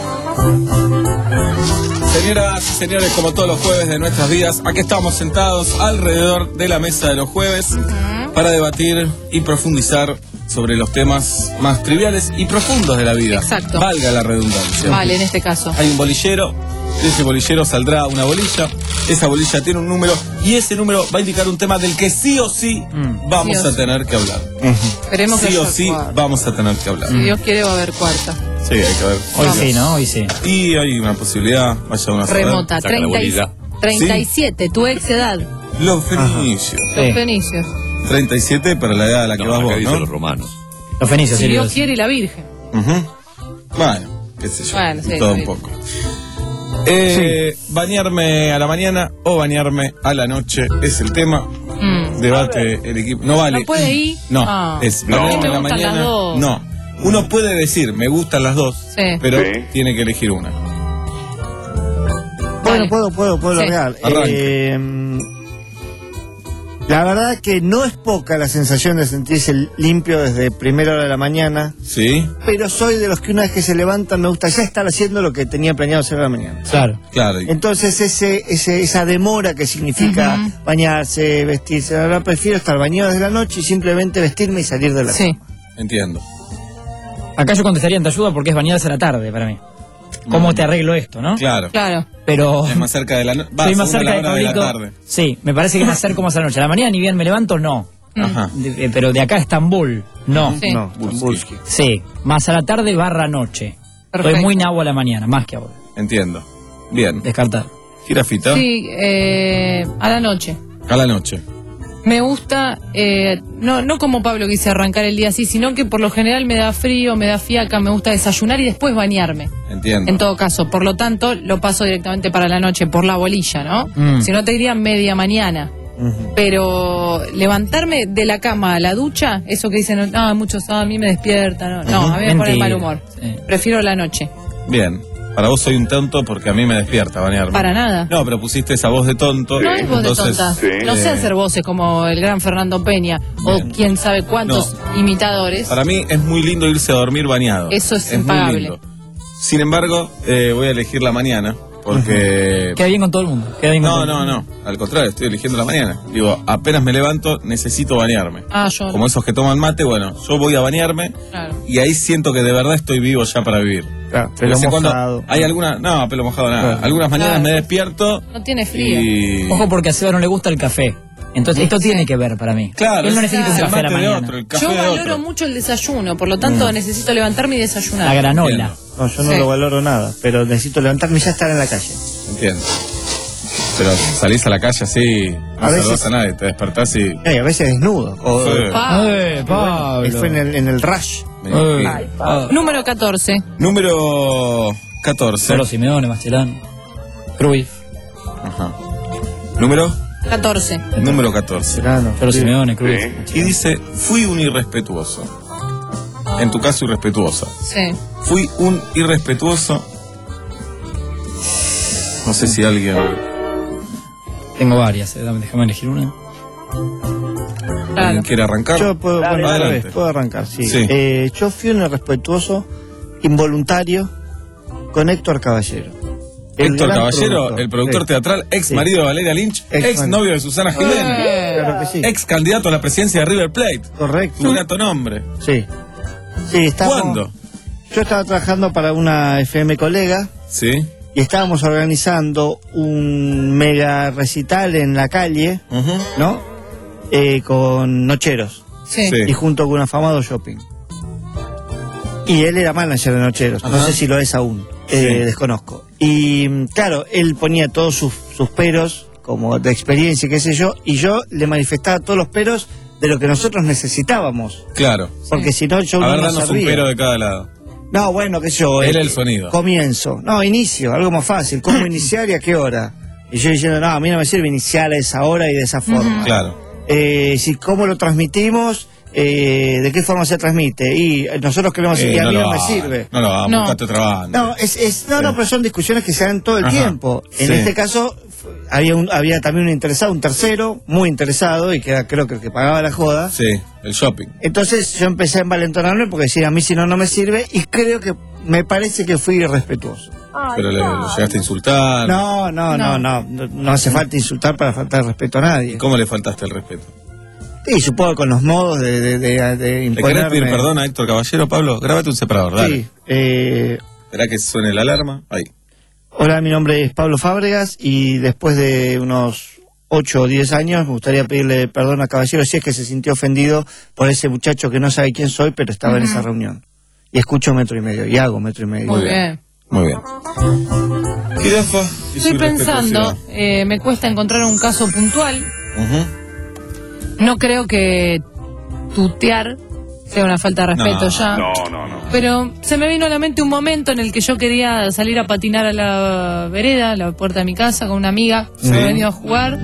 Señoras y señores, como todos los jueves de nuestras vidas, aquí estamos sentados alrededor de la mesa de los jueves para debatir y profundizar sobre los temas más triviales y profundos de la vida. Exacto. Valga la redundancia. Vale, en este caso. Hay un bolillero, de ese bolillero saldrá una bolilla, esa bolilla tiene un número y ese número va a indicar un tema del que sí o sí mm. vamos sí o a sí. tener que hablar. Esperemos sí que o haya sí cuarta. vamos a tener que hablar. Si Dios quiere va a haber cuarta. Sí, hay que ver. Hoy sí, ¿no? Hoy sí. Y hay una posibilidad, vaya una Remota, treinta y, treinta y siete, tu ex edad. Los fenicios. Los fenicios. treinta y siete para la edad a la que No, vas acá vos, dice ¿no? los romanos. Los fenicios, Si sí. Dios quiere y la Virgen. Uh-huh. Bueno, qué sé yo. Bueno, sí, todo sí. un poco. Eh, sí. Bañarme a la mañana o bañarme a la noche es el tema. Mm. Debate el equipo. No vale. ¿No puede ir? No, Ah. es No. bañarme Me a la gustan mañana. las dos. No. Uno puede decir, me gustan las dos, Sí. pero Sí. tiene que elegir una. Bueno, puedo, puedo, puedo Sí. largar. Arranque. Eh, la verdad que no es poca la sensación de sentirse limpio desde primera hora de la mañana, ¿Sí? pero soy de los que una vez que se levantan me gusta ya estar haciendo lo que tenía planeado hacer a la mañana. Claro. Claro. Entonces ese, ese esa demora que significa Ujú. bañarse, vestirse, ahora prefiero estar bañado desde la noche y simplemente vestirme y salir de la Sí. Entiendo. Acá yo contestaría en tu ayuda porque es bañarse a la tarde para mí. ¿Cómo Mm. te arreglo esto, no? Claro. Claro. Pero Es más cerca de la noche. estoy más cerca de la hora de la Pablito. tarde. Sí, me parece que me acerco más a la noche. A la mañana ni bien me levanto, no. Ajá. De- eh, pero de acá a Estambul, no. Sí. No, Bulski. Sí, más a la tarde barra noche. Perfecto. Estoy muy nabo a la mañana, más que ahora. Entiendo. Bien. Descartar. Girafita. Sí, eh, a la noche. A la noche. Me gusta, eh, no, no como Pablo quise arrancar el día así, sino que por lo general me da frío, me da fiaca, me gusta desayunar y después bañarme. Entiendo. En todo caso, por lo tanto, lo paso directamente para la noche, por la bolilla, ¿no? Mm. Si no, te diría media mañana. Pero levantarme de la cama a la ducha, eso que dicen, ah, muchos, ah, a mí me despierta, no, no, a mí me pone Mentira. mal humor. Sí. Prefiero la noche. Bien. para vos soy un tonto porque a mí me despierta bañarme. Para nada. No, pero pusiste esa voz de tonto. No es voz entonces, de tonta. sí. No sé hacer voces como el gran Fernando Peña o quién sabe cuántos imitadores. Para mí es muy lindo irse a dormir bañado. Eso es muy impagable. lindo. Sin embargo, eh, voy a elegir la mañana porque... Queda bien con todo el mundo. Queda bien con No, todo el no, mundo. no. Al contrario, estoy eligiendo la mañana. Digo, apenas me levanto, necesito bañarme. Ah, yo. Como esos que toman mate, bueno, yo voy a bañarme Claro. y ahí siento que de verdad estoy vivo ya para vivir. Claro, De pelo vez en cuando mojado. hay alguna, no, pelo mojado nada. Claro. Algunas mañanas Claro. me despierto No tiene frío. y... Ojo porque a Seba no le gusta el café. Entonces esto tiene que ver para mí. Claro, Él no es- necesita es un el café a la mate de mañana. otro, el café Yo de valoro otro. mucho el desayuno, por lo tanto Mm. necesito levantarme y desayunar. La granola. No, yo no Sí. lo valoro nada, pero necesito levantarme y ya estar en la calle. Entiendo. Pero salís a la calle así, no A veces- saludás a nadie, te despertás y... Eh, a veces desnudo. O, Sí. Pa- Eh, Pablo. Él fue en el, en el rush. Eh, Ay, ah. Número catorce. Número catorce. Solo Simeone, Mascherano, Cruyff. Ajá. Número... catorce. Número catorce. Verano. Solo Simeone, Cruyff. Y dice, fui un irrespetuoso. En tu caso, irrespetuosa. Sí. Fui un irrespetuoso. No sé si alguien... Tengo varias, eh, dame- déjame elegir una. ¿Alguien quiere arrancar? Yo puedo, bueno, otra Adelante. vez, puedo arrancar, sí. Sí. Eh, yo fui un irrespetuoso involuntario con Héctor Caballero. El Héctor gran Caballero, productor. el productor Sí. teatral, ex Sí. marido de Valeria Lynch, Ex ex novio de Susana Jiménez, Claro que sí. ex candidato a la presidencia de River Plate. Correcto. Un gato nombre. Sí. Sí, estábamos- ¿Cuándo? Yo estaba trabajando para una F M colega Sí. y estábamos organizando un mega recital en la calle, Ujú. ¿no? Eh, con Nocheros. Sí. Sí. Y junto con Afamado Shopping. Y él era manager de Nocheros, no Ajá. sé si lo es aún, eh, Sí. desconozco. Y mm, claro, él ponía todos sus, sus peros, como de experiencia, qué sé yo, y yo le manifestaba todos los peros de lo que nosotros necesitábamos. Claro. Porque si no, yo A ver, no danos un servía. pero de cada lado. No, bueno, qué sé yo. Él eh, el sonido. Comienzo. No, inicio, algo más fácil. ¿Cómo iniciar y a qué hora? Y yo diciendo, no, a mí no me sirve iniciar a esa hora y de esa forma. Claro. Eh, si cómo lo transmitimos, eh, de qué forma se transmite. Y nosotros queremos Eh, y a no mí lo no me hagas. sirve. No lo hagas, No. buscate otra banda. No, es, es, no, no, pero son discusiones que se dan todo el Ajá. tiempo. En Sí. este caso, f- había, un, había también un interesado, un tercero, muy interesado, y que era, creo que el que pagaba la joda. Sí, el shopping. Entonces yo empecé a envalentonarme porque decía, a mí si no, no me sirve, y creo que me parece que fui irrespetuoso. Pero le, lo llegaste a insultar. No, no, no, no, no, no hace falta insultar para faltar respeto a nadie. ¿Cómo le faltaste el respeto? Sí, supongo con los modos de, de, de, de ¿Le querés imponerme. pedir perdón a Héctor Caballero, Pablo? Grábate un separador, dale. Sí, eh, ¿Será que suene la alarma? Ahí. hola, mi nombre es Pablo Fábregas y después de unos ocho o diez años me gustaría pedirle perdón a Caballero si es que se sintió ofendido por ese muchacho que no sabe quién soy, pero estaba en Ujú. esa reunión. Y escucho metro y medio, y hago metro y medio. Muy bien. Muy bien. Jirafa y su Estoy pensando, irrespetuosidad. eh, me cuesta encontrar un caso puntual. Ujú. No creo que tutear sea una falta de respeto No, ya. No, no, no. Pero se me vino a la mente un momento en el que yo quería salir a patinar a la vereda, a la puerta de mi casa, con una amiga que Sí. me había venido a jugar.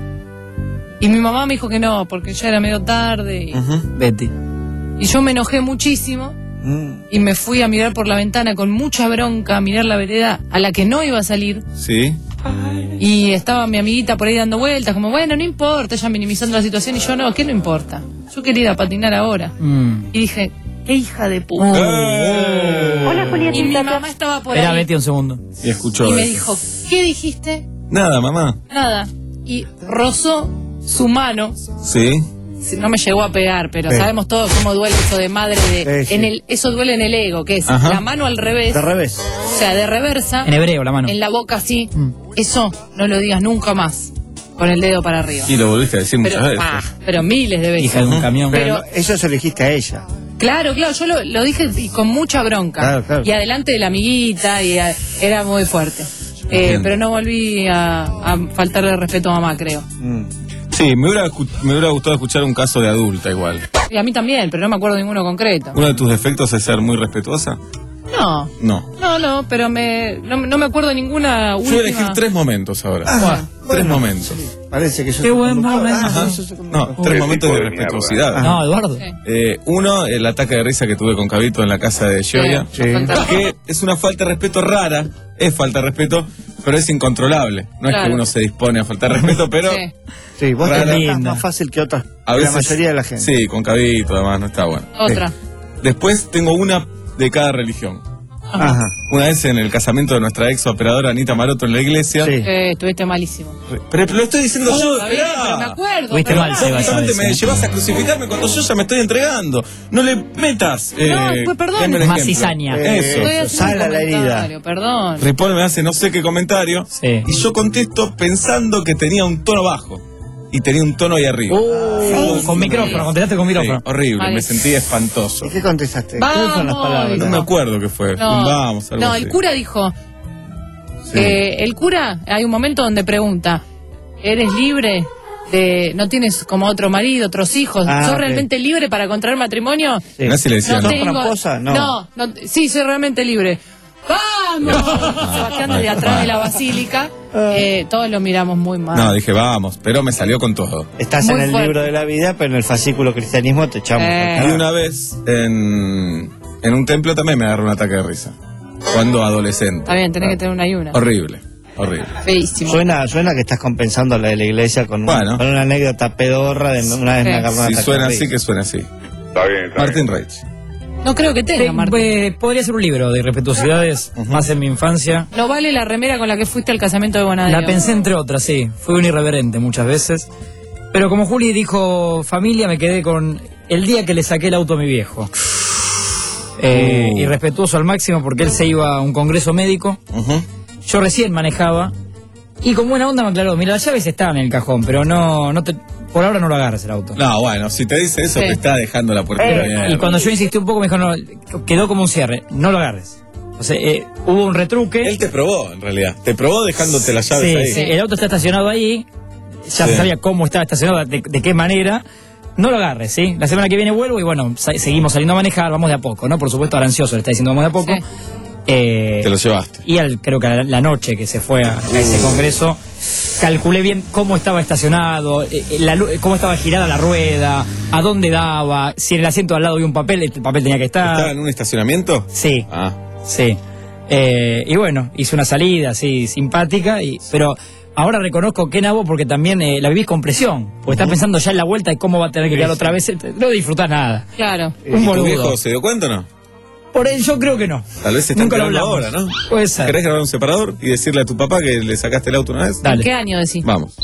Y mi mamá me dijo que no, porque ya era medio tarde. Y, Ujú. Betty. y yo me enojé muchísimo Mm. y me fui a mirar por la ventana con mucha bronca, a mirar la vereda a la que no iba a salir. Sí. Y estaba mi amiguita por ahí dando vueltas, como, bueno, no importa, ella minimizando la situación. Y yo, no, ¿qué no importa? Yo quería ir a patinar ahora. Mm. Y dije, qué hija de puta. Eh. Hola, Julieta. Y mi mamá estaba por Espera, ahí Betty, un segundo. Y escuchó y me eso. dijo, ¿qué dijiste? Nada, mamá. Nada. Y rozó su mano. Sí. Si no me llegó a pegar, pero Sí. sabemos todos cómo duele eso de madre de... Sí, sí. En el, eso duele en el ego, que es Ajá. la mano al revés. De revés. O sea, de reversa. En hebreo, la mano. En la boca así. Mm. Eso no lo digas nunca más. Con el dedo para arriba. Y lo volviste a decir Pero, muchas veces. ah, pero miles de veces. Hija de un camión. Pero, Pero- no, eso se lo dijiste a ella. Claro, claro, yo lo, lo dije y con mucha bronca. Claro, claro. Y adelante de la amiguita, y a- era muy fuerte. Eh, Entiendo. pero no volví a, a faltarle respeto a mamá, creo. Mm. Sí, me hubiera, escu- me hubiera gustado escuchar un caso de adulta igual. Y a mí también, pero no me acuerdo de ninguno concreto. ¿Uno de tus defectos es ser muy respetuosa? No, No. no, no, pero me, no, no me acuerdo de ninguna Yo última. voy a elegir tres momentos ahora. Ah, tres bueno. momentos. Parece que yo Qué buen momento. Ajá. No, tres momentos de respetuosidad. No, Eduardo. Eh, uno, el ataque de risa que tuve con Cabito en la casa de Gioia, Sí. que es una falta de respeto rara, es falta de respeto, pero es incontrolable. No es Claro. que uno se dispone a faltar respeto, pero Sí. Sí, vos te Rara. tratás más fácil que otras. a veces... La mayoría de la gente. Sí, con Cabito además, no está bueno. Otra. Eh, después tengo una de cada religión. Ajá. Una vez en el casamiento de nuestra ex operadora Anita Maroto en la iglesia. Sí. Eh, estuviste malísimo. Pero lo estoy diciendo yo, Está bien, esperá. pero me acuerdo. Tuviste pero- mal, Seba, esa Justamente vez, me ¿eh? llevas a crucificarme cuando yo ya me estoy entregando. No le metas. Eh, No, pues, perdón. dame el Más ejemplo. cizaña. Eh, Eso. Estoy haciendo Sala un la herida. comentario, Perdón. Ripoll me hace no sé qué comentario. Sí. Y yo contesto pensando que tenía un tono bajo. Y tenía un tono ahí arriba. Uh, con micrófono, contestaste con Sí, micrófono. horrible, Vale. me sentí espantoso. ¿Y qué contestaste? Vamos. ¿Cuáles son las palabras? No me acuerdo qué fue. No, Vamos, algo no así. el cura dijo, Sí. eh, el cura, hay un momento donde pregunta, ¿eres libre de, no tienes como otro marido, otros hijos? Ah, ¿Sos ok. realmente libre para contraer matrimonio? Sí. Mirá si le decía No no. ¿Sos tengo- tramposa? No. No, no, sí, soy realmente libre. ¡Vamos! Sebastián desde atrás de la basílica, eh, todos lo miramos muy mal. No, dije vamos, pero me salió con todo. Estás Muy en el fuerte. libro de la vida, pero en el fascículo cristianismo te echamos. Eh. al Y carajo. una vez en, en un templo también me agarró un ataque de risa. Cuando adolescente. Está bien, tenés que tener una y una. Horrible, horrible. Feísimo. Suena, suena que estás compensando la de la iglesia con, un- Bueno. con una anécdota pedorra de una vez me Sí. agarró un Si ataque suena de así, risa. que suena así. Está bien, está Martín bien. Reich. No creo que tenga, Sí, Martín. eh, podría ser un libro de irrespetuosidades, más en mi infancia. No vale la remera con la que fuiste al casamiento de Bonadío. La pensé entre otras, sí. Fui un irreverente muchas veces. Pero como Juli dijo familia, me quedé con el día que le saqué el auto a mi viejo. Eh, Uh. Irrespetuoso al máximo porque él se iba a un congreso médico. Ujú. Yo recién manejaba. Y con buena onda me aclaró, mira, las llaves estaban en el cajón, pero no, no te, por ahora no lo agarres el auto. No, bueno, si te dice eso, Sí. te está dejando la puerta Pero- abierta. y cuando yo insistí un poco me dijo, no, quedó como un cierre, no lo agarres. O sea, eh, hubo un retruque. Él te probó, en realidad. Te probó dejándote las llaves Sí, ahí. sí, el auto está estacionado ahí, ya Sí. sabía cómo estaba estacionado, de, de qué manera. No lo agarres, ¿sí? La semana que viene vuelvo y bueno, sa- seguimos saliendo a manejar, vamos de a poco, ¿no? Por supuesto, ahora ansioso le está diciendo vamos de a poco. Sí. Eh, Te lo llevaste. y al, creo que a la, la noche que se fue a, a ese congreso, calculé bien cómo estaba estacionado, eh, eh, la lu- cómo estaba girada la rueda, a dónde daba, si en el asiento al lado había un papel, el papel tenía que estar. ¿Estaba en un estacionamiento? Sí, Ah. sí. Eh, y bueno, hice una salida así simpática, y, pero ahora reconozco que nabo porque también eh, la vivís con presión, porque estás pensando ya en la vuelta y cómo va a tener que quedar otra vez, no disfrutás nada. Claro. Un ¿Y tu boludo. viejo se dio cuenta o no? Por él yo creo que no. Tal vez se está Nunca lo enterando hablamos. ahora, ¿no? Puede ser. ¿Querés grabar un separador y decirle a tu papá que le sacaste el auto una vez? Dale. ¿En qué año decís? Vamos.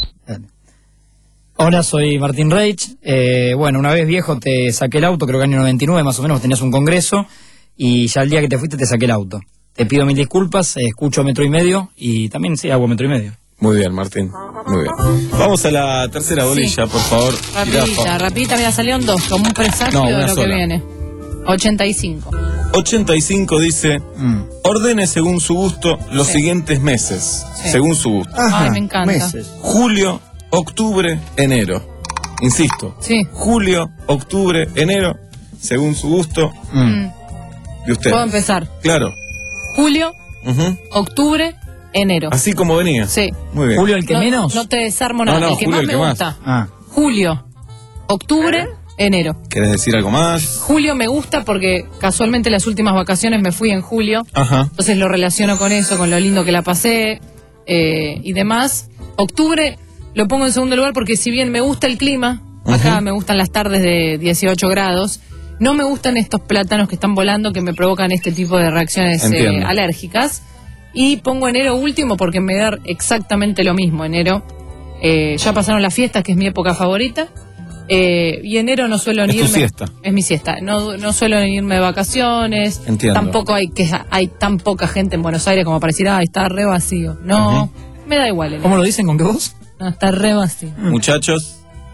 Hola, soy Martín Reich. Eh, bueno, una vez viejo te saqué el auto, creo que año noventa y nueve más o menos, tenías un congreso y ya el día que te fuiste te saqué el auto. Te pido mil disculpas, eh, escucho metro y medio y también sí, hago metro y medio. Muy bien, Martín. Muy bien. Vamos a la tercera bolilla, por favor. Rapidita, Jirafa. rapidita, mira, salieron dos, como un presagio No, de una lo sola. que viene. ochenta y cinco. ochenta y cinco dice, Mm. ordene según su gusto los Sí. siguientes meses. Sí. Según su gusto. Ay, me encanta. Meses. Julio, octubre, enero. Insisto. Sí. Julio, octubre, enero. Según su gusto Mm. de usted. Puedo empezar. Claro. Julio, Ujú. octubre, enero. Así como venía. Sí. Muy bien. Julio el que no, menos. No te desarmo No, nada. no, el que Julio más el me que más. gusta. Ah. Julio, octubre, enero. ¿Querés decir algo más? Julio me gusta porque casualmente las últimas vacaciones me fui en julio. Ajá. Entonces lo relaciono con eso, con lo lindo que la pasé eh, y demás. Octubre lo pongo en segundo lugar porque si bien me gusta el clima, acá Ujú. me gustan las tardes de dieciocho grados, no me gustan estos plátanos que están volando que me provocan este tipo de reacciones eh, Entiendo. alérgicas. Y pongo enero último porque me da exactamente lo mismo. Enero, eh, ya pasaron las fiestas, que es mi época favorita. Eh, y enero no suelo Es ni tu irme. siesta. Es mi siesta. No, no suelo ni irme de vacaciones. Entiendo. Tampoco hay que hay tan poca gente en Buenos Aires como para decir, ah, está re vacío. No, me da igual. enero. ¿Cómo lo dicen? ¿Con qué voz? No, está re vacío. Muchachos,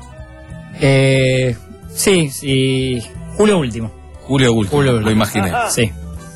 Eh, sí, sí. Julio último. Julio último. Julio Lo último. imaginé. Sí.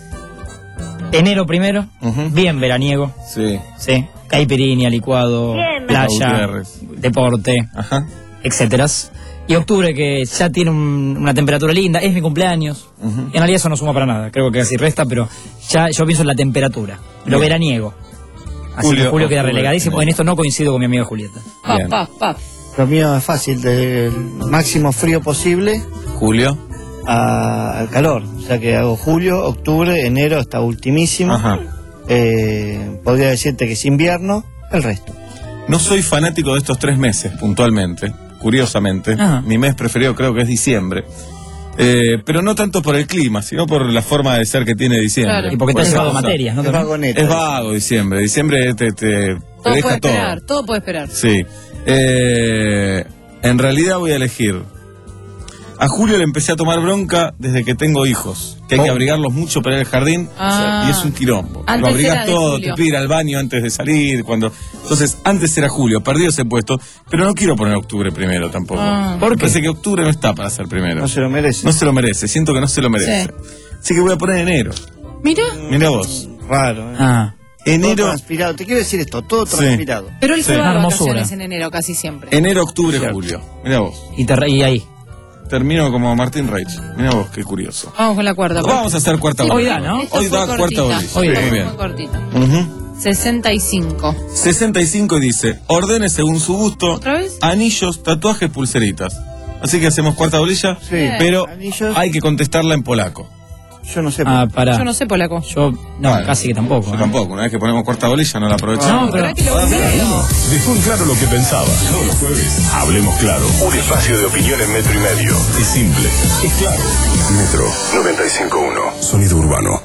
Enero primero, Ujú. bien veraniego. Sí. Sí. Caipirinha, licuado, playa, Gutiérrez. deporte, Ajá. etcétera. Y octubre que ya tiene un- una temperatura linda, es mi cumpleaños. Ujú. En realidad eso no suma para nada, creo que casi resta, pero ya yo pienso en la temperatura, lo Bien. veraniego. Así Julio, que Julio queda octubre, relegadísimo. enero. En esto no coincido con mi amiga Julieta. Pa, pa, pa. Lo mío es fácil, del máximo frío posible Julio. a- al calor. O sea que hago julio, octubre, enero hasta ultimísimo. Ajá. Eh, podría decirte que es invierno, el resto. No soy fanático de estos tres meses, puntualmente, curiosamente. Ajá. Mi mes preferido creo que es diciembre. Eh, pero no tanto por el clima, sino por la forma de ser que tiene diciembre. Claro. Y porque te Por has esa llevado cosa. materias, ¿no? Es También. vagoneta. Es vago diciembre. Diciembre te, te, te Todo deja puede todo. esperar, todo puede esperar. Sí. Eh, en realidad voy a elegir. A Julio le empecé a tomar bronca desde que tengo hijos, que hay que Oh. abrigarlos mucho para ir al jardín Ah. y es un quilombo. Antes Lo abrigas era de todo, Julio. te pide ir al baño antes de salir, cuando entonces antes era Julio, perdió ese puesto, pero no quiero poner octubre primero tampoco. Ah. Porque parece que octubre no está para ser primero. No se lo merece. No se lo merece, siento que no se lo merece. Sí. Así que voy a poner enero. Mira, Mira vos. Raro, ¿eh? Ah. Enero, Todo transpirado. Te quiero decir esto, todo Sí. transpirado. pero él Sí. se va de Una hermosura. vacaciones en enero casi siempre. enero, octubre, Cierto. julio. Mira vos. Y, te re- y ahí. Termino como Martín Reich. Mira vos, qué curioso. Vamos con la cuarta. Vamos a hacer cuarta Sí, bolilla. Hoy da, ¿no? Esto Hoy fue da cuarta cortita. bolilla. Hoy Sí, da. muy bien. Muy cortita. Ujú. sesenta y cinco. sesenta y cinco y dice, ordene según su gusto, ¿Otra vez? anillos, tatuajes, pulseritas. Así que hacemos cuarta bolilla, Sí. pero Anillos. hay que contestarla en polaco. Yo no sé. Ah, pará. Yo no sé polaco. Yo, no, Bueno, casi que tampoco. Yo ¿eh? tampoco, una vez que ponemos cuarta bolilla no la aprovechamos. No, pero- ¿Verdad que lo usé? Dejó en claro lo que pensaba. Todos los jueves, hablemos claro. Un espacio de opinión en metro y medio. Es simple, es claro. Metro noventa y cinco punto uno. Sonido urbano.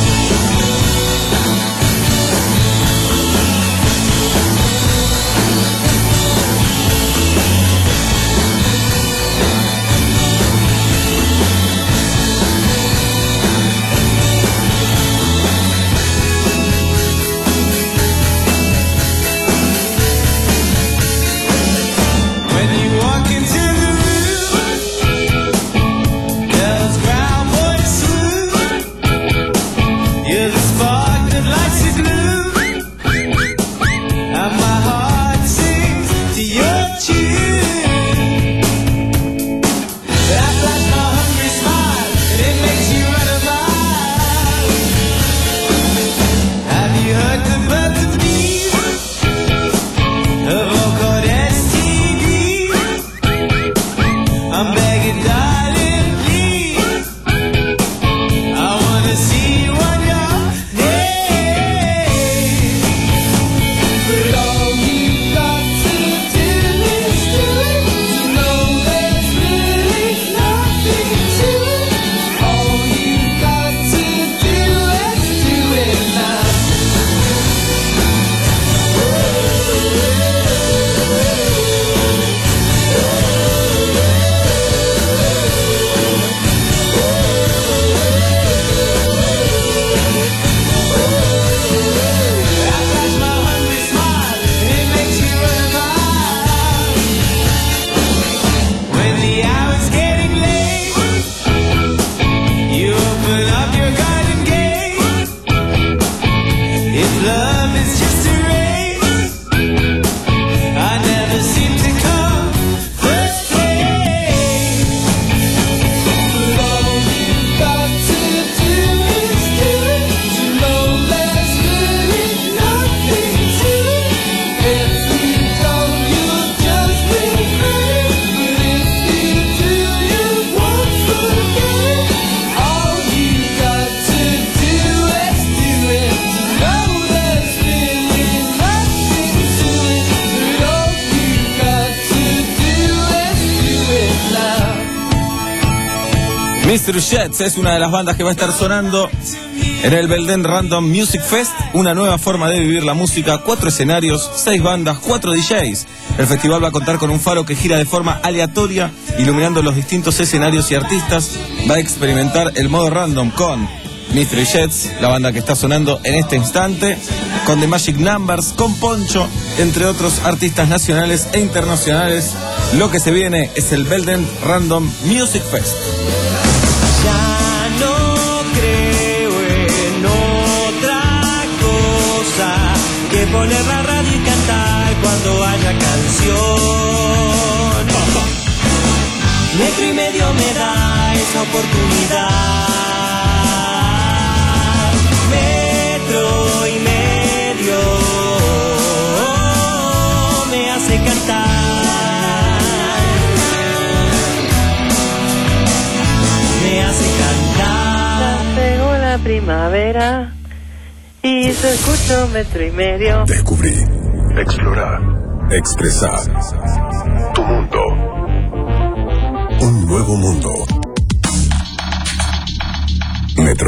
When you walk into the room, there's ground boys swoon. You're the spark that lights the glue, and my heart sings to your tune. I flash my hungry smile, and it makes you run a mile. Have you heard the birds and bees? A vocal S T D. I'm begging, darling, please. I wanna see you on your knees. But all you got to do is do it. To know there's really nothing to it. All you got to do is do it now. When the hour's getting late, you open up your garden gate. If love is just a race, I never seem to come first place. But all you got to do is do it. To know there's really nothing to it. If you don't, you'll just regret it. But if you do, you won't forget it. All you got to do is do it. To know there's really nothing to it. But all you got to do is do it now. mister Jets es una de las bandas que va a estar sonando en el Belden Random Music Fest, una nueva forma de vivir la música, cuatro escenarios, seis bandas, cuatro D Js. El festival va a contar con un faro que gira de forma aleatoria, iluminando los distintos escenarios y artistas. Va a experimentar el modo random con mister Jets, la banda que está sonando en este instante, con The Magic Numbers, con Poncho, entre otros artistas nacionales e internacionales. Lo que se viene es el Belden Random Music Fest. Ya no creo en otra cosa que poner la radio y cantar cuando haya canción. Metro y medio me da esa oportunidad. Metro y medio carretera y se escucha un metro y medio. Descubrí, explorar, expresar tu mundo. Un nuevo mundo. Metro.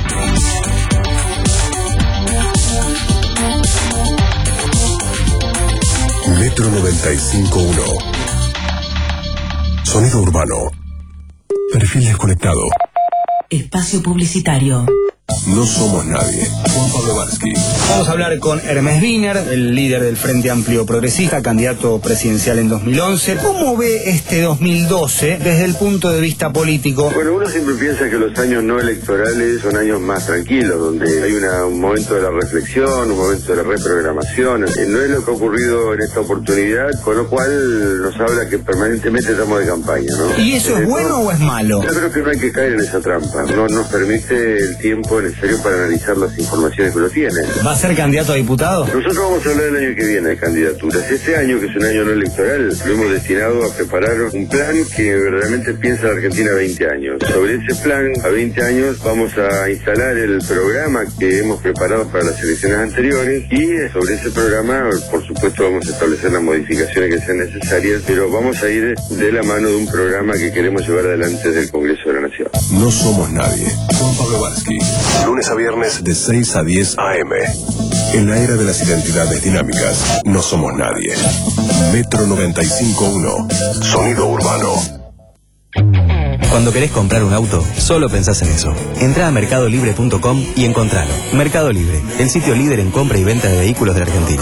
Metro noventa y cinco punto uno. Sonido urbano. Perfil desconectado. Espacio publicitario. No somos nadie. Juan Pablo Varsky. Vamos a hablar con Hermes Wiener, el líder del Frente Amplio Progresista, candidato presidencial en dos mil once. ¿Cómo ve este dos mil doce desde el punto de vista político? Bueno, uno siempre piensa que los años no electorales son años más tranquilos, donde hay una, un momento de la reflexión, un momento de la reprogramación. Eh, no es lo que ha ocurrido en esta oportunidad, con lo cual nos habla que permanentemente estamos de campaña, ¿no? ¿Y eso es bueno o es malo? Yo creo que no hay que caer en esa trampa. No nos permite el tiempo necesario para analizar las informaciones que lo tienen. ¿Va a ser candidato a diputado? Nosotros vamos a hablar el año que viene de candidaturas. Este año, que es un año no electoral, lo hemos destinado a preparar un plan que verdaderamente piensa la Argentina a veinte años. Sobre ese plan, a veinte años, vamos a instalar el programa que hemos preparado para las elecciones anteriores y sobre ese programa, por supuesto, vamos a establecer las modificaciones que sean necesarias, pero vamos a ir de la mano de un programa que queremos llevar adelante desde el Congreso de la Nación. No somos nadie. Juan Pablo Varsky. Lunes a viernes de seis a diez a eme. En la era de las identidades dinámicas, no somos nadie. Metro noventa y cinco punto uno. Sonido urbano. Cuando querés comprar un auto, solo pensás en eso. Entrá a mercado libre punto com y encontralo. Mercado Libre, el sitio líder en compra y venta de vehículos de la Argentina.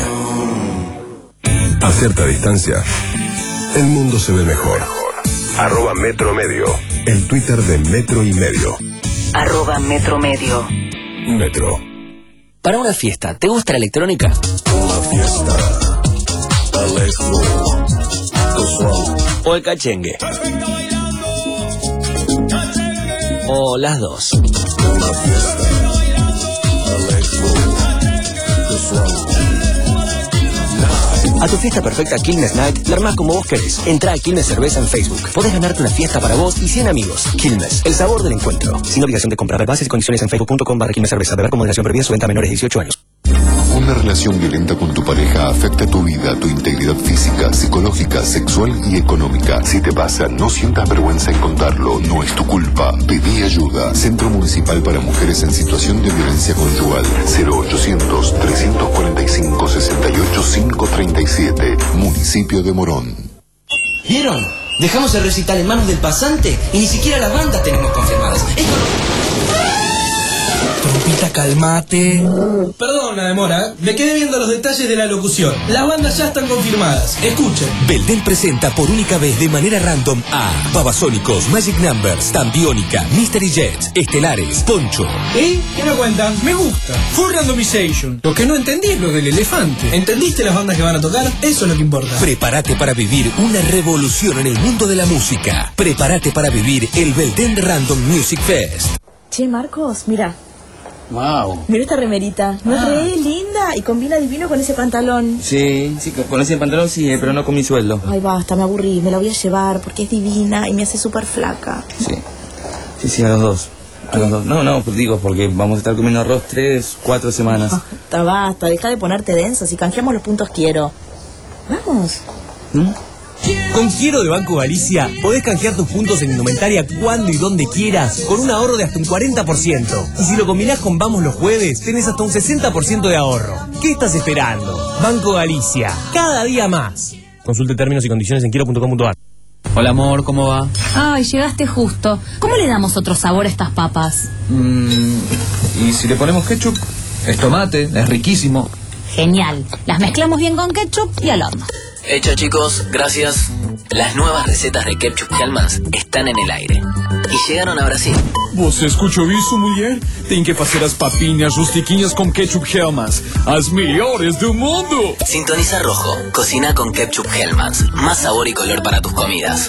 A cierta distancia, el mundo se ve mejor. Arroba Metro Medio. El Twitter de Metro y Medio. Arroba Metro Medio. Metro. Para una fiesta, ¿te gusta la electrónica? Una fiesta. Electro. ¿O el cachengue? ¿O las dos? Una fiesta. Electro. A tu fiesta perfecta Quilmes Night, la armás como vos querés. Entrá a Quilmes Cerveza en Facebook. Podés ganarte una fiesta para vos y cien amigos. Quilmes, el sabor del encuentro. Sin obligación de comprar. Bases y condiciones en facebook punto com barra Quilmes Cerveza. Beber con moderación, previa su venta a menores de dieciocho años. Una relación violenta con tu pareja afecta tu vida, tu integridad física, psicológica, sexual y económica. Si te pasa, no sientas vergüenza en contarlo, no es tu culpa. Pedí ayuda. Centro Municipal para Mujeres en Situación de Violencia Conyugal. cero ochocientos, trescientos cuarenta y cinco, sesenta y ocho, quinientos treinta y siete. Municipio de Morón. ¿Vieron? Dejamos el recital en manos del pasante y ni siquiera las bandas tenemos confirmadas. Esto no... Trompita, calmate. Perdón la demora, me quedé viendo los detalles de la locución. Las bandas ya están confirmadas. Escuchen. Belden presenta por única vez de manera random a Babasónicos, Magic Numbers, Tambiónica, Mystery Jets, Estelares, Poncho. ¿Y? ¿Qué me cuentan? Me gusta. Full randomization. Lo que no entendí es lo del elefante. ¿Entendiste las bandas que van a tocar? Eso es lo que importa. Prepárate para vivir una revolución en el mundo de la música. Prepárate para vivir el Belden Random Music Fest. Che, Marcos, mira. Wow. Mira esta remerita, no Ah. es re linda y combina divino con ese pantalón. Sí, sí, con ese pantalón sí, pero no con mi sueldo. Ay, basta, me aburrí, me la voy a llevar porque es divina y me hace súper flaca. Sí, sí, sí, a los dos. A los dos. No, no, pues digo, porque vamos a estar comiendo arroz tres, cuatro semanas. Basta, basta, deja de ponerte densa, si canjeamos los puntos quiero. Vamos. ¿Mm? Con Quiero de Banco Galicia podés canjear tus puntos en indumentaria cuando y donde quieras con un ahorro de hasta un cuarenta por ciento. Y si lo combinás con Vamos los Jueves, tenés hasta un sesenta por ciento de ahorro. ¿Qué estás esperando? Banco Galicia, cada día más. Consulte términos y condiciones en quiero punto com punto a r. Hola amor, ¿cómo va? Ay, llegaste justo. ¿Cómo le damos otro sabor a estas papas? Mm, ¿y si le ponemos ketchup? Es tomate, es riquísimo. Genial. Las mezclamos bien con ketchup y al horno. Hecho chicos, gracias. Las nuevas recetas de ketchup Hellmann's están en el aire. Y llegaron a Brasil. Você escuchou isso, mulher? Tem que fazer as papinhas rustiquinhas com ketchup Hellmann's. As melhores do mundo. Sintoniza Rojo. Cocina con ketchup Hellmann's. Más sabor y color para tus comidas.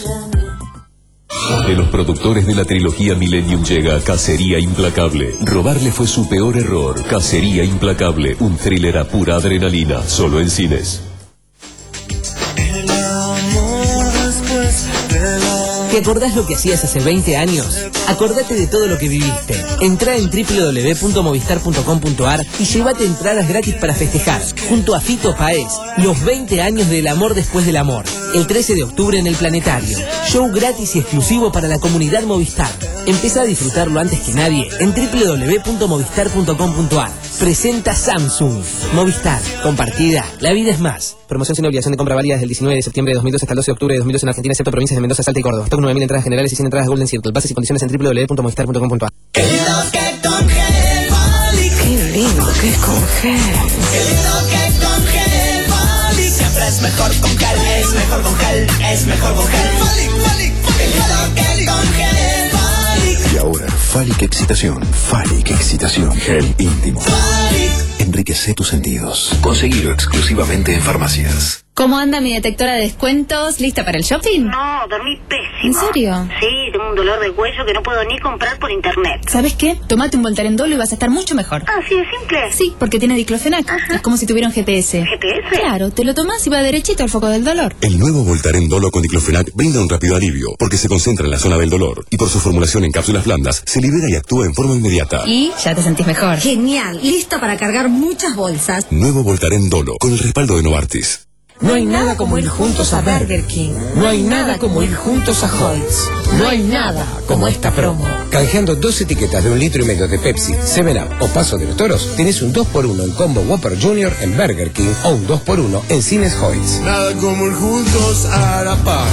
De los productores de la trilogía Millennium llega Cacería Implacable. Robarle fue su peor error. Cacería Implacable, un thriller a pura adrenalina, solo en cines. ¿Te acordás lo que hacías hace veinte años? Acordate de todo lo que viviste. Entrá en doble u doble u doble u punto movistar punto com punto ar y llévate entradas gratis para festejar, junto a Fito Páez, los veinte años del amor después del amor. El trece de octubre en el Planetario. Show gratis y exclusivo para la comunidad Movistar. Empezá a disfrutarlo antes que nadie en doble u doble u doble u punto movistar punto com punto ar. Presenta Samsung. Movistar. Compartida. La vida es más. Promoción sin obligación de compra válida desde el diecinueve de septiembre de dos mil doce hasta el doce de octubre de dos mil doce en Argentina, excepto provincias de Mendoza, Salta y Córdoba. Stock nueve mil entradas generales y cien entradas Golden Circle. Bases y condiciones en doble u doble u doble u punto movistar punto com punto ar. Qué lindo que con gel Folic. Qué lindo que es con gel. Qué lindo que con gel Folic. Siempre es mejor con gel, es mejor con gel, es mejor con gel Folic, Folic, Folic. Qué lindo que con gel Folic. Y ahora, Falic Excitación. Falic Excitación. Gel íntimo. Folic. Enriquece tus sentidos. Conseguilo exclusivamente en farmacias. ¿Cómo anda mi detectora de descuentos? ¿Lista para el shopping? No, dormí pésimo. ¿En serio? Sí, tengo un dolor de cuello que no puedo ni comprar por internet. ¿Sabes qué? Tómate un Voltaren Dolo y vas a estar mucho mejor. Ah, ¿sí es simple? Sí, porque tiene diclofenac. Ajá. Es como si tuviera un G P S. ¿G P S? Claro, te lo tomás y va derechito al foco del dolor. El nuevo Voltaren Dolo con diclofenac brinda un rápido alivio porque se concentra en la zona del dolor y por su formulación en cápsulas blandas se libera y actúa en forma inmediata. Y ya te sentís mejor. Genial, lista para cargar muchas bolsas. Nuevo Voltaren Dolo con el respaldo de Novartis. No hay nada como ir juntos a Burger King. No hay nada como ir juntos a Holtz. No hay nada como esta promo. Canjeando dos etiquetas de un litro y medio de Pepsi, seven up o Paso de los Toros, tenés un dos por uno en Combo Whopper Junior en Burger King o un dos por uno en Cines Holtz. Nada como ir juntos a la par.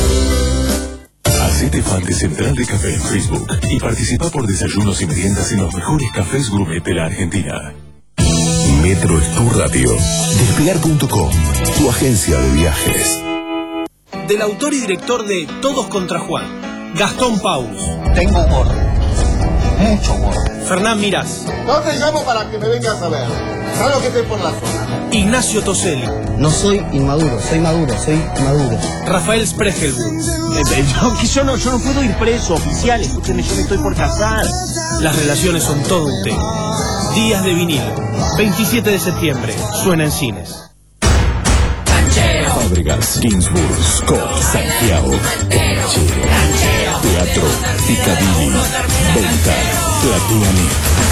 Hacete fan de Central de Café en Facebook y participa por desayunos y meriendas en los mejores cafés gourmet de la Argentina. Metro es tu radio. Despegar punto com, tu agencia de viajes. Del autor y director de Todos contra Juan, Gastón Paus. Tengo humor. Mucho humor. Fernán Mirás. No te llamo para que me vengas a ver. ¿Sabes lo que estoy por la zona? Ignacio Toselli. No soy inmaduro, soy maduro, soy maduro. Rafael Spregelburg. Eh, eh, yo, yo, no, yo no puedo ir preso, oficial. Escúcheme, yo me estoy por casar. Las relaciones son todo un tema. Días de vinilo. veintisiete de septiembre. Suena en cines. Fábregas, Ginsburg, Scott, Santiago, Canchero, Teatro, Piccadilly, Venta, Platea Net.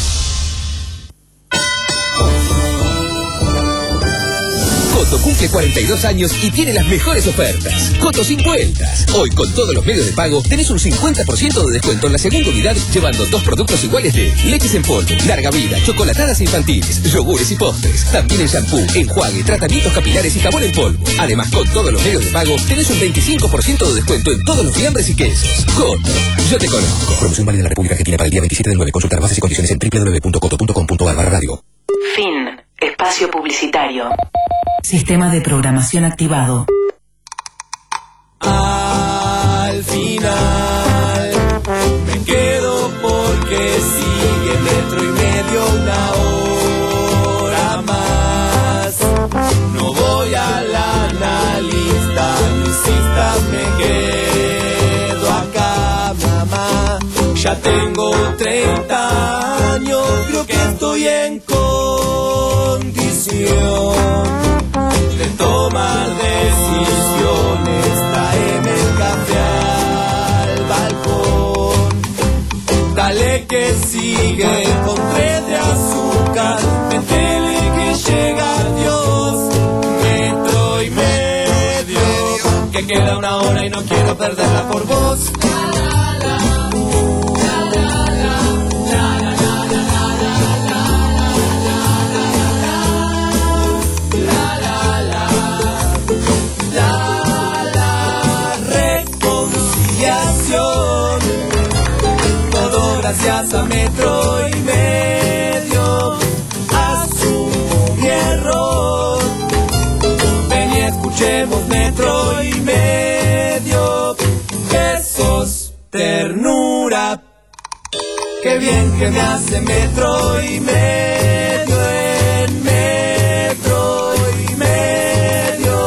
Coto cumple cuarenta y dos años y tiene las mejores ofertas. Coto sin vueltas. Hoy con todos los medios de pago tenés un cincuenta por ciento de descuento en la segunda unidad llevando dos productos iguales de leches en polvo, larga vida, chocolatadas infantiles, yogures y postres. También en shampoo, enjuague, tratamientos capilares y jabón en polvo. Además con todos los medios de pago tenés un veinticinco por ciento de descuento en todos los fiambres y quesos. Coto, yo te conozco. Promoción válida en la República Argentina para el día veintisiete del nueve. Consultar bases y condiciones en doble u doble u doble u punto coto punto com punto ar barra radio. Fin. Espacio publicitario. Sistema de programación activado. Al final me quedo porque sigue metro y medio una hora más. No voy a la analista, no insistas, me quedo acá, mamá. Ya tengo treinta años, creo que estoy en condición de tomar decisiones. Tráeme el café al balcón. Dale que sigue con tres de azúcar. Métele que llega Dios. Metro y medio, que queda una hora y no quiero perderla por vos. Gracias a metro y medio, asumo mi error. Ven y escuchemos metro y medio. Besos, ternura. Qué bien que me hace metro y medio en metro y medio.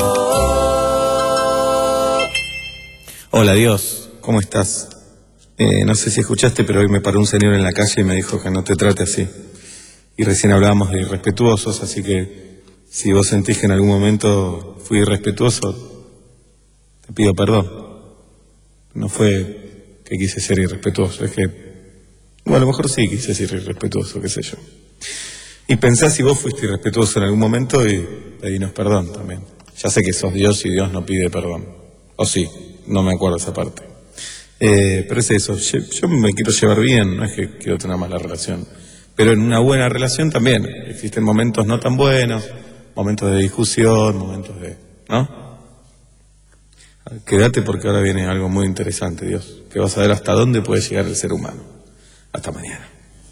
Hola Dios, ¿cómo estás? Eh, no sé si escuchaste, pero hoy me paró un señor en la calle y me dijo que no te trate así. Y recién hablábamos de irrespetuosos, así que si vos sentís que en algún momento fui irrespetuoso, te pido perdón. No fue que quise ser irrespetuoso, es que, bueno, a lo mejor sí quise ser irrespetuoso, qué sé yo. Y pensá si vos fuiste irrespetuoso en algún momento y pedinos perdón también. Ya sé que sos Dios y Dios no pide perdón. O sí, no me acuerdo esa parte. Eh, pero es eso, yo, yo me quiero llevar bien, no es que quiero tener una mala relación. Pero en una buena relación también existen momentos no tan buenos, momentos de discusión, momentos de... ¿no? Quédate porque ahora viene algo muy interesante, Dios, que vas a ver hasta dónde puede llegar el ser humano. Hasta mañana.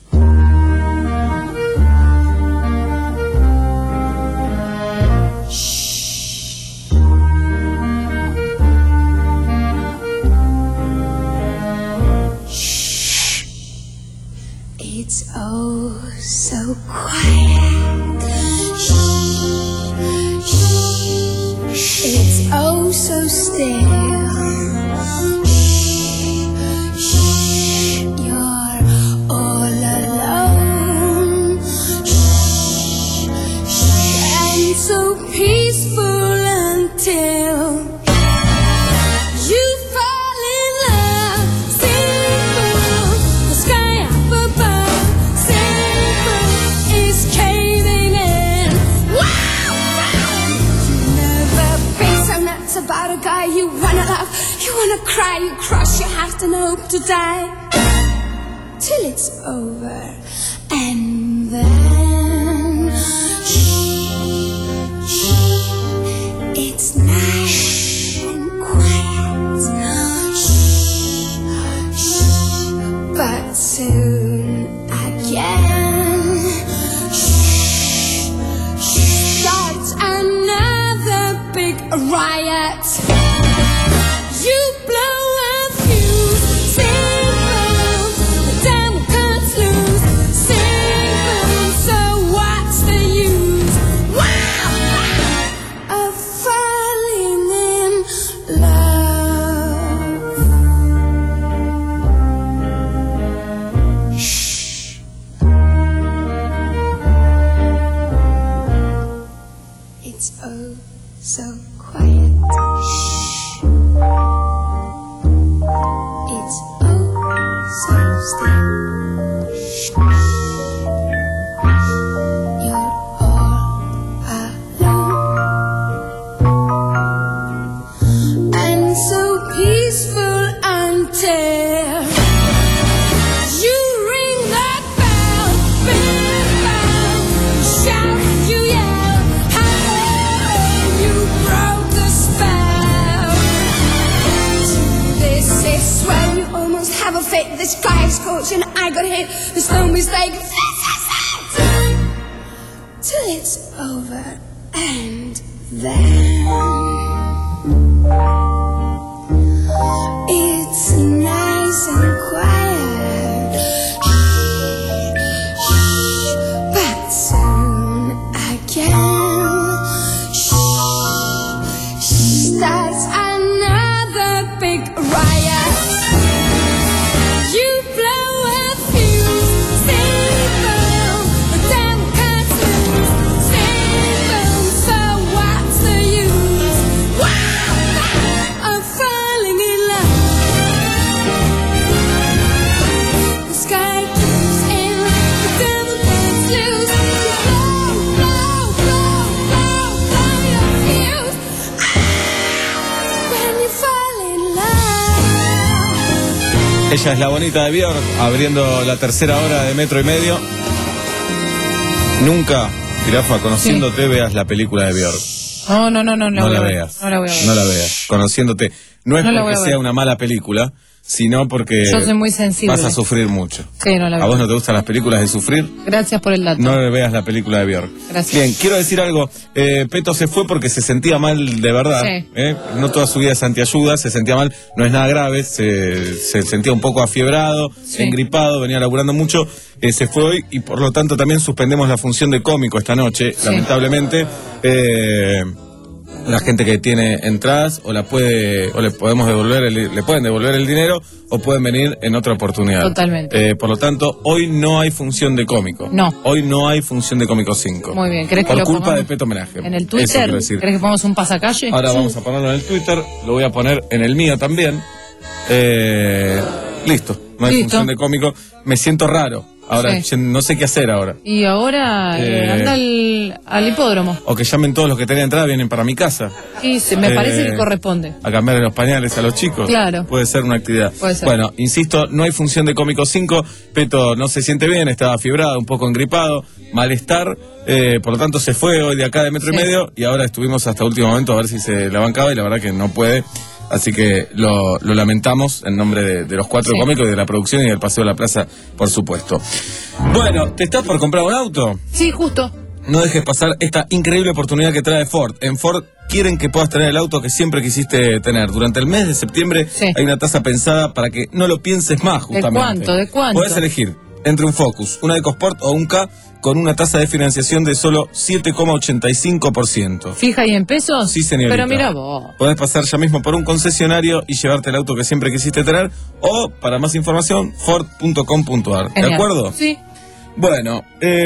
It's oh so quiet. Shh, shh. It's oh so still. Shh, shh. You're all alone. Shh, shh. And so peaceful until you fall in love. Simple, the sky up above. Simple is caving in. Wow, wow. Never been so nuts about a guy you wanna love. You wanna cry, you cross your heart and hope to die till it's over. And then shh, shh, it's nice and quiet. Shh, shh, but soon again shh, shh, starts another big riot. You blow a fuse. Simple, the devil cuts loose. Simple, so what's the use? Wow, wow, of falling in love. Shh. It's oh so quiet. Shh. It's oh so still. Shh. You're all alone. And so peaceful until you ring that bell. Big bell. You shout, you yell. Hey, you broke the spell. This is when you almost have a fit. The sky is scorched and I got hit. There's no mistake. Till it's over. And then it's nice and quiet. Shh, shh, but soon again shh, starts another big riot. You blow a fuse. Simple, the devil cuts loose. Simple, so what's the use? Wow, of falling in love. The sky gives in, the devil cuts loose. You blow, blow, blow, blow, blow your fuse. Ah, when you fall in love. Ella es la bonita de Björk, abriendo la tercera hora de Metro y Medio. Nunca, Jirafa, conociéndote, veas la película de Björk. No, no, no, no, No voy la a ver. veas. No la voy a ver. No la veas. Conociéndote. No es No la voy porque a ver. sea una mala película, sino porque Yo soy muy sensible. vas a sufrir mucho. Sí, no la ¿A veo. vos no te gustan las películas de sufrir? Gracias por el dato. No veas la película de Björk. Gracias. Bien, quiero decir algo. Eh, Peto se fue porque se sentía mal de verdad. Sí. ¿eh? No toda su vida es antiayuda, se sentía mal. No es nada grave, se, se sentía un poco afiebrado, Sí. engripado, venía laburando mucho. Eh, se fue hoy y por lo tanto también suspendemos la función de cómico esta noche, Sí. lamentablemente. Eh, la gente que tiene entradas o la puede o le podemos devolver el, le pueden devolver el dinero o pueden venir en otra oportunidad. Totalmente. Eh, por lo tanto, hoy no hay función de cómico. No. Hoy no hay función de cómico cinco. Muy bien. ¿Querés que Por lo culpa pongamos de Peto Homenaje. en el Eso Twitter? quiero decir. ¿Querés que pongamos un pasacalle? Ahora Sí. vamos a ponerlo en el Twitter, lo voy a poner en el mío también. Eh, listo, no hay Listo. función de cómico. Me siento raro. Ahora Sí. no sé qué hacer ahora. Y ahora eh, Eh, anda al, al hipódromo. O que llamen todos los que tenían entrada, vienen para mi casa. Y se, me Eh, parece que corresponde. A cambiarle los pañales a los chicos. Claro. Puede ser una actividad. Puede ser. Bueno, insisto, no hay función de Cómico cinco. Peto no se siente bien, estaba fibrado, un poco engripado, malestar. Eh, por lo tanto, se fue hoy de acá de metro Sí. y medio. Y ahora estuvimos hasta último momento a ver si se la bancaba. Y la verdad que no puede. Así que lo, lo lamentamos en nombre de, de los cuatro Sí. cómicos y de la producción y del Paseo de la Plaza, por supuesto. Bueno, ¿te estás por comprar un auto? Sí, justo. No dejes pasar esta increíble oportunidad que trae Ford. En Ford quieren que puedas tener el auto que siempre quisiste tener. Durante el mes de septiembre Sí. hay una tasa pensada para que no lo pienses más, ¿De justamente. cuánto? ¿De cuánto? Podés elegir entre un Focus, una EcoSport o un K con una tasa de financiación de solo siete coma ochenta y cinco por ciento. ¿Fija y en pesos? Sí, señorita. Pero mira vos. Podés pasar ya mismo por un concesionario y llevarte el auto que siempre quisiste tener. O, para más información, ford punto com punto a r. ¿De Genial. acuerdo? Sí. Bueno,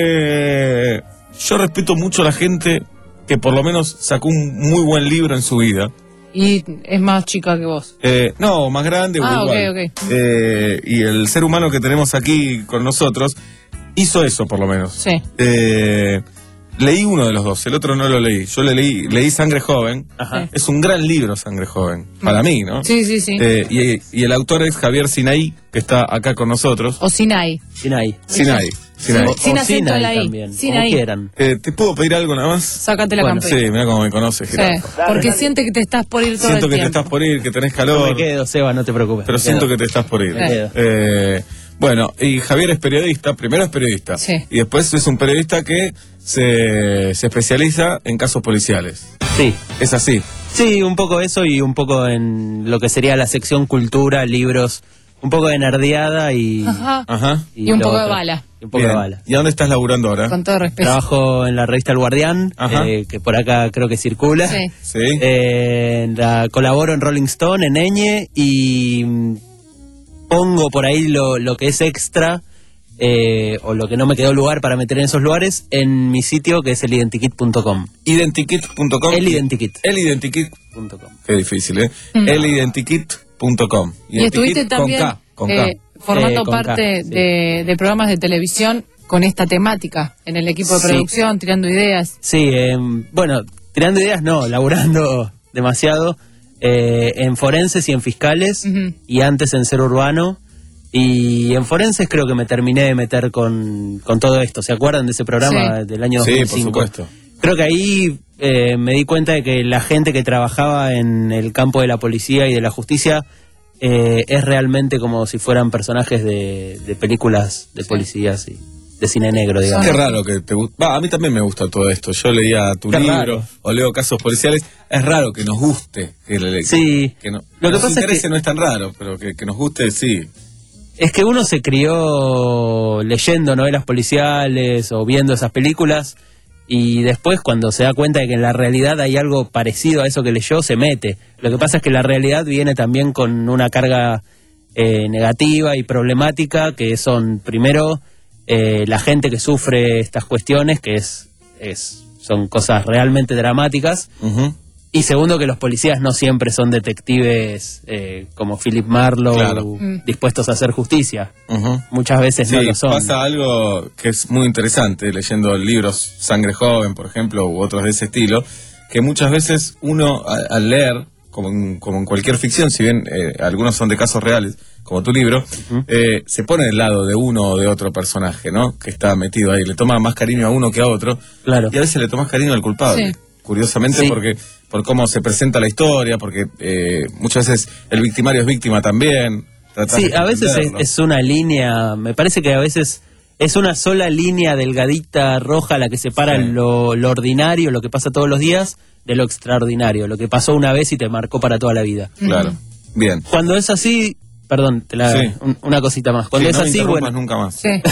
eh, yo respeto mucho a la gente que por lo menos sacó un muy buen libro en su vida. Y es más chica que vos. Eh, no, más grande o Ah, igual. ok, ok. Eh, y el ser humano que tenemos aquí con nosotros hizo eso, por lo menos. Sí. Eh, leí uno de los dos, el otro no lo leí. Yo le leí, leí Sangre Joven. Ajá. Es un gran libro, Sangre Joven, para mí, ¿no? Sí, sí, sí. Eh, y, y el autor es Javier Sinaí, que está acá con nosotros. O Sinai. Sinai. Sinaí. Sinaí. O- Sin o acento en la I. también, Sin como ahí. quieran. Eh, ¿Te puedo pedir algo nada más? Sácate la Bueno, campera. sí, mira cómo me conoces, Sí, Gerardo. porque siente que te estás por ir todo Siento el que te tiempo. estás por ir, que tenés No calor, me quedo, Seba, no te preocupes. pero me siento quedo. que te estás por ir. Me quedo. Eh, bueno, y Javier es periodista, primero es periodista, Sí. y después es un periodista que se, se especializa en casos policiales. Sí. Es así. Sí, un poco eso y un poco en lo que sería la sección cultura, libros, un poco de nerdeada y... Ajá. Ajá. Y un lo poco de otro. bala. Y un poco Bien. de bala. ¿Y a dónde estás laburando ahora? Con todo respeto. Trabajo en la revista El Guardián, Ajá. eh, que por acá creo que circula. Sí. Sí. Eh, en la- colaboro en Rolling Stone, en Eñe, y mm, pongo por ahí lo, lo que es extra, eh, o lo que no me quedó lugar para meter en esos lugares, en mi sitio que es el identikit punto com. Identikit punto com. El Identikit. El Identikit. punto com. Qué difícil, ¿eh? Mm. El Identikit punto com. Y estuviste también con K. Con K. eh, formando Eh, con K, parte sí. de, de programas de televisión con esta temática, en el equipo de Sí. producción, tirando ideas. Sí, eh, bueno, tirando ideas no, laburando demasiado eh, en forenses y en fiscales, Ujú. y antes en ser urbano. Y en forenses creo que me terminé de meter con, con todo esto. ¿Se acuerdan de ese programa Sí. del año dos Sí, mil por cinco? supuesto. Creo que ahí eh, me di cuenta de que la gente que trabajaba en el campo de la policía y de la justicia eh, es realmente como si fueran personajes de, de películas de policías y de cine negro, digamos. Qué raro que te guste. A mí también me gusta todo esto. Yo leía tu Qué libro raro. o leo casos policiales. Es raro que nos guste. Que, le- Sí. que no, Lo que nos pasa es interese que- no es tan raro, pero que, que nos guste, sí. Es que uno se crió leyendo novelas policiales o viendo esas películas, y después cuando se da cuenta de que en la realidad hay algo parecido a eso que leyó, se mete. Lo que pasa es que la realidad viene también con una carga eh, negativa y problemática, que son primero eh, la gente que sufre estas cuestiones, que es, es son cosas realmente dramáticas. Ujú. Y segundo, que los policías no siempre son detectives eh, como Philip Marlowe, Claro. Mm. dispuestos a hacer justicia. Ujú. Muchas veces Sí, no lo son. pasa algo que es muy interesante leyendo libros Sangre Joven, por ejemplo, u otros de ese estilo, que muchas veces uno a- al leer, como en, como en cualquier ficción, si bien eh, algunos son de casos reales, como tu libro, eh, se pone del lado de uno o de otro personaje, ¿no? Que está metido ahí, le toma más cariño a uno que a otro, Claro. y a veces le tomas cariño al culpable. Sí. Curiosamente, Sí. porque por cómo se presenta la historia, porque eh, muchas veces el victimario es víctima también. tratás Sí, de a veces es, entenderlo. es una línea, me parece que a veces es una sola línea delgadita roja la que separa Sí. lo, lo ordinario, lo que pasa todos los días, de lo extraordinario, lo que pasó una vez y te marcó para toda la vida. Claro, bien. Cuando es así, perdón, te la- Sí. un- una cosita más. Cuando Sí, es no me así, interrumpas bueno, nunca más. Sí. ¿Eh?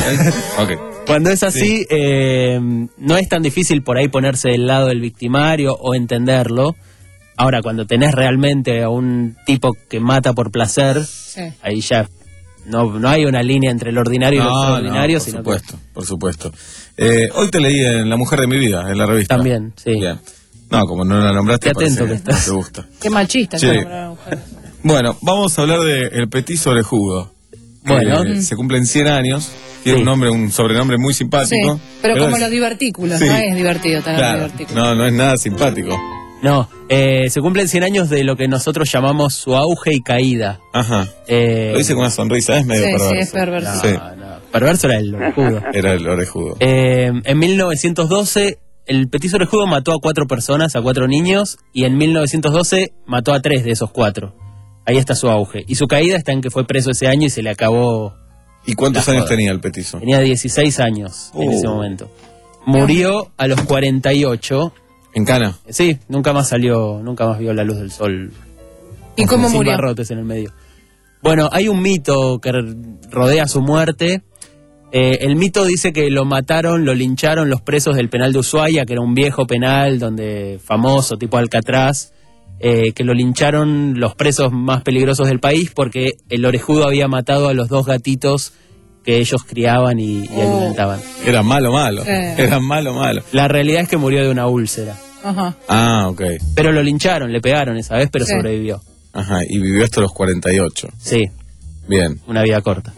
Ok. cuando es así, eh, no es tan difícil por ahí ponerse del lado del victimario o entenderlo. Ahora, cuando tenés realmente a un tipo que mata por placer, Sí. ahí ya no, no hay una línea entre lo ordinario y lo No, extraordinario, no, por sino supuesto, por supuesto. Eh, hoy te leí en La Mujer de mi Vida, en la que revista. también, sí. Bien. No, como no la nombraste, Qué atento parece que estás. no te gusta. Qué machista. Sí. que nombrar a una mujer. Bueno, vamos a hablar de El Petiso Orejudo. Bueno. Eh, se cumplen cien años. Tiene Sí. un nombre, un sobrenombre muy simpático. Sí, pero como es- los divertículos, Sí. no es divertido tener Claro, divertículos. no, no es nada simpático. No, eh, se cumplen cien años de lo que nosotros llamamos su auge y caída. Ajá. Eh, Lo dice con una sonrisa, es medio Sí, sí, perverso. es perverso. Sí, Perverso era el orejudo. era el orejudo. Eh, en mil novecientos doce, el petiso orejudo mató a cuatro personas, a cuatro niños, y en mil novecientos doce mató a tres de esos cuatro. Ahí está su auge. Y su caída está en que fue preso ese año y se le acabó. ¿Y cuántos la años joda. tenía el petiso? Tenía dieciséis años en Oh. ese momento. Murió a los cuarenta y ocho. ¿En Cana? Sí, nunca más salió, nunca más vio la luz del sol. ¿Y cómo Sin murió? barrotes en el medio. Bueno, hay un mito que rodea su muerte. Eh, el mito dice que lo mataron, lo lincharon los presos del penal de Ushuaia, que era un viejo penal donde famoso, tipo Alcatraz, eh, que lo lincharon los presos más peligrosos del país porque el orejudo había matado a los dos gatitos que ellos criaban y, y Oh. alimentaban. Era malo, malo. Sí. Era malo, malo. La realidad es que murió de una úlcera. Ajá. Ah, ok. Pero lo lincharon, le pegaron esa vez, pero Sí. sobrevivió. Ajá, y vivió hasta los cuarenta y ocho. Sí, Bien. una vida corta.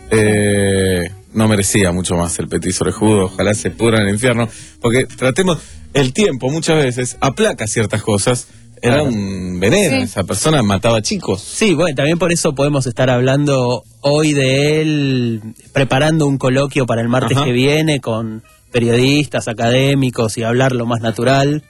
Eh, no merecía mucho más el petiso orejudo, ojalá se pudra en el infierno, porque tratemos, el tiempo muchas veces aplaca ciertas cosas, era Claro. un veneno, Sí. esa persona mataba chicos. Sí, bueno, también por eso podemos estar hablando hoy de él, preparando un coloquio para el martes Ajá. que viene con periodistas, académicos y hablar lo más natural,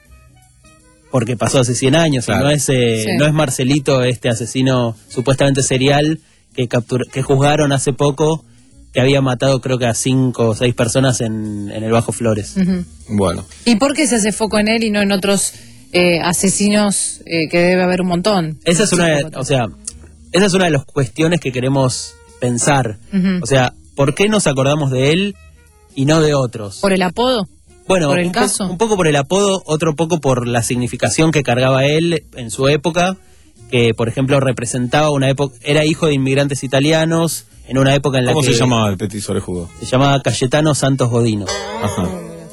porque pasó hace cien años, Claro. y no es, eh, Sí. no es Marcelito, este asesino supuestamente serial que, captur- que juzgaron hace poco, que había matado creo que a cinco o seis personas en, en el Bajo Flores. Ujú. Bueno, ¿Y por qué se hace foco en él y no en otros eh, asesinos eh, que debe haber un montón? Esa es una, Sí, de- poco. o sea, esa es una de las cuestiones que queremos pensar. Ujú. O sea, ¿por qué nos acordamos de él y no de otros? ¿Por el apodo? Bueno, ¿Por el un, po- caso? un poco por el apodo, otro poco por la significación que cargaba él en su época, que por ejemplo representaba una época, era hijo de inmigrantes italianos, en una época en la ¿cómo que se llamaba el petiso orejudo? se llamaba Cayetano Santos Godino. Ajá.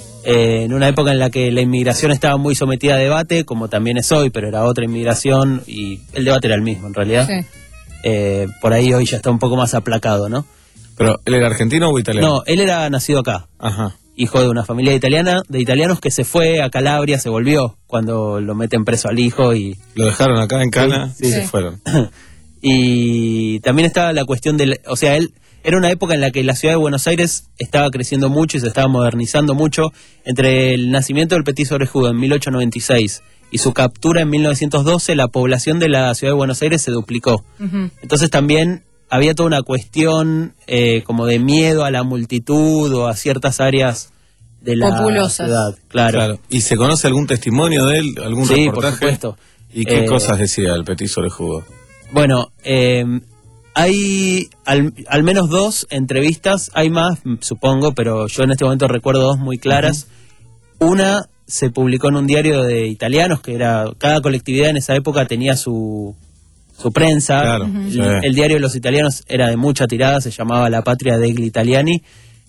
Eh, en una época en la que la inmigración estaba muy sometida a debate, como también es hoy, pero era otra inmigración y el debate era el mismo en realidad. Sí. Eh, por ahí hoy ya está un poco más aplacado, ¿no? ¿Pero él era argentino o italiano? No, él era nacido acá, Ajá. hijo de una familia italiana, de italianos que se fue a Calabria, se volvió cuando lo meten preso al hijo y, Lo dejaron acá en Cana Sí, y sí. se fueron. y también estaba la cuestión del, o sea, él era una época en la que la ciudad de Buenos Aires estaba creciendo mucho y se estaba modernizando mucho. Entre el nacimiento del petiso orejudo en mil ochocientos noventa y seis y su captura en mil novecientos doce, la población de la ciudad de Buenos Aires se duplicó. Ujú. Entonces también había toda una cuestión eh, como de miedo a la multitud o a ciertas áreas de la Populosas. ciudad. Claro. Claro. ¿Y se conoce algún testimonio de él? ¿Algún Sí, por reportaje? supuesto. ¿Y qué Eh, cosas decía el petiso orejudo? Bueno, eh, hay al, al menos dos entrevistas, hay más, mm, supongo, pero yo en este momento recuerdo dos muy claras. Una se publicó en un diario de italianos, que era, cada colectividad en esa época tenía su, su prensa. Claro, el, sí. el diario de los italianos era de mucha tirada, se llamaba La Patria degli Italiani,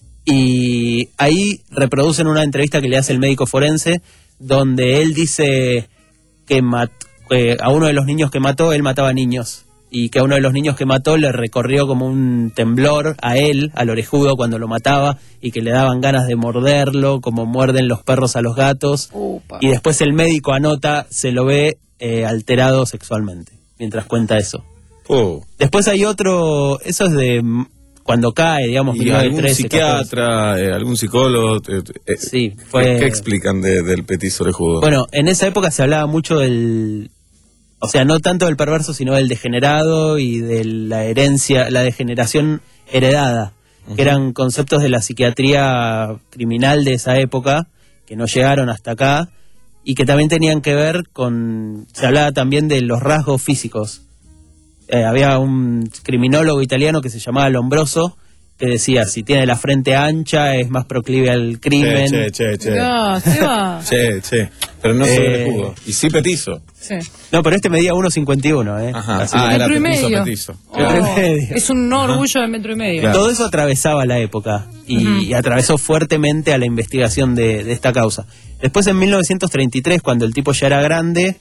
y ahí reproducen una entrevista que le hace el médico forense, donde él dice que mat- que a uno de los niños que mató, él mataba niños, y que a uno de los niños que mató le recorrió como un temblor a él, al orejudo, cuando lo mataba, y que le daban ganas de morderlo, como muerden los perros a los gatos, Upa. y después el médico anota, se lo ve eh, alterado sexualmente, mientras cuenta eso. Oh. Después hay otro, eso es de mm, cuando cae, digamos, ¿Y mil novecientos algún trece, catorce. psiquiatra, eh, algún psicólogo? eh, eh, Sí, ¿qué- fue... ¿Qué explican de- del petiso orejudo? Bueno, en esa época se hablaba mucho del, o sea, no tanto del perverso, sino del degenerado y de la herencia, la degeneración heredada, que eran conceptos de la psiquiatría criminal de esa época, que no llegaron hasta acá, y que también tenían que ver con, se hablaba también de los rasgos físicos. Eh, había un criminólogo italiano que se llamaba Lombroso, que decía, si tiene la frente ancha es más proclive al crimen. Che, che, che, che. No, Seba. Che, che. Pero no soy Eh, orejudo. Y sí petizo. Sí. No, pero este medía uno cincuenta y uno, ¿eh? Ajá. Así Ah, que- era Metro y petizo, medio. petizo. Oh, Metro y medio. es un orgullo de metro y medio. Claro. Todo eso atravesaba la época y, Ujú. y atravesó fuertemente a la investigación de, de esta causa. Después, en mil novecientos treinta y tres, cuando el tipo ya era grande,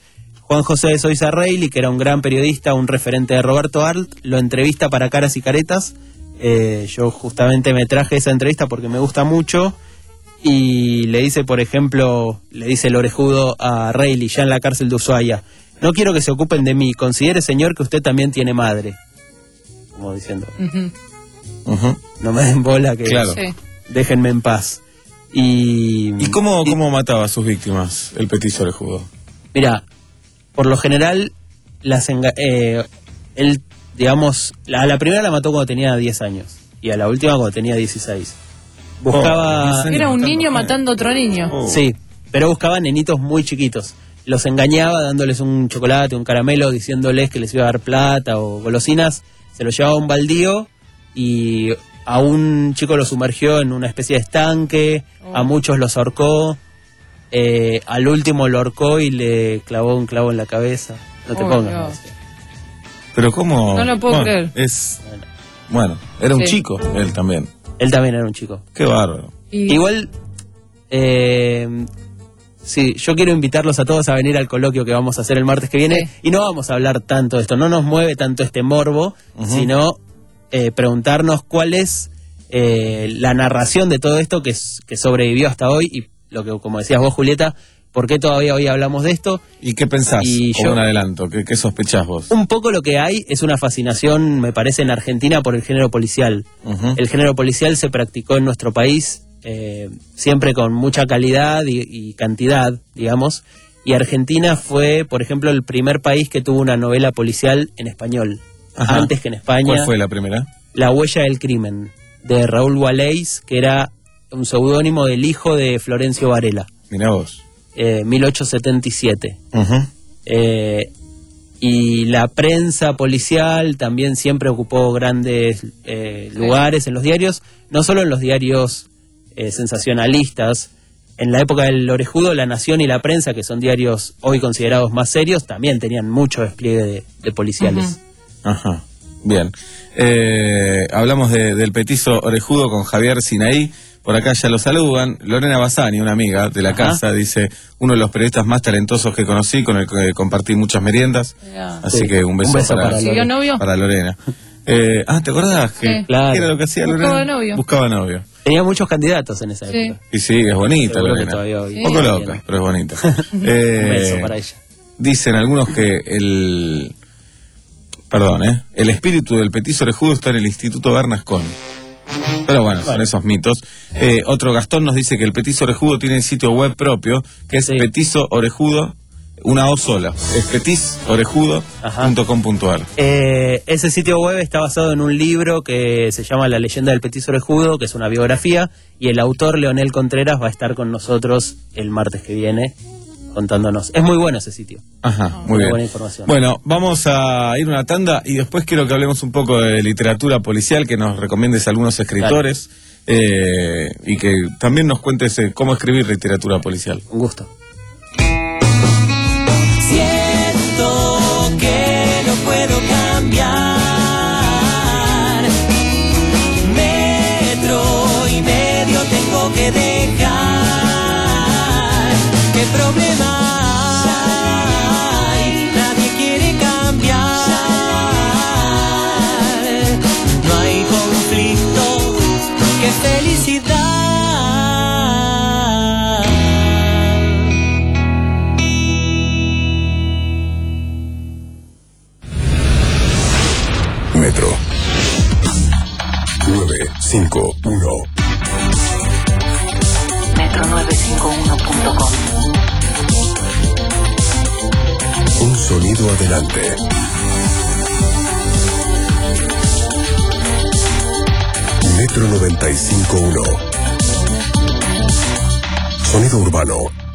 Juan José de Soiza Reilly, que era un gran periodista, un referente de Roberto Arlt, lo entrevista para Caras y Caretas. Eh, yo justamente me traje esa entrevista porque me gusta mucho. Y le dice, por ejemplo, le dice el orejudo a Reilly, ya en la cárcel de Ushuaia: no quiero que se ocupen de mí, considere, señor, que usted también tiene madre. Como diciendo, Ujú. Ujú. no me den bola, que Claro. Sí. déjenme en paz. Y, ¿Y cómo, cómo mataba a sus víctimas el petiso orejudo? Mira, por lo general, las enga- eh, él, digamos, la- a la primera la mató cuando tenía diez años y a la última cuando tenía dieciséis. Buscaba... Oh, Era un niño matando a otro niño. Oh. Sí, pero buscaba nenitos muy chiquitos. Los engañaba dándoles un chocolate, un caramelo, diciéndoles que les iba a dar plata o golosinas. Se los llevaba a un baldío y a un chico lo sumergió en una especie de estanque, Oh. a muchos los ahorcó, eh, al último lo ahorcó y le clavó un clavo en la cabeza. No te Oh, pongas. Dios. más. Pero cómo... No lo puedo bueno, creer. Es... Bueno, era un Sí. chico, él también. Él también era un chico. Qué bárbaro. Y- Igual, eh, sí, yo quiero invitarlos a todos a venir al coloquio que vamos a hacer el martes que viene. Sí. Y no vamos a hablar tanto de esto, no nos mueve tanto este morbo, Ujú. sino eh, preguntarnos cuál es eh, la narración de todo esto que, s- que sobrevivió hasta hoy. Y lo que, como decías vos, Julieta, ¿por qué todavía hoy hablamos de esto? ¿Y qué pensás? Y Como yo- un adelanto, ¿qué, qué sospechás vos? Un poco lo que hay es una fascinación, me parece, en Argentina por el género policial. Ujú. El género policial se practicó en nuestro país eh, siempre con mucha calidad y, y cantidad, digamos. Y Argentina fue, por ejemplo, el primer país que tuvo una novela policial en español. Ajá. Antes que en España. ¿Cuál fue la primera? La huella del crimen, de Raúl Waleis, que era un seudónimo del hijo de Florencio Varela, Mirá vos. eh, mil ochocientos setenta y siete. Ujú. Eh, y la prensa policial también siempre ocupó grandes eh, lugares en los diarios, no solo en los diarios eh, sensacionalistas. En la época del Orejudo, La Nación y La Prensa, que son diarios hoy considerados más serios, también tenían mucho despliegue de, de policiales. Ajá, bien. Eh, hablamos de- del petizo orejudo con Javier Sinaí. Por acá ya lo saludan. Lorena Bassani, una amiga de la Ajá. casa, dice: uno de los periodistas más talentosos que conocí, con el que compartí muchas meriendas. Mirá. Así Sí, que un beso, un beso para, para ¿Siguió novio? para Lorena. Eh, ah, ¿te acordás? Que, Sí. Claro. ¿Qué era lo que hacía Buscaba Lorena? novio. Buscaba novio. Tenía muchos candidatos en esa Sí. época. Y sí, es bonita Seguro que Lorena. todavía hoy Un poco día loca, tiene. pero es bonita. Un Eh, beso para ella. Dicen algunos que el... Perdón, ¿eh? El espíritu del petizo orejudo está en el Instituto Bernasconi. Pero bueno, son Bueno. esos mitos. Eh, otro Gastón nos dice que el petizo orejudo tiene sitio web propio, que es Sí. petizo orejudo, una O sola. Es petizorejudo punto com punto ar. Eh, ese sitio web está basado en un libro que se llama La leyenda del petiso orejudo, que es una biografía, y el autor, Leonel Contreras, va a estar con nosotros el martes que viene contándonos. Es muy bueno ese sitio. Ajá, muy Muy bien. buena información. Bueno, vamos a ir a una tanda y después quiero que hablemos un poco de literatura policial, que nos recomiendes algunos escritores eh, y que también nos cuentes eh, cómo escribir literatura policial. Un gusto. Siento que no puedo cambiar. Metro y medio tengo que dejar. ¿Qué problema hay? Nadie quiere cambiar. No hay conflicto, qué felicidad. Metro nueve cinco uno. metro nueve cinco uno punto com. Un sonido adelante. Metro noventa y cinco punto uno. Sonido urbano.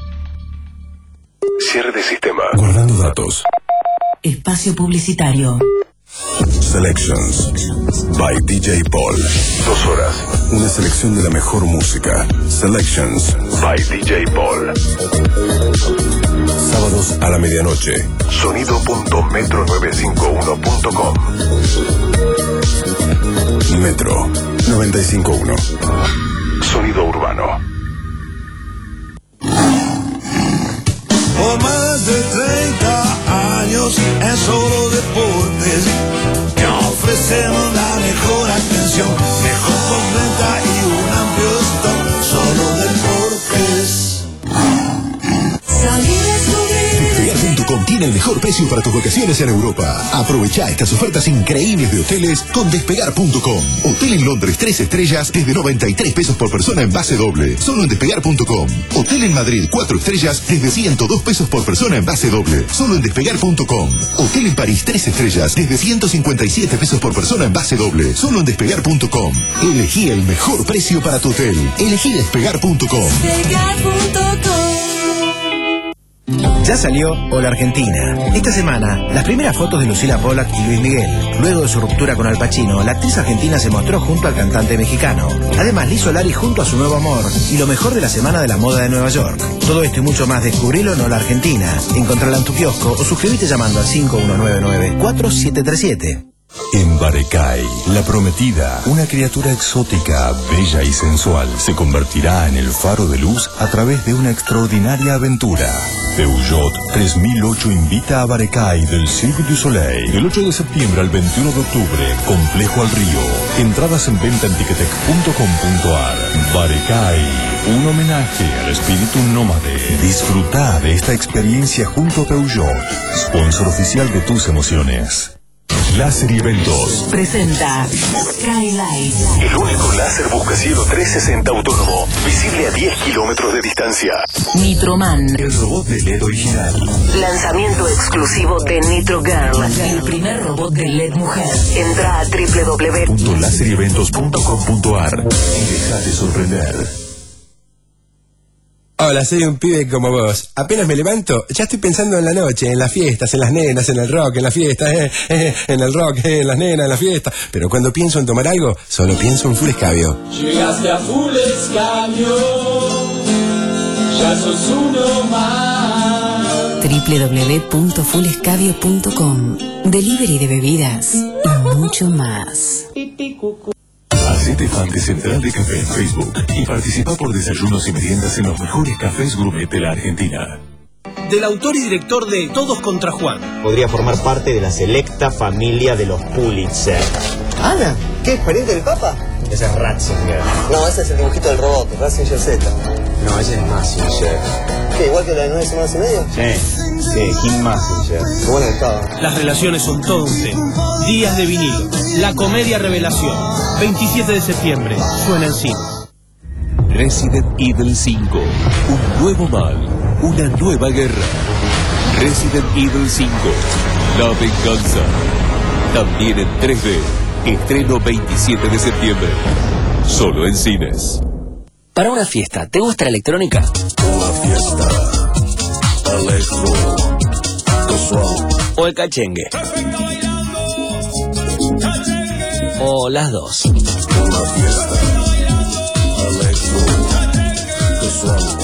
Cierre de sistema. Guardando datos. Espacio publicitario. Selections by D J Paul. Dos horas. Una selección de la mejor música. Selections by D J Paul. Sábados a la medianoche. Sonido punto metro novecientos cincuenta y uno punto com. Metro noventa y cinco punto uno. Sonido urbano. Por más de treinta ofrecemos la mejor atención, mejor postventa y un amplio stock solo Deportes. Despegar punto com tiene el mejor precio para tus vacaciones en Europa. Aprovecha estas ofertas increíbles de hoteles con Despegar punto com. Hotel en Londres tres estrellas desde noventa y tres pesos por persona en base doble, solo en Despegar punto com. Hotel en Madrid cuatro estrellas desde ciento dos pesos por persona en base doble, solo en Despegar punto com. Hotel en París tres estrellas desde ciento cincuenta y siete pesos por persona en base doble, solo en Despegar punto com. Elegí el mejor precio para tu hotel. Elegí Despegar punto com. Despegar punto com. Ya salió Hola Argentina. Esta semana, las primeras fotos de Lucila Pollack y Luis Miguel. Luego de su ruptura con Al Pacino, la actriz argentina se mostró junto al cantante mexicano. Además, Liz Solari junto a su nuevo amor y lo mejor de la semana de la moda de Nueva York. Todo esto y mucho más descubrilo en Hola Argentina. Encontrala en tu kiosco o suscríbete llamando al cinco uno nueve nueve cuatro siete tres siete. En Barecay, la prometida, una criatura exótica, bella y sensual, se convertirá en el faro de luz a través de una extraordinaria aventura. Peugeot tres mil ocho invita a Barecay del Cirque du Soleil del ocho de septiembre al veintiuno de octubre, Complejo al Río. Entradas en venta en ticketek punto com punto ar. Barecay, un homenaje al espíritu nómade. Disfruta de esta experiencia junto a Peugeot, sponsor oficial de tus emociones. Láser y Eventos presenta Skylight, el único láser buscacielo trescientos sesenta autónomo, visible a diez kilómetros de distancia. Nitroman, El robot de L E D original. lanzamiento exclusivo de Nitro Girl, el primer robot de L E D mujer. Entra a doble u doble u doble u punto láser y eventos punto com punto ar y déjate sorprender. Hola, soy un pibe como vos. Apenas me levanto, ya estoy pensando en la noche, en las fiestas, en las nenas, en el rock, en las fiestas, eh, eh, en el rock, eh, en las nenas, en la fiesta. Pero cuando pienso en tomar algo, solo pienso en Full Escabio. Llegaste a Full Escabio, ya sos uno más. doble u doble u doble u punto full escabio punto com. Delivery de bebidas y mucho más. Hacete fan de Central de Café en Facebook y participa por desayunos y meriendas en los mejores cafés gourmet de la Argentina. Del autor y director de Todos contra Juan. Podría formar parte de la selecta familia de los Pulitzer. ¿Ana? ¿Qué es pariente del Papa? Ese es Ratzinger. No, ese es el dibujito del robot, Ratzinger Z. No, ese es Massinger. ¿Qué, igual que la de nueve semanas y medio? Sí, sí, Kim Massinger. Qué bueno estaba. Las relaciones son todo un tema. Días de vinilo. La comedia revelación. veintisiete de septiembre. Suena en cine. Resident Evil cinco. Un nuevo mal. Una nueva guerra. Resident Evil cinco. La venganza. También en tres D. Estreno veintisiete de septiembre. Solo en cines. Para una fiesta, ¿te gusta la electrónica? Una fiesta. Electro. Casual. ¿O el cachengue? ¿O las dos? Una fiesta. Electro. Casual.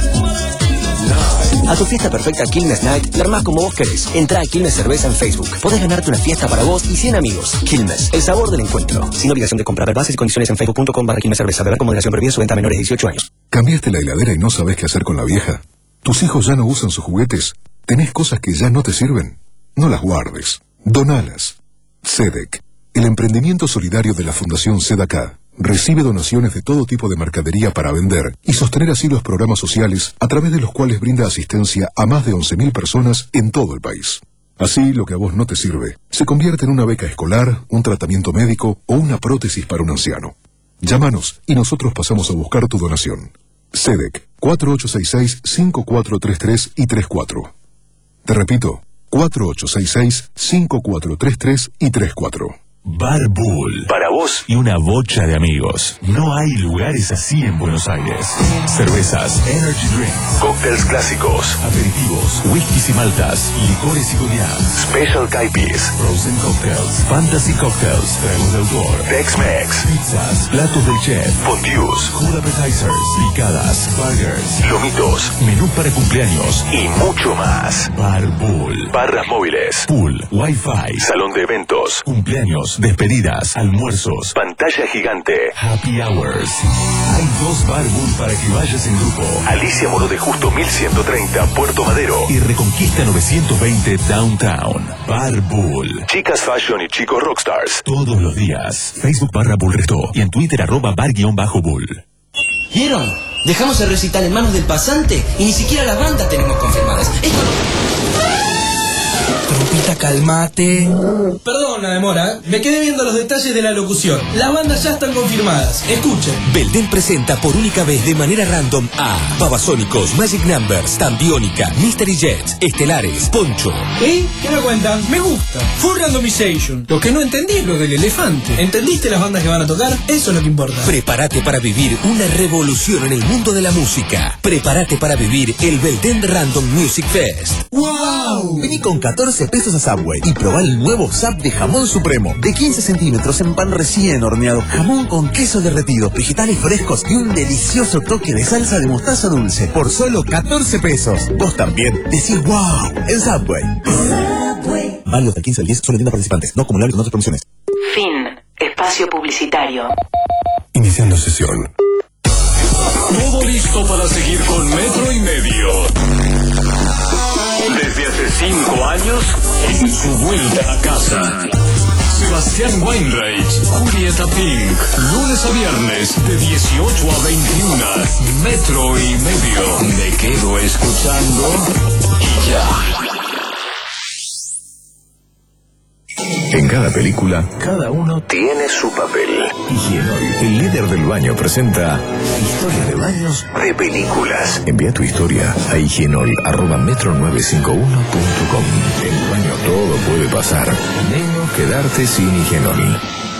A tu fiesta perfecta Quilmes Night, la armás como vos querés. Entrá a Quilmes Cerveza en Facebook. Podés ganarte una fiesta para vos y cien amigos. Quilmes, el sabor del encuentro. Sin obligación de comprar. Bases y condiciones en facebook punto com barra Quilmes Cerveza. Beber con moderación, prohibida su venta a menores de dieciocho años. ¿Cambiaste la heladera y no sabés qué hacer con la vieja? ¿Tus hijos ya no usan sus juguetes? ¿Tenés cosas que ya no te sirven? No las guardes. Donalas. SEDEC, el emprendimiento solidario de la Fundación SEDACA, recibe donaciones de todo tipo de mercadería para vender y sostener así los programas sociales a través de los cuales brinda asistencia a más de once mil personas en todo el país. Así, lo que a vos no te sirve se convierte en una beca escolar, un tratamiento médico o una prótesis para un anciano. Llámanos y nosotros pasamos a buscar tu donación. SEDEC cuatro ocho seis seis, cinco cuatro tres tres y treinta y cuatro. Te repito, cuatro ocho seis seis, cinco cuatro tres tres y treinta y cuatro. Bar Bull. Para vos y una bocha de amigos. No hay lugares así en Buenos Aires. Cervezas, energy drinks, cócteles clásicos, aperitivos, whiskies y maltas, licores y cognacs, special caipis, frozen cocktails, fantasy cocktails, tragos de autor, Tex-Mex, pizzas, platos del chef, fondues, cool appetizers, picadas, burgers, lomitos, menú para cumpleaños y mucho más. Bar Bull. Barras móviles, pool, wifi, salón de eventos, cumpleaños, eventos, despedidas, almuerzos, pantalla gigante, happy hours. Hay dos Bar Bull para que vayas en grupo. Alicia Moró de Justo mil ciento treinta, Puerto Madero. Y Reconquista novecientos veinte, Downtown. Bar Bull. Chicas Fashion y chicos Rockstars. Todos los días. Facebook barra Bull Resto. Y en Twitter arroba bar guión bajo Bull. ¿Vieron? Dejamos el recital en manos del pasante y ni siquiera las bandas tenemos confirmadas. Esto no... Trompita, calmate. Perdón la demora, me quedé viendo los detalles de la locución. Las bandas ya están confirmadas. Escuchen. Belden presenta por única vez de manera random a Babasónicos, Magic Numbers, Tambiónica, Mystery Jets, Estelares, Poncho. ¿Y? ¿Qué me cuentan? Me gusta. Full randomization. Lo que no entendí es lo del elefante. ¿Entendiste las bandas que van a tocar? Eso es lo que importa. Prepárate para vivir una revolución en el mundo de la música. Prepárate para vivir el Belden Random Music Fest. ¡Wow! Vení con catorce pesos a Subway y probá el nuevo Sub de jamón supremo de quince centímetros en pan recién horneado, jamón con queso derretido, vegetales frescos y un delicioso toque de salsa de mostaza dulce por solo catorce pesos. Vos también decís wow en Subway. Subway. Válido del quince al diez, solo en tiendas participantes, no acumulable con otras promociones. Fin. Espacio publicitario. Iniciando sesión. Todo listo para seguir con Metro y Medio. Desde hace cinco años, en su vuelta a casa. Sebastián Weinreich, Julieta Pink, lunes a viernes de dieciocho a veintiuno, Metro y Medio. Me quedo escuchando y ya. En cada película, cada uno tiene su papel. Higienol, el líder del baño, presenta Historia de baños de películas. Envía tu historia a higienol arroba metro nueve cinco uno punto com. En el baño todo puede pasar, menos quedarte sin Higienol.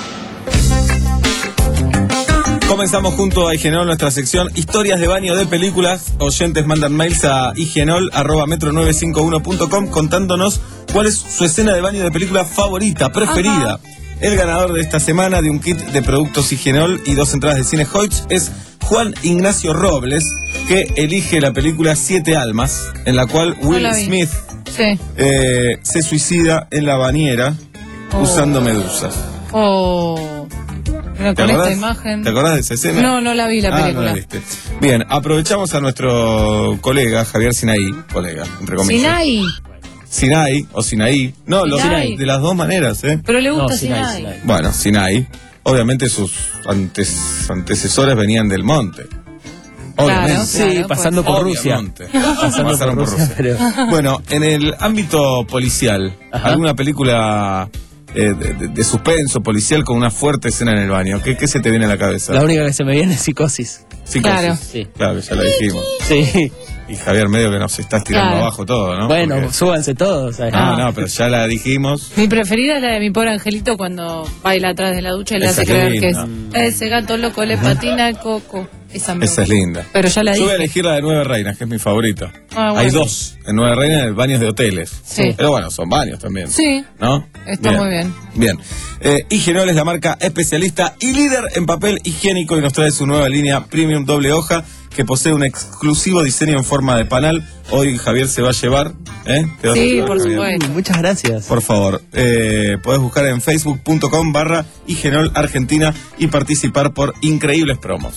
Comenzamos junto a Higienol nuestra sección Historias de baño de películas. Oyentes mandan mails a higienol arroba metro nueve cinco uno punto com contándonos cuál es su escena de baño de película favorita, preferida. Ajá. El ganador de esta semana de un kit de productos Higienol y dos entradas de cine Hoyts es Juan Ignacio Robles, que elige la película Siete Almas, en la cual Will no Smith sí. eh, se suicida en la bañera oh. usando medusas. Oh... Pero con esta imagen... ¿Te acordás de esa escena? No, no la vi la película. Ah, no la viste. Bien, aprovechamos a nuestro colega Javier Sinaí, colega, entre comillas. Sinaí. Sinaí o Sinaí. No, lo Sinaí. De las dos maneras, ¿eh? Pero le gusta no, Sinaí. Sinaí. Bueno, Sinaí. Obviamente sus antes, antecesores venían del monte. Obviamente. Claro, sí, claro, pasando pues. por Rusia. Pasando Pasaron por Rusia. Pero... Bueno, en el ámbito policial, Ajá. ¿alguna película... Eh, de, de, de suspenso policial con una fuerte escena en el baño? ¿Qué, ¿Qué se te viene a la cabeza? La única que se me viene es Psicosis. Psicosis. Claro, sí. Claro, ya la dijimos. Sí. Y Javier medio que nos está tirando claro. abajo todo, ¿no? Bueno, Porque... súbanse todos. ¿sabes? No, no, pero ya la dijimos. Mi preferida es la de mi pobre angelito cuando baila atrás de la ducha y le hace creer que es ese gato loco le patina el coco. Esa, Esa es linda. Pero ya la dije. Yo voy a elegir la de Nueve Reinas, que es mi favorita. Ah, bueno. Hay dos en Nueve Reinas, en baños de hoteles. Sí. Pero bueno, son baños también. Sí. ¿No? Está bien. muy bien. Bien. Eh, Higienol es la marca especialista y líder en papel higiénico y nos trae su nueva línea Premium Doble Hoja, que posee un exclusivo diseño en forma de panal. Hoy Javier se va a llevar. ¿eh? ¿Te vas sí, a llevar, por Javier? supuesto. Muchas gracias. Por favor, eh, podés buscar en facebook punto com barra Higienol Argentina y participar por increíbles promos.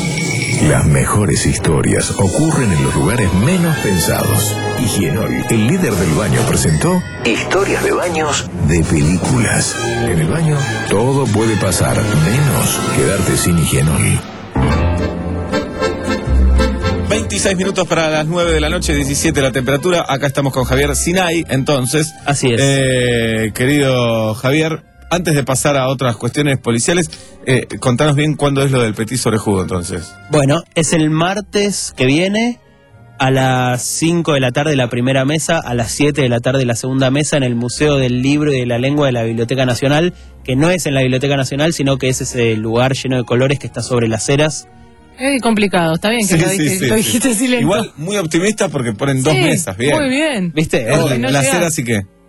Las mejores historias ocurren en los lugares menos pensados. Higienol, el líder del baño, presentó Historias de baños de películas. En el baño todo puede pasar, menos quedarte sin Higienol. veintiséis minutos para las nueve de la noche, diecisiete la temperatura. Acá estamos con Javier Sinaí, entonces. Así es. Eh, querido Javier, antes de pasar a otras cuestiones policiales, eh, contanos bien cuándo es lo del petiso orejudo, entonces. Bueno, es el martes que viene a las cinco de la tarde la primera mesa, a las siete de la tarde la segunda mesa en el Museo del Libro y de la Lengua de la Biblioteca Nacional, que no es en la Biblioteca Nacional, sino que es ese lugar lleno de colores que está sobre las ceras. Es complicado, está bien que sí, lo, sí, dijiste, sí, lo sí. dijiste así lento. Igual muy optimista porque ponen sí, dos mesas, bien. Muy bien. ¿Viste? Oh, no la llegás. cera sí que...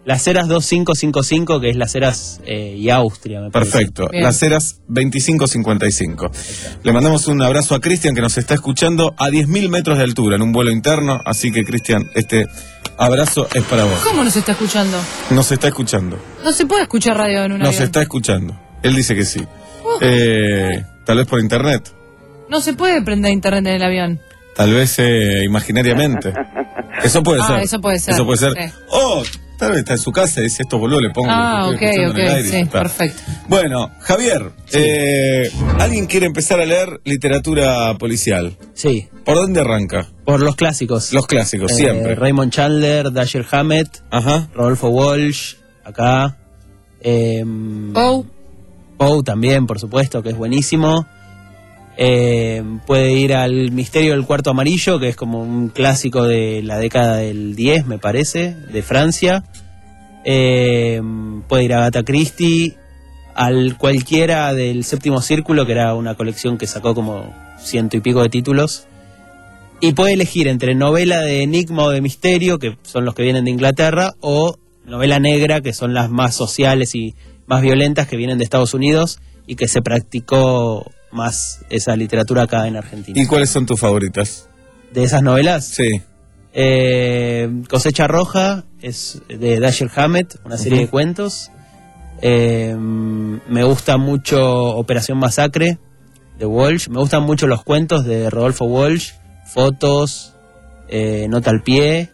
Las Heras dos cinco cinco cinco, que es Las Heras eh, y Austria, me parece. Perfecto, Bien. Las Heras veinticinco cincuenta y cinco. Le mandamos un abrazo a Cristian, que nos está escuchando a diez mil metros de altura en un vuelo interno, así que Cristian, este abrazo es para vos. ¿Cómo nos está escuchando? Nos está escuchando. No se puede escuchar radio en un Nos avión. está escuchando. Él dice que sí. Uh. Eh, tal vez por internet. No se puede prender internet en el avión. Tal vez eh, imaginariamente. Eso puede ah, ser. Eso puede ser. Eso puede ser. Sí. Oh, tal vez está en su casa y dice esto boludo, le pongo. Ah, ok, ok, sí, perfecto. Bueno, Javier, sí. eh, ¿alguien quiere empezar a leer literatura policial? Sí. ¿Por dónde arranca? Por los clásicos. Los clásicos, eh, siempre. Raymond Chandler, Dashiell Hammett, Ajá. Rodolfo Walsh, acá. Eh, Poe. Poe también, por supuesto, que es buenísimo. Eh, puede ir al Misterio del Cuarto Amarillo, que es como un clásico de la década del diez, me parece, de Francia. Eh, puede ir a Agatha Christie, al cualquiera del Séptimo Círculo, que era una colección que sacó como ciento y pico de títulos. Y puede elegir entre novela de enigma o de misterio, que son los que vienen de Inglaterra, o novela negra, que son las más sociales y más violentas, que vienen de Estados Unidos y que se practicó más esa literatura acá en Argentina. ¿Y cuáles son tus favoritas? ¿De esas novelas? Sí. Eh, Cosecha Roja es de Dashiell Hammett, una serie uh-huh. de cuentos. Eh, me gusta mucho Operación Masacre de Walsh. Me gustan mucho los cuentos de Rodolfo Walsh. Fotos, eh, Nota al pie.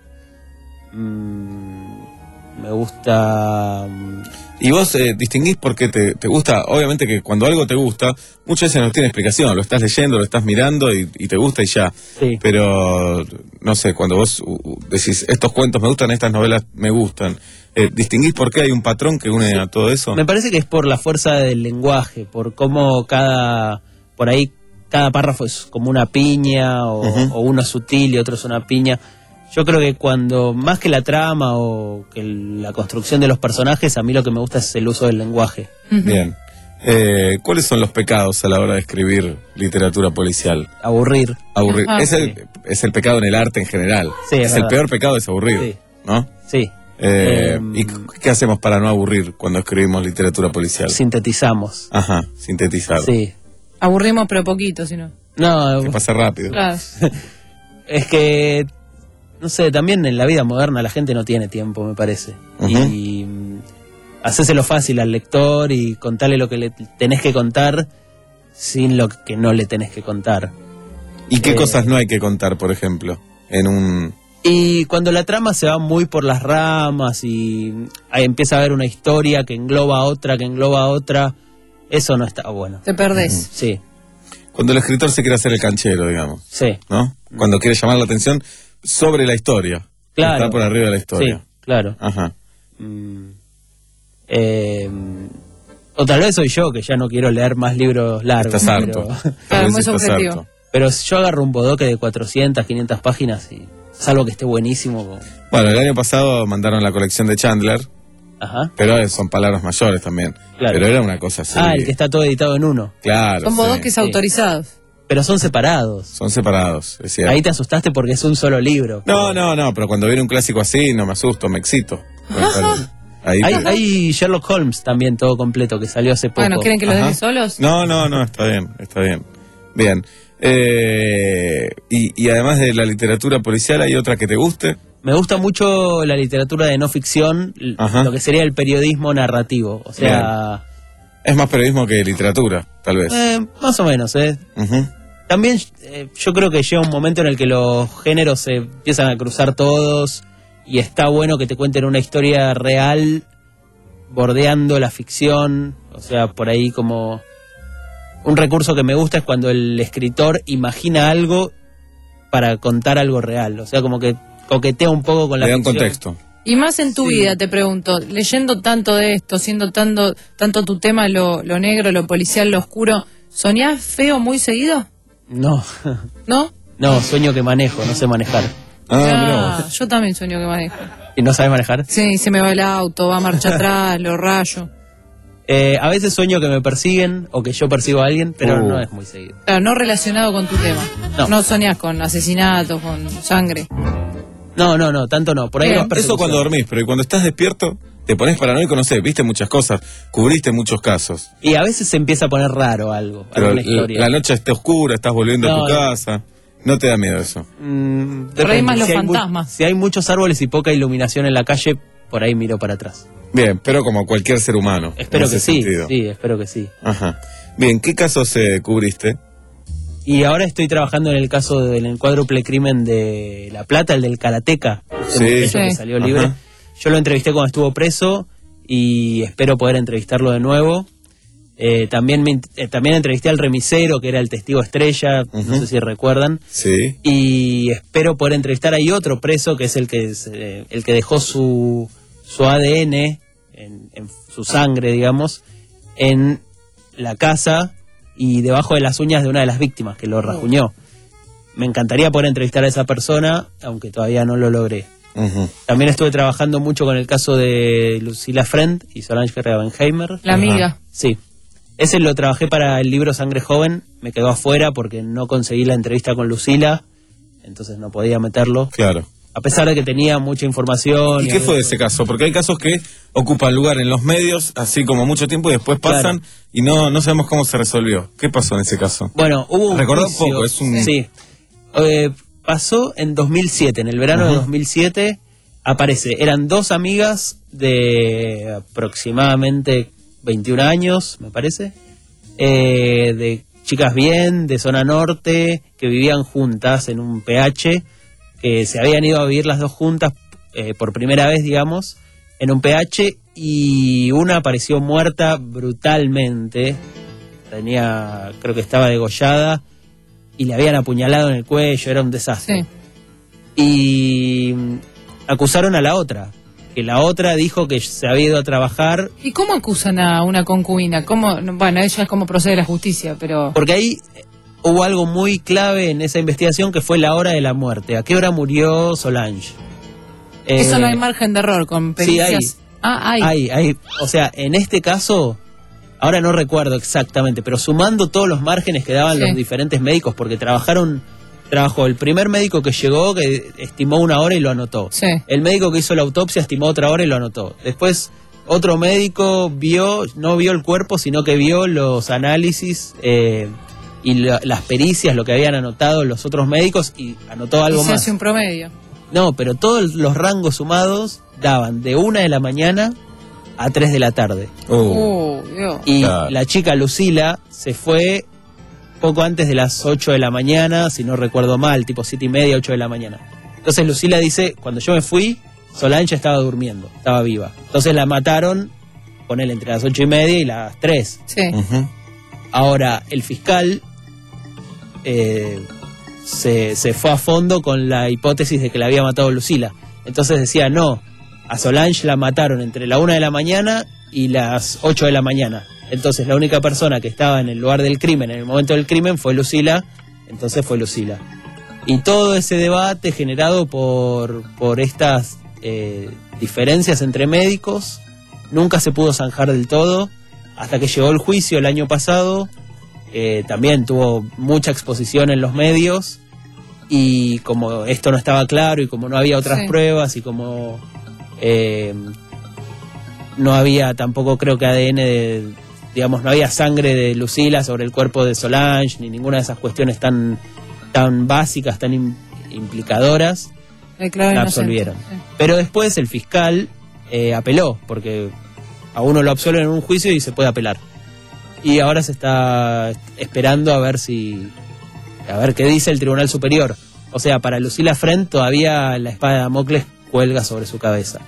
Mm, me gusta... Y vos eh, distinguís por qué te, te gusta. Obviamente que cuando algo te gusta, muchas veces no tiene explicación. Lo estás leyendo, lo estás mirando y, y te gusta y ya. Sí. Pero, no sé, cuando vos uh, decís, estos cuentos me gustan, estas novelas me gustan, eh, ¿distinguís por qué hay un patrón que une sí. a todo eso? Me parece que es por la fuerza del lenguaje, por cómo cada... Por ahí cada párrafo es como una piña, o, uh-huh. o uno es sutil y otro es una piña. Yo creo que cuando, más que la trama o que la construcción de los personajes, a mí lo que me gusta es el uso del lenguaje. Uh-huh. Bien. Eh, ¿Cuáles son los pecados a la hora de escribir literatura policial? Aburrir. Aburrir. Uh-huh. Es, el, es el pecado en el arte en general. Sí, es es verdad. El peor pecado es aburrir, sí. ¿no? Sí. Eh, eh, ¿Y qué hacemos para no aburrir cuando escribimos literatura policial? Sintetizamos. Ajá, sintetizar. Sí. Aburrimos pero poquito, si no. No. Que pasa rápido. Claro. Es que... No sé, también en la vida moderna la gente no tiene tiempo, me parece. Uh-huh. Y um, hacéselo fácil al lector y contarle lo que le tenés que contar sin lo que no le tenés que contar. ¿Y qué eh, cosas no hay que contar, por ejemplo, en un...? Y cuando la trama se va muy por las ramas y ahí empieza a haber una historia que engloba a otra, que engloba a otra, eso no está bueno. Te perdés. Uh-huh. Sí. Cuando el escritor se quiere hacer el canchero, digamos. Sí. ¿No? Cuando quiere llamar la atención... sobre la historia. Claro. Está por arriba de la historia. Sí, claro. Ajá. Mm, eh, o tal vez soy yo, que ya no quiero leer más libros largos. Estás harto. Pero, claro, muy subjetivo. Harto. Pero yo agarro un bodoque de cuatrocientas, quinientas páginas y salvo que esté buenísimo. Como... Bueno, el año pasado mandaron la colección de Chandler. Ajá. Pero son palabras mayores también. Claro. Pero era una cosa así. Ah, el que está todo editado en uno. Claro. Son bodoques sí. autorizados. Pero son separados. Son separados, es cierto. Ahí te asustaste porque es un solo libro. No, no, no, pero cuando viene un clásico así no me asusto, me excito. Ahí hay, te... hay Sherlock Holmes también todo completo que salió hace poco. Bueno, ¿quieren que lo dejen solos? No, no, no, está bien, está bien. Bien. Eh, y, y además de la literatura policial, ¿hay otra que te guste? Me gusta mucho la literatura de no ficción, Ajá. lo que sería el periodismo narrativo. O sea... Bien. Es más periodismo que literatura, tal vez. Eh, más o menos, ¿eh? Uh-huh. También eh, yo creo que llega un momento en el que los géneros se empiezan a cruzar todos y está bueno que te cuenten una historia real bordeando la ficción. O sea, por ahí como... Un recurso que me gusta es cuando el escritor imagina algo para contar algo real. O sea, como que coquetea un poco con la Le da ficción. un contexto. Y más en tu sí. vida, te pregunto, leyendo tanto de esto, siendo tanto, tanto tu tema lo, lo negro, lo policial, lo oscuro, ¿soñás feo muy seguido? No. ¿No? No, sueño que manejo, no sé manejar. Ah, ah yo también sueño que manejo. ¿Y no sabes manejar? Sí, se me va el auto, va a marcha atrás, lo rayo. Eh, a veces sueño que me persiguen o que yo persigo a alguien, pero uh. no es muy seguido. Claro, no relacionado con tu tema. No. No soñás con asesinatos, con sangre. No, no, no, tanto no. Por ahí Bien. no es persecución. Eso cuando dormís, pero cuando estás despierto, te pones paranoico, no sé, viste muchas cosas, cubriste muchos casos. Y a veces se empieza a poner raro algo, Pero alguna historia. la noche está oscura, estás volviendo No, a tu no. casa. ¿No te da miedo eso? Mm, Por ahí depende. más los Si hay mu- fantasmas. si hay muchos árboles y poca iluminación en la calle, por ahí miro para atrás. Bien, pero como cualquier ser humano. Espero en que ese sí, sentido. sí, espero que sí. Ajá. Bien, ¿qué casos eh, cubriste? Y ahora estoy trabajando en el caso del cuádruple crimen de La Plata, el del karateca, Sí. el muchacho que Sí. salió libre. Ajá. Yo lo entrevisté cuando estuvo preso y espero poder entrevistarlo de nuevo. Eh, también me, int- eh, también entrevisté al remisero, que era el testigo estrella, no sé si recuerdan. Sí. Y espero poder entrevistar ahí otro preso, que es el que se- el que dejó su, su A D N, en, en su sangre, digamos, en la casa y debajo de las uñas de una de las víctimas que lo rajuñó. Me encantaría poder entrevistar a esa persona, aunque todavía no lo logré. Ujú. También estuve trabajando mucho con el caso de Lucila Friend y Solange Ravenheimer. La amiga. Sí. Ese lo trabajé para el libro Sangre Joven, me quedó afuera porque no conseguí la entrevista con Lucila, entonces no podía meterlo. Claro. A pesar de que tenía mucha información. ¿Y qué fue de ese caso? Porque hay casos que ocupan lugar en los medios, así como mucho tiempo, y después pasan Claro. y no, no sabemos cómo se resolvió. ¿Qué pasó en ese caso? Bueno, hubo un Recordá un juicio. poco, es un... Sí. Eh, pasó en dos mil siete, en el verano de Ujú. dos mil siete, aparece, eran dos amigas de aproximadamente veintiún años, me parece, eh, de chicas bien, de zona norte, que vivían juntas en un P H, que se habían ido a vivir las dos juntas eh, por primera vez, digamos, en un P H, y una apareció muerta brutalmente, tenía, creo que estaba degollada, y le habían apuñalado en el cuello, era un desastre. Y mm, acusaron a la otra, que la otra dijo que se había ido a trabajar, ¿Y cómo acusan a una concubina? ¿Cómo? no, Bueno, ella es como procede la justicia, pero... porque ahí hubo algo muy clave en esa investigación que fue la hora de la muerte. ¿A qué hora murió Solange? Eso Eh, no hay margen de error con sí, hay. pericias. Ah, hay. Hay, hay. O sea, en este caso, ahora no recuerdo exactamente, pero sumando todos los márgenes que daban Sí. los diferentes médicos, porque trabajaron, trabajó el primer médico que llegó, que estimó una hora y lo anotó. Sí. El médico que hizo la autopsia estimó otra hora y lo anotó. Después, otro médico vio, no vio el cuerpo, sino que vio los análisis eh, y la- las pericias, lo que habían anotado los otros médicos, y anotó algo Y se más. hace un promedio. No, pero todos los rangos sumados daban de una de la mañana a tres de la tarde. Uh, Dios. Y la chica Lucila se fue poco antes de las ocho de la mañana, si no recuerdo mal, tipo siete y media, ocho de la mañana. Entonces Lucila dice, cuando yo me fui, Solange estaba durmiendo, estaba viva. Entonces la mataron, ponele entre las ocho y media y las tres. Sí. Ahora, el fiscal eh, se, se fue a fondo con la hipótesis de que la había matado Lucila. Entonces decía, no, a Solange la mataron entre la una de la mañana y las ocho de la mañana. Entonces la única persona que estaba en el lugar del crimen, en el momento del crimen, fue Lucila, entonces fue Lucila. Y todo ese debate generado por, por estas eh, diferencias entre médicos nunca se pudo zanjar del todo, hasta que llegó el juicio el año pasado. Eh, también tuvo mucha exposición en los medios, y como esto no estaba claro y como no había otras Sí. pruebas y como eh, no había tampoco, creo que A D N de, digamos, no había sangre de Lucila sobre el cuerpo de Solange ni ninguna de esas cuestiones tan tan básicas, tan im- implicadoras, Declaró la inocente. absolvieron. Pero después el fiscal eh, apeló, porque a uno lo absolven en un juicio y se puede apelar. Y ahora se está esperando a ver si a ver qué dice el Tribunal Superior. O sea, para Lucila Friend todavía la espada de Damocles cuelga sobre su cabeza.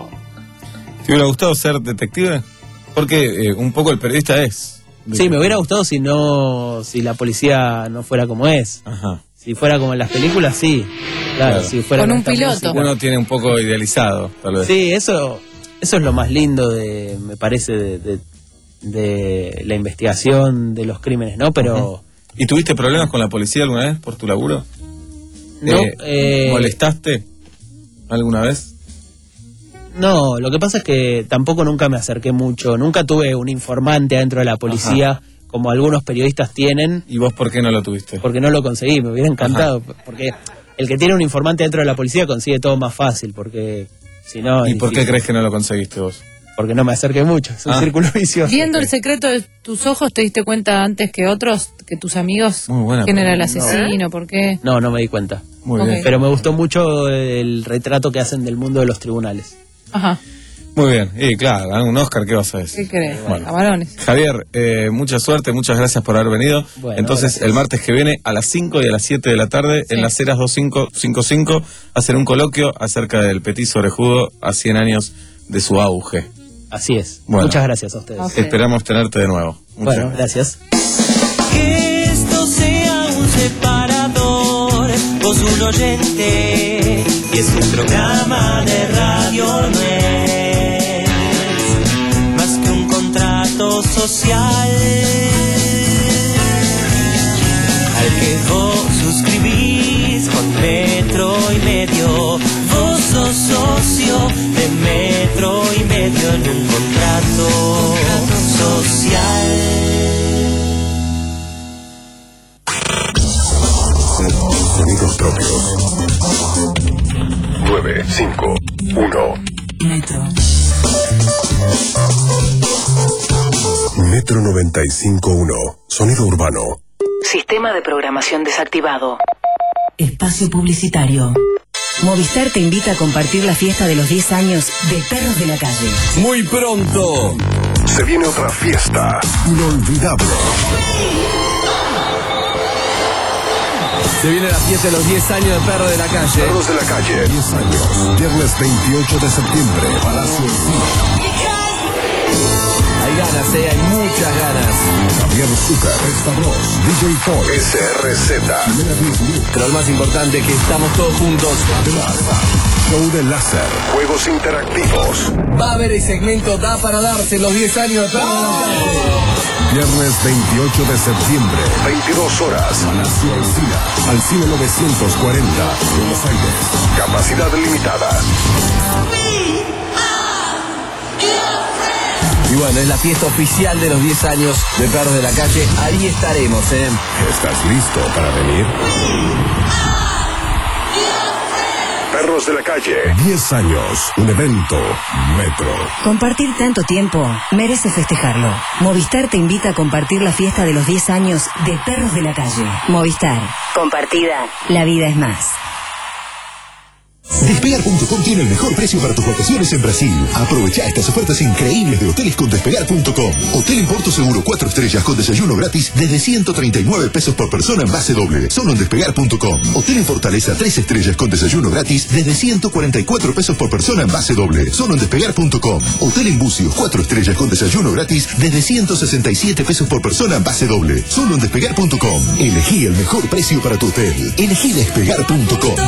¿Te hubiera gustado ser detective? Porque eh, un poco el periodista es. Sí, me hubiera gustado si no si la policía no fuera como es. Ajá. Si fuera como en las películas, sí. Claro, Claro. si fuera Con un esta piloto. música. Uno tiene un poco idealizado, tal vez. Sí, eso, eso es lo más lindo de, me parece, de, de, de la investigación de los crímenes, ¿no? Pero ¿Y tuviste problemas con la policía alguna vez por tu laburo? no, Eh, eh, ¿Molestaste alguna vez? no, lo que pasa es que tampoco nunca me acerqué mucho, nunca tuve un informante dentro de la policía, como algunos periodistas tienen, ¿Y vos por qué no lo tuviste? porque no lo conseguí, me hubiera encantado, porque el que tiene un informante dentro de la policía consigue todo más fácil, porque si no... ¿Y por qué crees que no lo conseguiste vos? Porque no me acerqué mucho, es un Ah. círculo vicioso. Viendo el secreto de tus ojos, ¿te diste cuenta antes que otros, que tus amigos, Muy buena quién era el pregunta. asesino, por qué? No, no me di cuenta. Muy Ok. bien. Pero me gustó mucho el retrato que hacen del mundo de los tribunales. Ajá, Muy bien. Y claro, ganar un Oscar, ¿qué vas a decir? ¿qué crees? Bueno. Camarones. Javier, eh, mucha suerte, muchas gracias por haber venido. Bueno, Entonces, gracias. el martes que viene, a las cinco y a las siete de la tarde, Sí. en las Heras dos cinco cinco cinco, hacer un coloquio acerca del Petiso Orejudo a cien años de su auge. Así es. Bueno. Muchas gracias a ustedes. Ok. Esperamos tenerte de nuevo. Muchas Bueno, gracias. Que esto sea un separador, vos un oyente, y es un programa de radio, no es más que un contrato social al que vos suscribís con Metro y Medio. Vos sos socio de Metro y Medio en un contrato social. Sonidos propios. nueve, cinco, uno. Metro. Metro noventa y cinco uno. Sonido urbano. Sistema de programación desactivado. Espacio publicitario. Movistar te invita a compartir la fiesta de los diez años de Perros de la Calle. Muy pronto. Se viene otra fiesta. Inolvidable. Se viene la fiesta de los diez años de Perros de la Calle. Perros de la Calle. diez años. Viernes veintiocho de septiembre. Palacio Encina. Hay ganas, eh, hay muchas ganas. Javier Zucker. Stavros. D J Paul. S R Z. Pero lo más importante es que estamos todos juntos. Show de láser. Juegos interactivos. Va a haber el segmento Da para darse los diez años de Perros de la Calle. Viernes veintiocho de septiembre. veintidós horas. Palacio Encina. Al cine novecientos cuarenta. Buenos Aires. Capacidad limitada. Y bueno, es la fiesta oficial de los diez años de Perros de la Calle. Ahí estaremos, ¿eh? ¿Estás listo para venir? Perros de la Calle. diez años. Un evento. Metro. Compartir tanto tiempo merece festejarlo. Movistar te invita a compartir la fiesta de los diez años de Perros de la Calle. Movistar. Compartida. La vida es más. Despegar punto com tiene el mejor precio para tus vacaciones en Brasil. Aprovecha estas ofertas increíbles de hoteles con Despegar punto com. Hotel en Porto Seguro cuatro estrellas con desayuno gratis desde ciento treinta y nueve pesos por persona en base doble. Solo en Despegar punto com. Hotel en Fortaleza tres estrellas con desayuno gratis desde ciento cuarenta y cuatro pesos por persona en base doble. Solo en Despegar punto com. Hotel en Bucios cuatro estrellas con desayuno gratis desde ciento sesenta y siete pesos por persona en base doble. Solo en Despegar punto com. Elegí el mejor precio para tu hotel. Elegí Despegar punto com.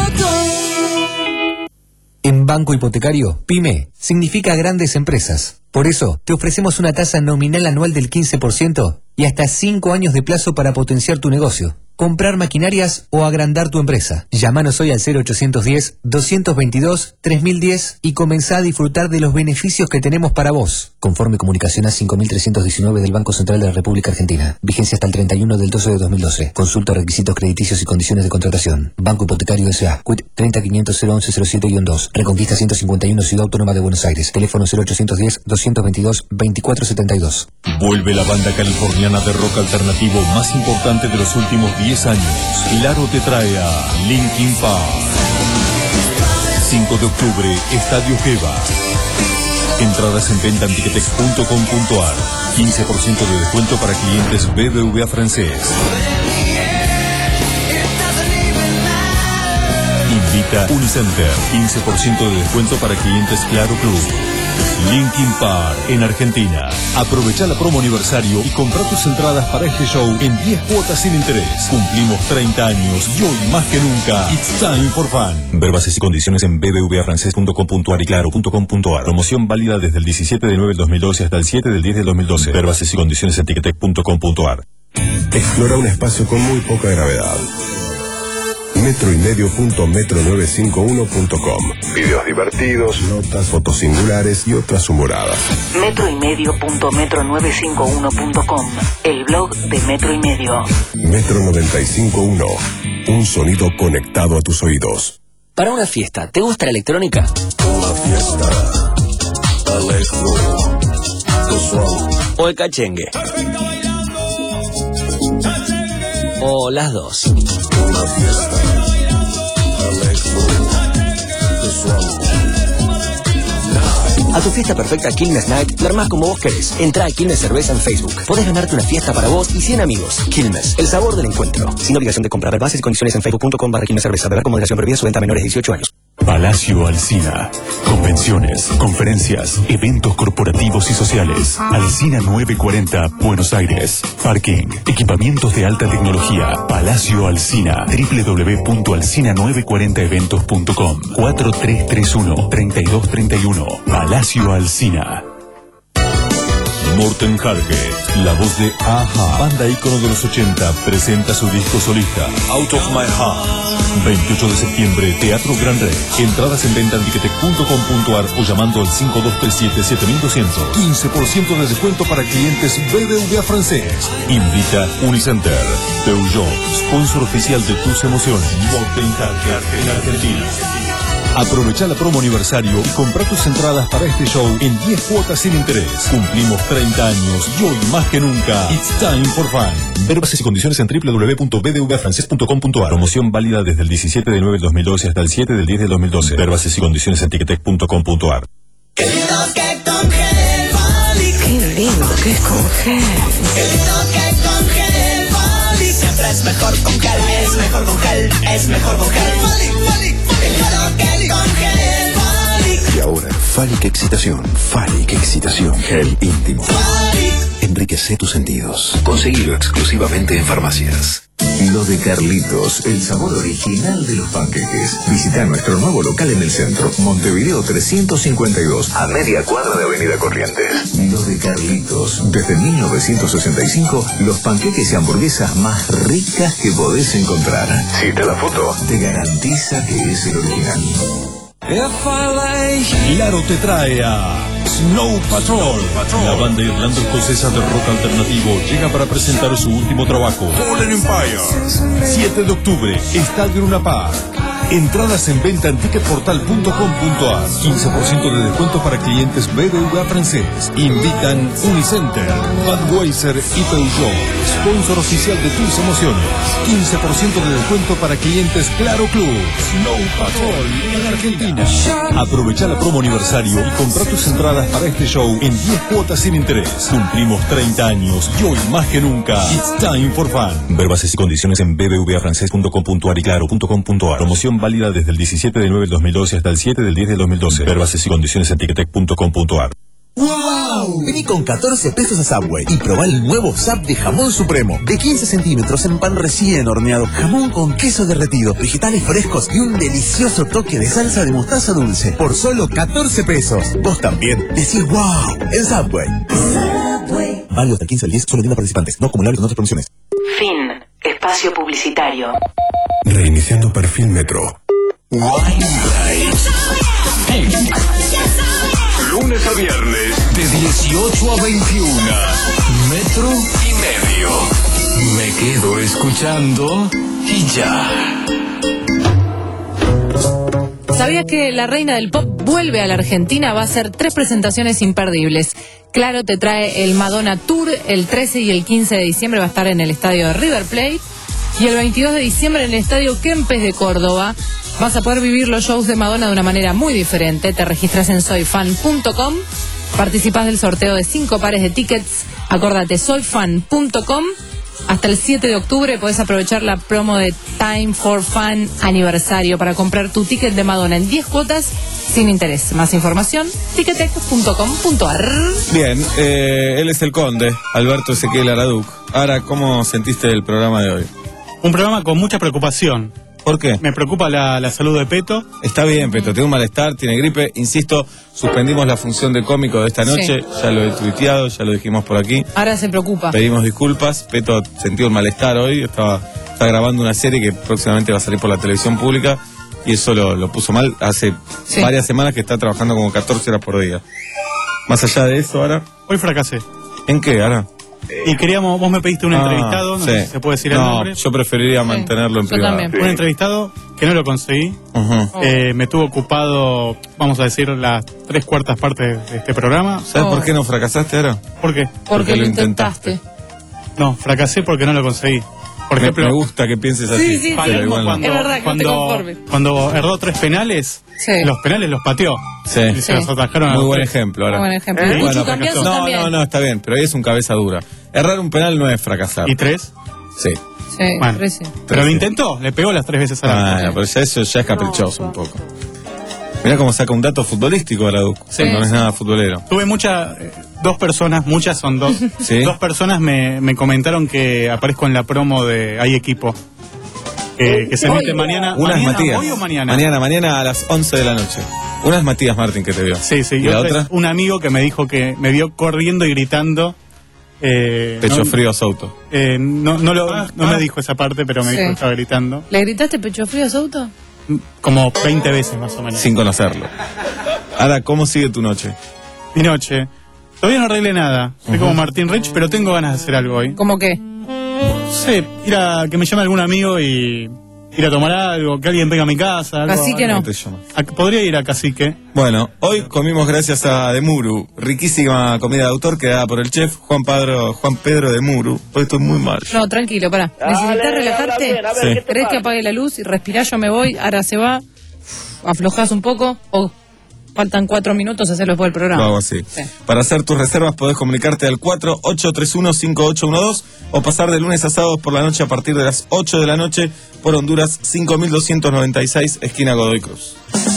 En Banco Hipotecario, PYME significa grandes empresas. Por eso, te ofrecemos una tasa nominal anual del quince por ciento y hasta cinco años de plazo para potenciar tu negocio, comprar maquinarias o agrandar tu empresa. Llámanos hoy al cero ochocientos diez, doscientos veintidós, tres mil diez y comenzá a disfrutar de los beneficios que tenemos para vos. Conforme comunicación A cinco mil trescientos diecinueve del Banco Central de la República Argentina. Vigencia hasta el treinta y uno del doce de dos mil doce. Consulta requisitos crediticios y condiciones de contratación. Banco Hipotecario S A. Q I T treinta quinientos cero once cero siete dos. Reconquista ciento cincuenta y uno, Ciudad Autónoma de Buenos Aires. Teléfono cero ochocientos diez, doscientos veintidós, veinticuatro setenta y dos. Vuelve la banda californiana de rock alternativo más importante de los últimos diez años. Claro te trae a Linkin Park. cinco de octubre, Estadio Geva. Entradas en venta en ticketex punto com punto ar. quince por ciento de descuento para clientes B B V A francés. Invita Unicenter. quince por ciento de descuento para clientes Claro Club. Linkin Park en Argentina. Aprovecha la promo aniversario y compra tus entradas para este show en diez cuotas sin interés. Cumplimos treinta años y hoy más que nunca, it's time for fun. Ver bases y condiciones en b b v a francés punto com punto ar y claro punto com punto ar. Promoción válida desde el diecisiete de nueve del dos mil doce hasta el siete del diez del dos mil doce. Ver bases y condiciones en ticketek punto com punto ar. Explora un espacio con muy poca gravedad. metroymedio punto metro novecientos cincuenta y uno punto com. Videos divertidos, notas, fotos singulares y otras humoradas. metroymedio punto metro novecientos cincuenta y uno punto com. El blog de Metro y Medio. Metro noventa y cinco punto uno. Un sonido conectado a tus oídos. Para una fiesta, ¿te gusta la electrónica? Una fiesta. Electro. ¿O el cachengue? ¿O las dos? Una fiesta. Electro. A tu fiesta perfecta Quilmes Night, la armás como vos querés. Entrá a Quilmes Cerveza en Facebook. Podés ganarte una fiesta para vos y cien amigos. Quilmes, el sabor del encuentro. Sin obligación de comprar. Bases y condiciones en facebook punto com barra Quilmes Cerveza. Beber con moderación. Prohibida su venta a menores de dieciocho años. Palacio Alsina. Convenciones, conferencias, eventos corporativos y sociales. Alsina novecientos cuarenta, Buenos Aires. Parking, equipamientos de alta tecnología. Palacio Alsina. doble u doble u doble u punto alsina novecientos cuarenta eventos punto com. cuatro tres tres uno, tres dos tres uno. Palacio Alsina. Morten Harke, la voz de Aja, banda ícono de los ochenta, presenta su disco solista, Out of My Heart. veintiocho de septiembre, Teatro Gran Rex. Entradas en venta en ticketek punto com punto ar o llamando al cinco dos tres siete, siete mil doscientos. quince por ciento de descuento para clientes B B V A francés. Invita Unicenter. Peugeot, sponsor oficial de tus emociones. Morten Harke, en Argentina. Aprovecha la promo aniversario y compra tus entradas para este show en diez cuotas sin interés. Cumplimos treinta años y hoy más que nunca, it's time for fun. Ver bases y condiciones en doble u doble u doble u punto b d v a francés punto com punto ar. Promoción válida desde el diecisiete del nueve del dos mil doce hasta el siete del diez del dos mil doce. Ver bases y condiciones en ticketek punto com punto ar. Qué lindo que con Gel Bolic. Qué lindo que es con gel. Qué lindo que con Gel Bolic. Siempre es mejor con gel, es mejor con gel, es mejor con gel. Bolic, Bolic, qué lindo que con Gel Bolic. Y ahora, Fálica Excitación. Fálica Excitación. Gel íntimo. Enriquece tus sentidos. Conseguilo exclusivamente en farmacias. Lo de Carlitos, el sabor original de los panqueques. Visita nuestro nuevo local en el centro, Montevideo trescientos cincuenta y dos, a media cuadra de Avenida Corrientes. Lo de Carlitos, desde mil novecientos sesenta y cinco, los panqueques y hamburguesas más ricas que podés encontrar. Si te la foto, te garantiza que es el original. Claro te trae a Snow Patrol. La banda irlando-escocesa de rock alternativo llega para presentar su último trabajo, Fallen Empire. siete de octubre, Estadio Luna Park. Entradas en venta en ticketportal punto com punto ar. quince por ciento de descuento para clientes B B V A francés. Invitan Unicenter, Budweiser y Peugeot, sponsor oficial de tus emociones. quince por ciento de descuento para clientes Claro Club. Snow Patrol en Argentina. Aprovecha la promo aniversario y compra tus entradas para este show en diez cuotas sin interés. Cumplimos treinta años y hoy más que nunca, it's time for fun. Ver bases y condiciones en b b v a francés punto com punto ar y claro punto com punto ar. Promoción válida desde el diecisiete del nueve del dos mil doce hasta el siete del diez del dos mil doce. Ver bases y condiciones en ticketek punto com punto ar. ¡Wow! Vení con catorce pesos a Subway y probá el nuevo Sub de jamón supremo. De quince centímetros en pan recién horneado. Jamón con queso derretido, vegetales frescos y un delicioso toque de salsa de mostaza dulce. Por solo catorce pesos. Vos también decís ¡wow! En Subway. Subway. Válido hasta el quince del diez, solo tienda participantes. No acumulable con otras promociones. Fin. Espacio publicitario. Reiniciando perfil Metro. Lunes a viernes, de dieciocho a veintiuno. Metro y medio. Me quedo escuchando y ya. ¿Sabías que la reina del pop vuelve a la Argentina? Va a hacer tres presentaciones imperdibles. Claro, te trae el Madonna Tour el trece y el quince de diciembre. Va a estar en el estadio de River Plate. Y el veintidós de diciembre en el estadio Kempes de Córdoba. Vas a poder vivir los shows de Madonna de una manera muy diferente. Te registras en soy fan punto com. Participás del sorteo de cinco pares de tickets. Acordate, soy fan punto com. Hasta el siete de octubre podés aprovechar la promo de Time for Fun aniversario para comprar tu ticket de Madonna en diez cuotas sin interés. Más información, ticketek punto com punto ar. Bien, eh, él es el conde, Alberto Ezequiel Araduc. Ahora, ¿cómo sentiste el programa de hoy? Un programa con mucha preocupación. ¿Por qué? Me preocupa la, la salud de Peto. Está bien, Peto, tiene un malestar, tiene gripe. Insisto, suspendimos la función de cómico de esta noche. Sí. Ya lo he tuiteado, ya lo dijimos por aquí. Ahora se preocupa. Pedimos disculpas. Peto sentía un malestar hoy, estaba está grabando una serie que próximamente va a salir por la televisión pública y eso lo, lo puso mal. Hace Sí. varias semanas que está trabajando como catorce horas por día. Más allá de eso, ahora... Hoy fracasé. ¿En qué, ahora? Y queríamos, vos me pediste un Ah, entrevistado, no sí. sé si se puede decir el No, nombre. yo preferiría mantenerlo en yo privado. también. Un entrevistado que no lo conseguí. Ujú. Eh, me tuvo ocupado, vamos a decir, las tres cuartas partes de este programa. ¿Sabes por qué no fracasaste ahora? ¿Por qué? Porque lo intentaste. No, fracasé porque no lo conseguí. Por Me- ejemplo, me gusta que pienses así. Sí, sí, sí. pero igual no. cuando, Es verdad que no te cuando, conformes. cuando erró tres penales, Sí. los penales los pateó. Sí. Y se Sí. los atajaron a Muy los buen tres. ejemplo ahora. Muy buen ejemplo. ¿Eh? Mucho Bueno, cambiazo no, también. no, no, está bien, pero ahí es un cabeza dura. Errar un penal no es fracasar. ¿Y tres? Sí. Sí, Bueno. tres sí. Pero lo intentó, le pegó las tres veces a la Ah, pero ya eso ya es caprichoso un poco. Mirá cómo saca un dato futbolístico a la Duc. Sí. No es nada futbolero. Tuve muchas, eh, dos personas, muchas son dos. Sí. Dos personas me, me comentaron que aparezco en la promo de Hay Equipo. Que, que se Hoy. emite mañana. Una es mañana, Matías. ¿Hoy o mañana? Mañana, mañana a las once de la noche. Una es Matías Martín que te vio. Sí, sí. ¿Y Y la otra otra? es un amigo que me dijo que me vio corriendo y gritando. Eh, Pecho no, frío Souto. eh, no, no, lo, no me dijo esa parte, pero me Sí. dijo que estaba gritando. ¿Le gritaste pecho frío a Souto? Como veinte veces más o menos. Sin conocerlo. Ahora, ¿cómo sigue tu noche? Mi noche. Todavía no arreglé nada. Soy como Martín Rich, pero tengo ganas de hacer algo hoy. ¿Cómo qué? No sé, ir a que me llame algún amigo y ir a tomar algo, que alguien venga a mi casa. Algo, Cacique no. ¿Cómo te llamas? A- podría ir a Cacique. Bueno, hoy comimos gracias a De Muru, riquísima comida de autor creada por el chef Juan Pedro, Juan Pedro De Muru. Hoy estoy muy mal. No, tranquilo, pará. ¿Necesitas relajarte? bien, a ver, ¿qué te ¿Querés que apague la luz y respirás? Yo me voy, ahora se va. Aflojás un poco o faltan cuatro minutos a hacerlo después del programa. Lo hago así. Sí. Para hacer tus reservas podés comunicarte al cuatro ocho tres uno cinco ocho uno dos o pasar de lunes a sábados por la noche a partir de las ocho de la noche por Honduras cinco mil doscientos noventa y seis, esquina Godoy Cruz.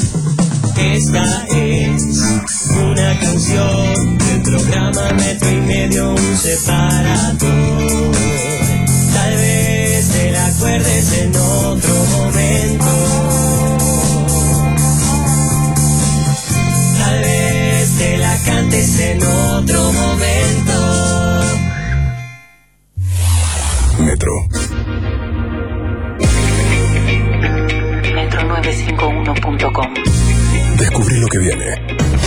Esta es una canción del programa Metro y Medio, un separador. Tal vez te la acuerdes en otro momento. Tal vez te la cantes en otro momento. Metro. metro novecientos cincuenta y uno punto com. Descubrí lo que viene.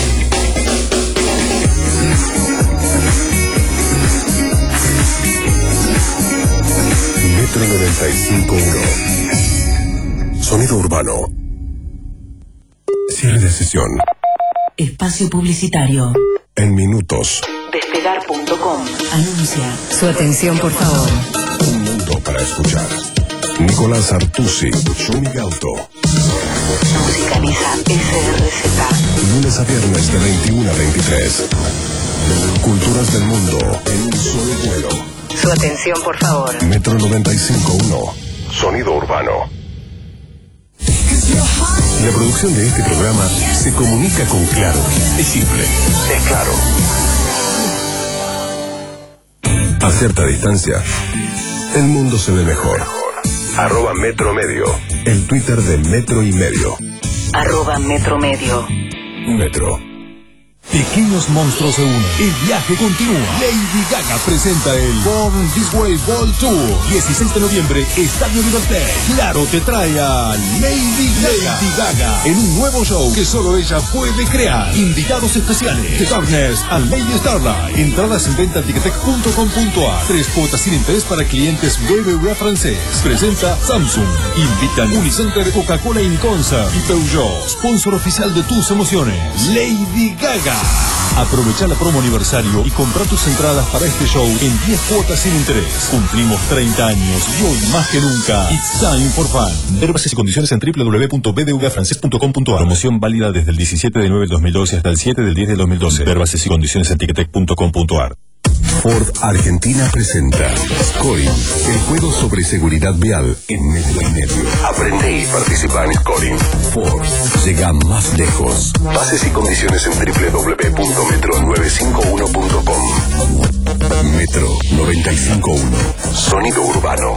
Metro noventa y cinco punto uno. Sonido urbano. Cierre de sesión. Espacio publicitario. En minutos. Despegar punto com. Anuncia. Su atención, por favor. Un mundo para escuchar. Nicolás Artusi. Shumi Gauto. Musicaliza S R Z. Lunes a viernes de veintiuno a veintitrés. Culturas del mundo en un solo vuelo. Su atención, por favor. Metro noventa y cinco punto uno. Sonido urbano. La producción de este programa se comunica con Claro. Es simple. Es claro. A cierta distancia, el mundo se ve mejor. Arroba Metro Medio. El Twitter de Metro y Medio. Arroba Metro Medio. Metro. Pequeños monstruos se unen. El viaje continúa. Lady Gaga presenta el Born This Way World Tour. dieciséis de noviembre, Estadio River Plate. Claro te trae a Lady Gaga. Lady Gaga en un nuevo show que solo ella puede crear. Invitados especiales: The Darkness and Lady Starlight. Entradas en venta en ticketek punto com punto a. Tres cuotas sin interés para clientes B B V A francés. Presenta Samsung. Invitan Unicenter, Coca-Cola Inconsa y Peugeot, sponsor oficial de tus emociones. Lady Gaga. Aprovecha la promo aniversario y compra tus entradas para este show en diez cuotas sin interés. Cumplimos treinta años y hoy más que nunca, it's time for fun. Ver bases y condiciones en doble u doble u doble u punto b d v francés punto com punto a. Promoción válida desde el diecisiete de nueve del dos mil doce hasta el siete del diez del dos mil doce. Ver bases y condiciones en ticketek punto com punto a. Ford Argentina presenta Scoring, el juego sobre seguridad vial en Metro y Medio. Aprende y participa en Scoring. Ford llega más lejos. Bases y condiciones en doble u doble u doble u punto metro novecientos cincuenta y uno punto com. Metro noventa y cinco punto uno. Sonido urbano.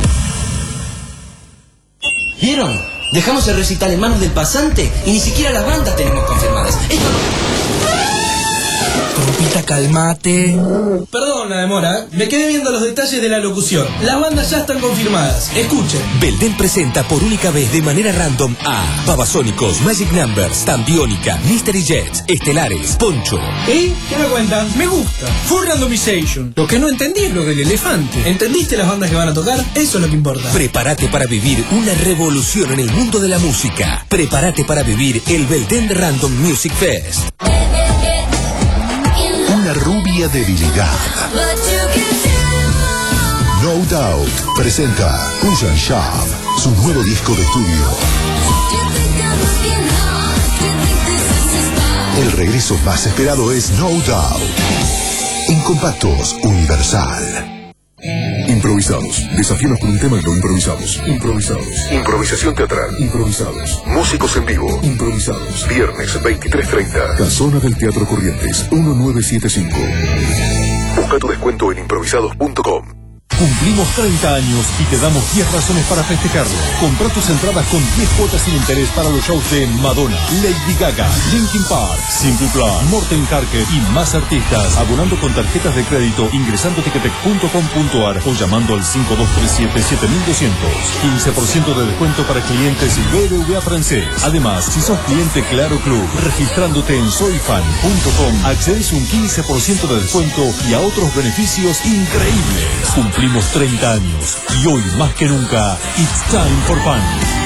¿Vieron? Dejamos el recital en manos del pasante y ni siquiera las bandas tenemos confirmadas. Esto no... Trompita, calmate. Perdón la demora, me quedé viendo los detalles de la locución. Las bandas ya están confirmadas. Escuchen. Belden presenta por única vez de manera random a Babasónicos, Magic Numbers, Tambiónica, Mystery Jets, Estelares, Poncho. ¿Y qué me cuentan? Me gusta. Full randomization. Lo que no entendí es lo del elefante. ¿Entendiste las bandas que van a tocar? Eso es lo que importa. Prepárate para vivir una revolución en el mundo de la música. Prepárate para vivir el Belden Random Music Fest. Una rubia debilidad. No Doubt presenta Push and Shove, su nuevo disco de estudio. El regreso más esperado es No Doubt. En compactos, Universal. Improvisados. Desafíanos con un tema y lo improvisamos. Improvisados. Improvisación teatral. Improvisados. Músicos en vivo. Improvisados. Viernes veintitrés treinta. Casona del Teatro Corrientes. uno nueve siete cinco. Busca tu descuento en improvisados punto com. Cumplimos treinta años y te damos diez razones para festejarlo. Compra tus entradas con diez cuotas sin interés para los shows de Madonna, Lady Gaga, Linkin Park, Simple Plan, Morten Harket y más artistas. Abonando con tarjetas de crédito, ingresando ticketek punto com punto ar o llamando al cinco dos tres siete siete mil doscientos. quince por ciento de descuento para clientes B B V A francés. Además, si sos cliente Claro Club, registrándote en soyfan punto com, accedes a un quince por ciento de descuento y a otros beneficios increíbles. Cumplimos treinta años y hoy más que nunca, it's time for fun.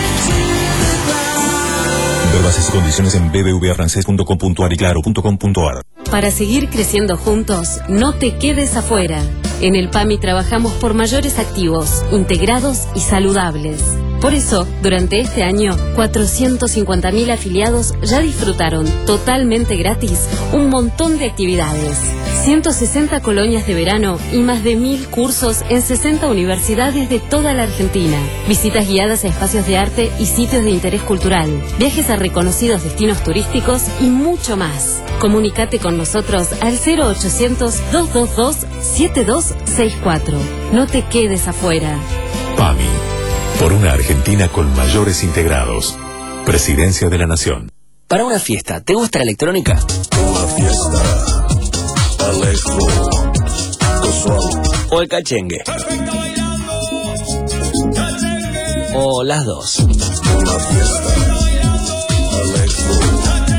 Ver bases y condiciones en b b v a francés punto com punto ar y claro punto com punto ar. Para seguir creciendo juntos, no te quedes afuera. En el PAMI trabajamos por mayores activos, integrados y saludables. Por eso, durante este año, cuatrocientos cincuenta mil afiliados ya disfrutaron totalmente gratis un montón de actividades. ciento sesenta colonias de verano y más de mil cursos en sesenta universidades de toda la Argentina. Visitas guiadas a espacios de arte y sitios de interés cultural. Viajes a reconocidos destinos turísticos y mucho más. Comunicate con nosotros al cero ochocientos, dos dos dos, siete dos seis cuatro. No te quedes afuera. PAMI. Por una Argentina con mayores integrados. Presidencia de la Nación. Para una fiesta, ¿te gusta la electrónica? Una fiesta. Electro. ¿O el cachengue? ¿O las dos? Una fiesta. Electro.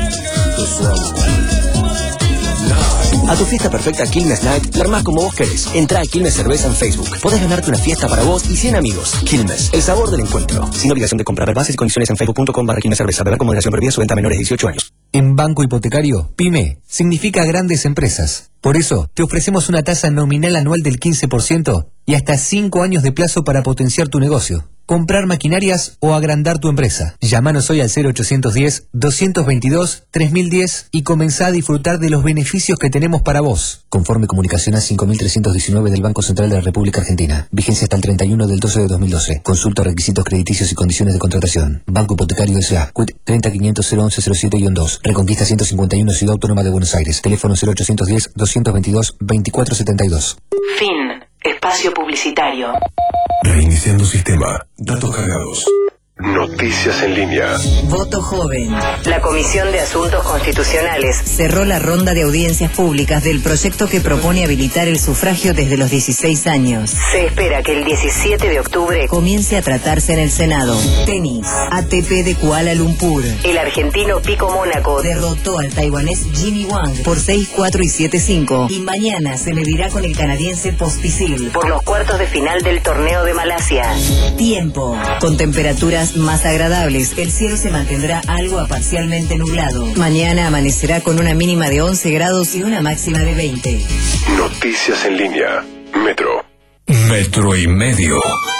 A tu fiesta perfecta Quilmes Night, la armás como vos querés. Entrá a Quilmes Cerveza en Facebook. Podés ganarte una fiesta para vos y cien amigos. Quilmes, el sabor del encuentro. Sin obligación de comprar. Bases y condiciones en facebook punto com barra Quilmes Cerveza. Beber con moderación prohibida, su venta a menores de dieciocho años. En Banco Hipotecario, PYME significa grandes empresas. Por eso, te ofrecemos una tasa nominal anual del quince por ciento y hasta cinco años de plazo para potenciar tu negocio, comprar maquinarias o agrandar tu empresa. Llámanos hoy al cero ochocientos diez, doscientos veintidós, tres mil diez y comenzá a disfrutar de los beneficios que tenemos para vos. Conforme Comunicación A cinco mil trescientos diecinueve del Banco Central de la República Argentina. Vigencia hasta el treinta y uno del doce de dos mil doce. Consulta requisitos crediticios y condiciones de contratación. Banco Hipotecario S A. C U I T treinta quinientos cero once cero siete dos. Reconquista ciento cincuenta y uno, Ciudad Autónoma de Buenos Aires. Teléfono cero ochocientos diez, doscientos veintidós, veinticuatro setenta y dos. Fin. Espacio publicitario. Reiniciando sistema. Datos cargados. Noticias en línea. Voto joven. La Comisión de Asuntos Constitucionales cerró la ronda de audiencias públicas del proyecto que propone habilitar el sufragio desde los dieciséis años. Se espera que el diecisiete de octubre comience a tratarse en el Senado. Tenis. A T P de Kuala Lumpur. El argentino Pico Mónaco derrotó al taiwanés Jimmy Wang por seis cuatro y siete cinco. Y mañana se medirá con el canadiense Pospisil por los cuartos de final del torneo de Malasia. Tiempo. Con temperaturas más agradables, el cielo se mantendrá algo a parcialmente nublado. Mañana amanecerá con una mínima de once grados y una máxima de veinte. Noticias en línea. Metro. Metro y medio.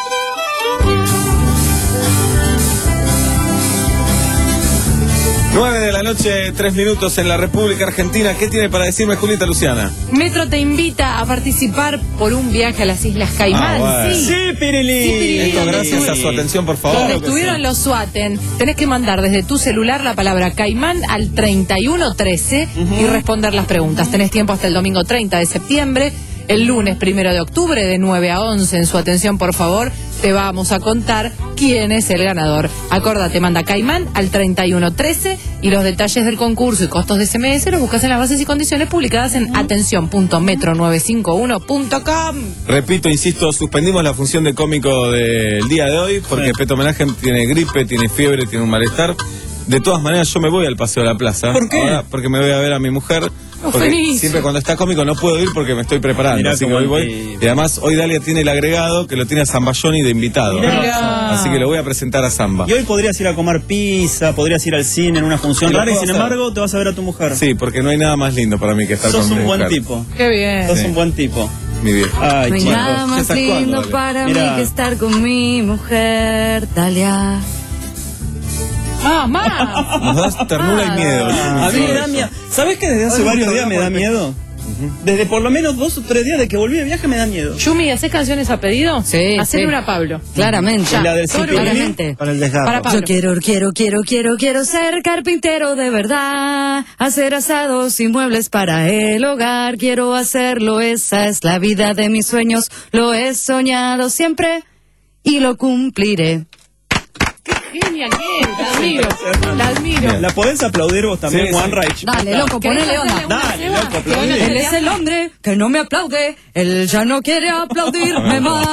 nueve de la noche, tres minutos en la República Argentina. ¿Qué tiene para decirme Julieta Luciana? Metro te invita a participar por un viaje a las Islas Caimán. Ah, bueno. Sí, Sí, Pirilín. Sí, Pirilín. Esto gracias a su atención, por favor. Donde Claro que estuvieron sí. los SWATen. Tenés que mandar desde tu celular la palabra Caimán al treinta y uno trece uh-huh. y responder las preguntas. Tenés tiempo hasta el domingo treinta de septiembre. El lunes primero de octubre de nueve a once en su atención, por favor, te vamos a contar quién es el ganador. Acordate, manda Caimán al treinta y uno trece y los detalles del concurso y costos de S M S los buscas en las bases y condiciones publicadas en atención punto metro novecientos cincuenta y uno punto com. Repito, insisto, suspendimos la función de cómico del día de hoy porque Peto Homenaje tiene gripe, tiene fiebre, tiene un malestar. De todas maneras, yo me voy al Paseo de la Plaza. ¿Por qué? Ahora, porque me voy a ver a mi mujer. Porque feliz. Siempre cuando está cómico no puedo ir porque me estoy preparando. Mirá así que cómo hoy voy. el- Y además, hoy Dalia tiene el agregado que lo tiene a Zambayoni de invitado. Mirá. Así que lo voy a presentar a Zamba. Y hoy podrías ir a comer pizza, podrías ir al cine en una función Y lo rara y puedo sin hacer. embargo te vas a ver a tu mujer. Sí, porque no hay nada más lindo para mí que estar Sos con mi un buen mujer. tipo. Qué bien. Sos Sí. un buen tipo. Mi vieja. Ay, No hay chicos. nada ¿Qué más estás actuando, lindo Dalia? para Mirá. mí que estar con mi mujer, Dalia. ¡Ah, más! Nos das ternura y miedo. A mí me da miedo. ¿Sabés que desde hace Ay, varios me días me da miedo? Desde por lo menos dos o tres días de que volví de viaje me da miedo. Yumi, ¿haces canciones a pedido? Sí, Hacerle sí. una a Pablo. Claramente. Ya, La del todo sitio lo que- Claramente. Para el desgarro. Para Pablo. Yo quiero, quiero, quiero, quiero, quiero ser carpintero de verdad. Hacer asados y muebles para el hogar. Quiero hacerlo, esa es la vida de mis sueños. Lo he soñado siempre y lo cumpliré. Genia, ¿qué? La admiro. La admiro. ¿La podés aplaudir vos también, Sí, Juan sí. Reich? Dale, loco, ponele onda. Dale, loco, aplaudí. Él es el hombre que no me aplaude. Él ya no quiere aplaudirme más.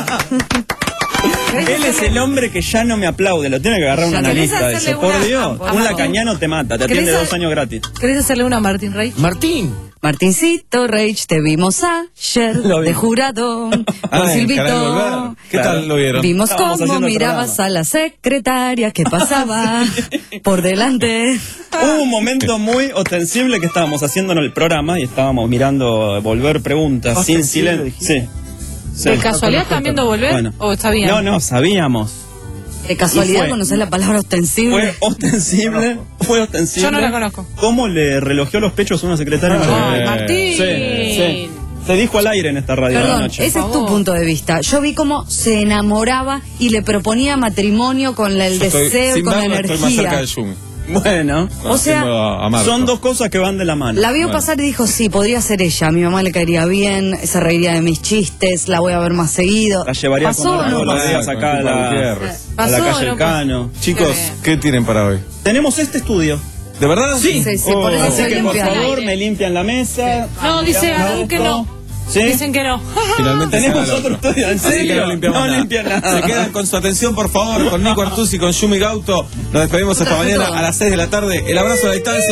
Él es el hombre que ya no me aplaude, lo tiene que agarrar un Ya, analista ¿querés de hacerle eso. Por una Dios, a- a un Martín? lacaniano te mata, te ¿Querés atiende dos hacer- años gratis. ¿Querés hacerle una a Martín Rey? Martín. Martincito Reich, te vimos ayer Lo vi. de jurado con Ah, en Silvito. Canal Volver. ¿Qué Claro. tal lo vieron? Vimos Estábamos cómo haciendo el mirabas programa. a la secretaria que pasaba por delante. Hubo un momento muy ostensible que estábamos haciendo en el programa y estábamos mirando volver preguntas sin Ostensible, silencio. Sí. Sí. ¿De casualidad están viendo volver? Bueno. ¿O está bien? No, no, sabíamos. De casualidad Y fue- conocer la palabra ostensible. Fue ostensible, fue ostensible. Yo no la conozco. ¿Cómo le relojeó los pechos a una secretaria? Ay, Eh, Martín. Sí, sí. Se dijo al aire en esta radio Perdón, anoche. ese es Por tu favor. punto de vista. Yo vi cómo se enamoraba y le proponía matrimonio con la- el Yo estoy- deseo y sin con la verlo, estoy más cerca energía. de Yumi. Bueno, O sea, Conociendo a- a Marco. son dos cosas que van de la mano. La vio Bueno. pasar y dijo, sí, podría ser ella. A mi mamá le caería bien, se reiría de mis chistes, la voy a ver más seguido. La llevaría a ¿Pasó comer o no todos los pasó? días acá a la, Gutiérrez. a la ¿Pasó calle o no El Cano. Chicos, Qué ¿qué tienen para hoy? Tenemos este estudio. ¿De verdad? Sí, Sí, sí, por eso así se que por limpia. favor me limpian la mesa. No, dice Miramos Adán que esto. no. ¿Sí? Dicen que no. Finalmente Tenemos se haga otro otro. estudio, ¿en Así que serio? no limpiamos No nada. limpian nada. Se quedan con su atención, por favor, con Nico Artusi, con Yumi Gauto. Nos despedimos hasta mañana a las seis de la tarde. El abrazo a la distancia.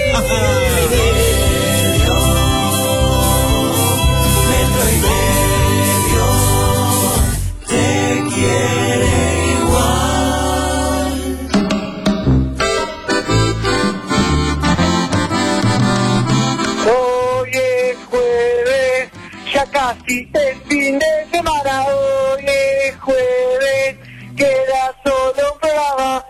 Hoy es jueves, ya casi el fin de semana. Hoy es jueves, queda solo un programa.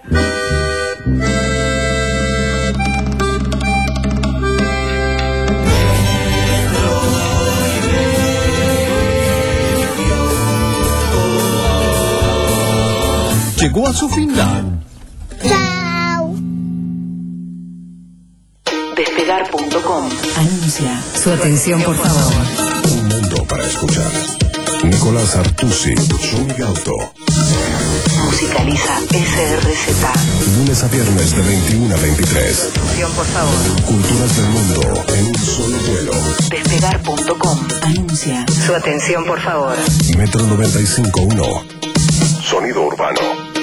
Llegó a su final. Despegar punto com anuncia su atención, por favor. Un mundo para escuchar. Nicolás Artusi, Yumi Gauto. Musicaliza S R Z. Lunes a viernes de veintiuno a veintitrés. Atención, por favor. Culturas del mundo en un solo vuelo. Despegar punto com anuncia su atención, por favor. Metro noventa y cinco punto uno. Sonido urbano.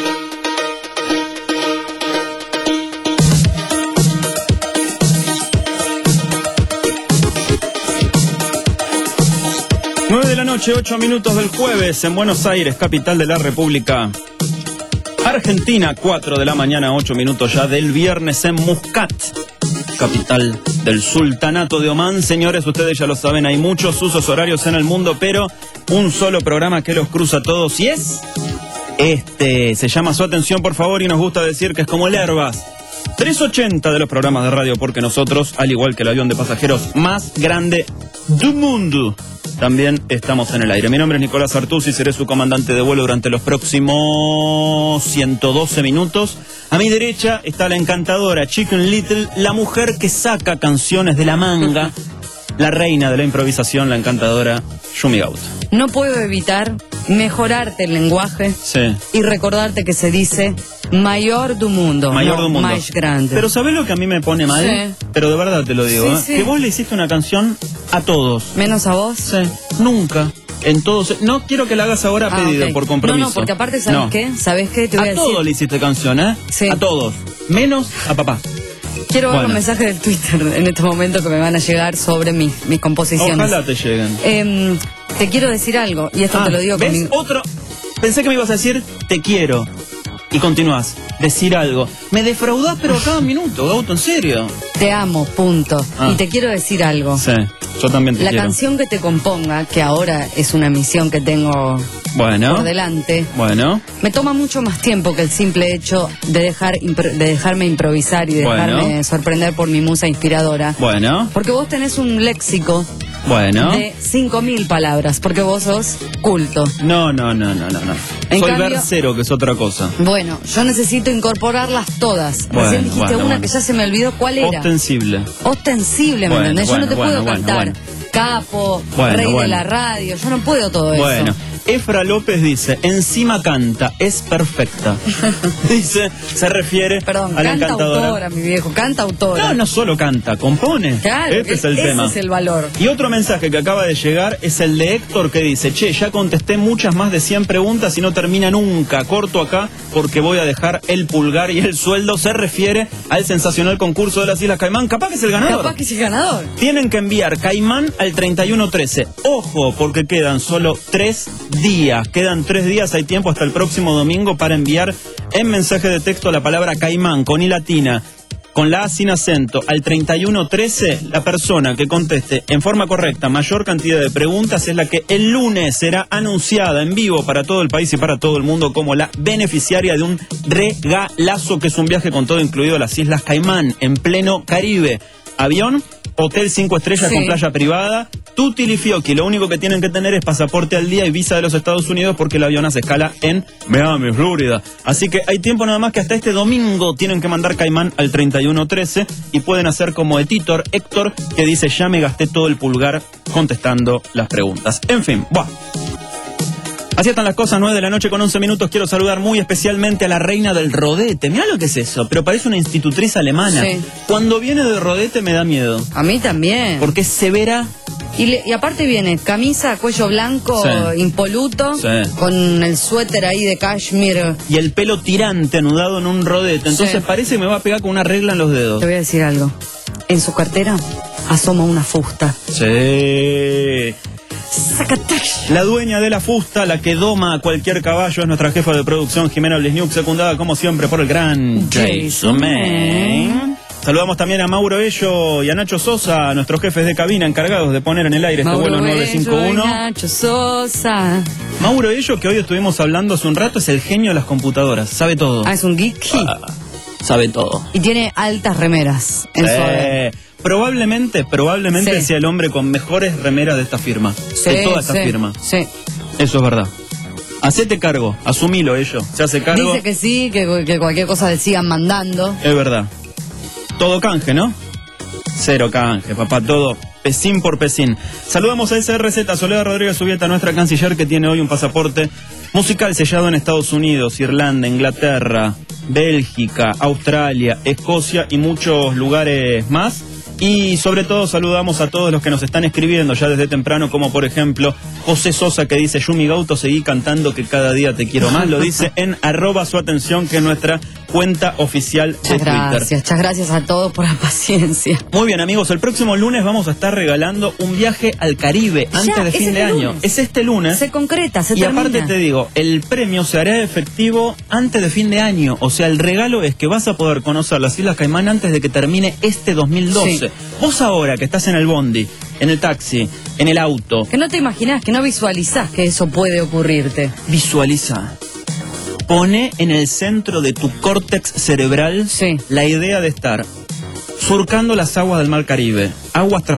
nueve de la noche, ocho minutos del jueves en Buenos Aires, capital de la República Argentina. Cuatro de la mañana, ocho minutos ya del viernes en Muscat, capital del Sultanato de Omán. Señores, ustedes ya lo saben, hay muchos usos horarios en el mundo, pero un solo programa que los cruza a todos y es este. Se llama Su Atención, por favor, y nos gusta decir que es como el Airbus trescientos ochenta de los programas de radio, porque nosotros, al igual que el avión de pasajeros más grande del mundo, también estamos en el aire. Mi nombre es Nicolás Artusi, seré su comandante de vuelo durante los próximos ciento doce minutos. A mi derecha está la encantadora Chicken Little, la mujer que saca canciones de la manga la reina de la improvisación, la encantadora Yumi Gauto. No puedo evitar mejorarte el lenguaje Sí. y recordarte que se dice mayor do mundo, Mayor no do mundo. más grande. Pero ¿sabés lo que a mí me pone mal? Sí. Pero de verdad te lo digo, Sí, ¿eh? sí. Que vos le hiciste una canción a todos. ¿Menos a vos? Sí. Nunca. En todos. No quiero que la hagas ahora a Ah, pedido, ok. por compromiso. No, no, porque aparte, ¿sabes No. qué? ¿Sabes qué? Te voy a, A decir. todos le hiciste canción, ¿eh? Sí. A todos. Menos a papá. Quiero ver Bueno. los mensajes del Twitter en este momento que me van a llegar sobre mis, mis composiciones. Ojalá te lleguen. Em, te quiero decir algo, y esto Ah, te lo digo ¿ves? con mi... Otro. Pensé que me ibas a decir te quiero. Y continúas. Decir algo. Me defraudás, pero a cada minuto, Gauto, en serio. Te amo, punto. Ah. Y te quiero decir algo. Sí, yo también te La quiero. canción que te componga, que ahora es una misión que tengo Bueno. por delante, Bueno. me toma mucho más tiempo que el simple hecho de, dejar impro- de dejarme improvisar y de Bueno. dejarme sorprender por mi musa inspiradora. Bueno. Porque vos tenés un léxico Bueno. de cinco mil palabras, porque vos sos culto. No, no, no, no, no, no. En Soy cambio- versero, que es otra cosa. Bueno, yo necesito incorporarlas todas. Bueno, Recién dijiste bueno, una bueno. que ya se me olvidó cuál era. Ostensible. Ostensible, ¿me Bueno, entendés? bueno, yo no te bueno, puedo bueno, cantar bueno. capo, Bueno, rey de bueno. la radio, yo no puedo todo eso. Bueno, Efra López dice, encima canta, es perfecta. Dice, se refiere Perdón, a la canta encantadora. autora, mi viejo, canta autora. No, no solo canta, compone. Claro, este es el ese tema. es el valor. Y otro mensaje que acaba de llegar es el de Héctor que dice, che, ya contesté muchas más de cien preguntas y no termina nunca. Corto acá porque voy a dejar el pulgar y el sueldo. Se refiere al sensacional concurso de las Islas Caimán. Capaz que es el ganador. Capaz que es el ganador. Tienen que enviar Caimán al treinta y uno trece. Ojo, porque quedan solo tres días. Quedan tres días, hay tiempo hasta el próximo domingo para enviar en mensaje de texto la palabra Caimán con I latina, con la A sin acento, al treinta y uno trece. La persona que conteste en forma correcta mayor cantidad de preguntas es la que el lunes será anunciada en vivo para todo el país y para todo el mundo como la beneficiaria de un regalazo, que es un viaje con todo incluido a las Islas Caimán, en pleno Caribe. Avión, hotel cinco estrellas Sí. con playa privada, tutti fiocchi. Lo único que tienen que tener es pasaporte al día y visa de los Estados Unidos, porque el avión hace escala en Miami, Florida. Así que hay tiempo nada más que hasta este domingo tienen que mandar Caimán al treinta y uno trece y pueden hacer como Editor Héctor, que dice, ya me gasté todo el pulgar contestando las preguntas. En fin, buah. Así están las cosas, nueve de la noche con once minutos. Quiero saludar muy especialmente a la reina del rodete. Mirá lo que es eso, pero parece una institutriz alemana. Sí. Cuando viene de rodete me da miedo. A mí también. Porque es severa. Y, le- y aparte viene camisa, cuello blanco, Sí. impoluto, Sí. con el suéter ahí de cashmere. Y el pelo tirante, anudado en un rodete. Entonces Sí. parece que me va a pegar con una regla en los dedos. Te voy a decir algo. En su cartera asoma una fusta. Sí. La dueña de la fusta, la que doma a cualquier caballo, es nuestra jefa de producción, Jimena Blesniuk, secundada como siempre por el gran Jason May. Saludamos también a Mauro Ello y a Nacho Sosa, nuestros jefes de cabina encargados de poner en el aire este Mauro vuelo nueve cinco uno. Bello y Nacho Sosa. Mauro Ello, que hoy estuvimos hablando hace un rato, es el genio de las computadoras. Sabe todo. Ah, es un geek. Ah, sabe todo. Y tiene altas remeras en su haber. Eh, probablemente, probablemente Sí. sea el hombre con mejores remeras de esta firma. Sí, de toda esta sí, firma. Sí. Eso es verdad. Hacete cargo, asumilo ello. Se hace cargo. Dice que sí, que, que cualquier cosa le sigan mandando. Es verdad. Todo canje, ¿no? Cero canje, papá, todo pesín por pesín. Saludamos a S R Z, Soledad Rodríguez Subieta, nuestra canciller, que tiene hoy un pasaporte musical sellado en Estados Unidos, Irlanda, Inglaterra, Bélgica, Australia, Escocia y muchos lugares más. Y sobre todo saludamos a todos los que nos están escribiendo ya desde temprano, como por ejemplo José Sosa, que dice: Yumi Gauto, seguí cantando que cada día te quiero más. Lo dice en arroba su atención, que es nuestra cuenta oficial de Muchas Twitter. gracias, muchas gracias a todos por la paciencia. Muy bien, amigos, el próximo lunes vamos a estar regalando un viaje al Caribe antes Ya, de es fin de este año. lunes. Es este lunes. Se concreta, se Y termina. aparte te digo, el premio se hará efectivo antes de fin de año. O sea, el regalo es que vas a poder conocer las Islas Caimán antes de que termine este dos mil doce. Sí. Vos ahora que estás en el bondi, en el taxi, en el auto, Que no te imaginas, que no visualizás que eso puede ocurrirte. visualiza. Pone en el centro de tu córtex cerebral la idea de estar surcando las aguas del Mar Caribe, aguas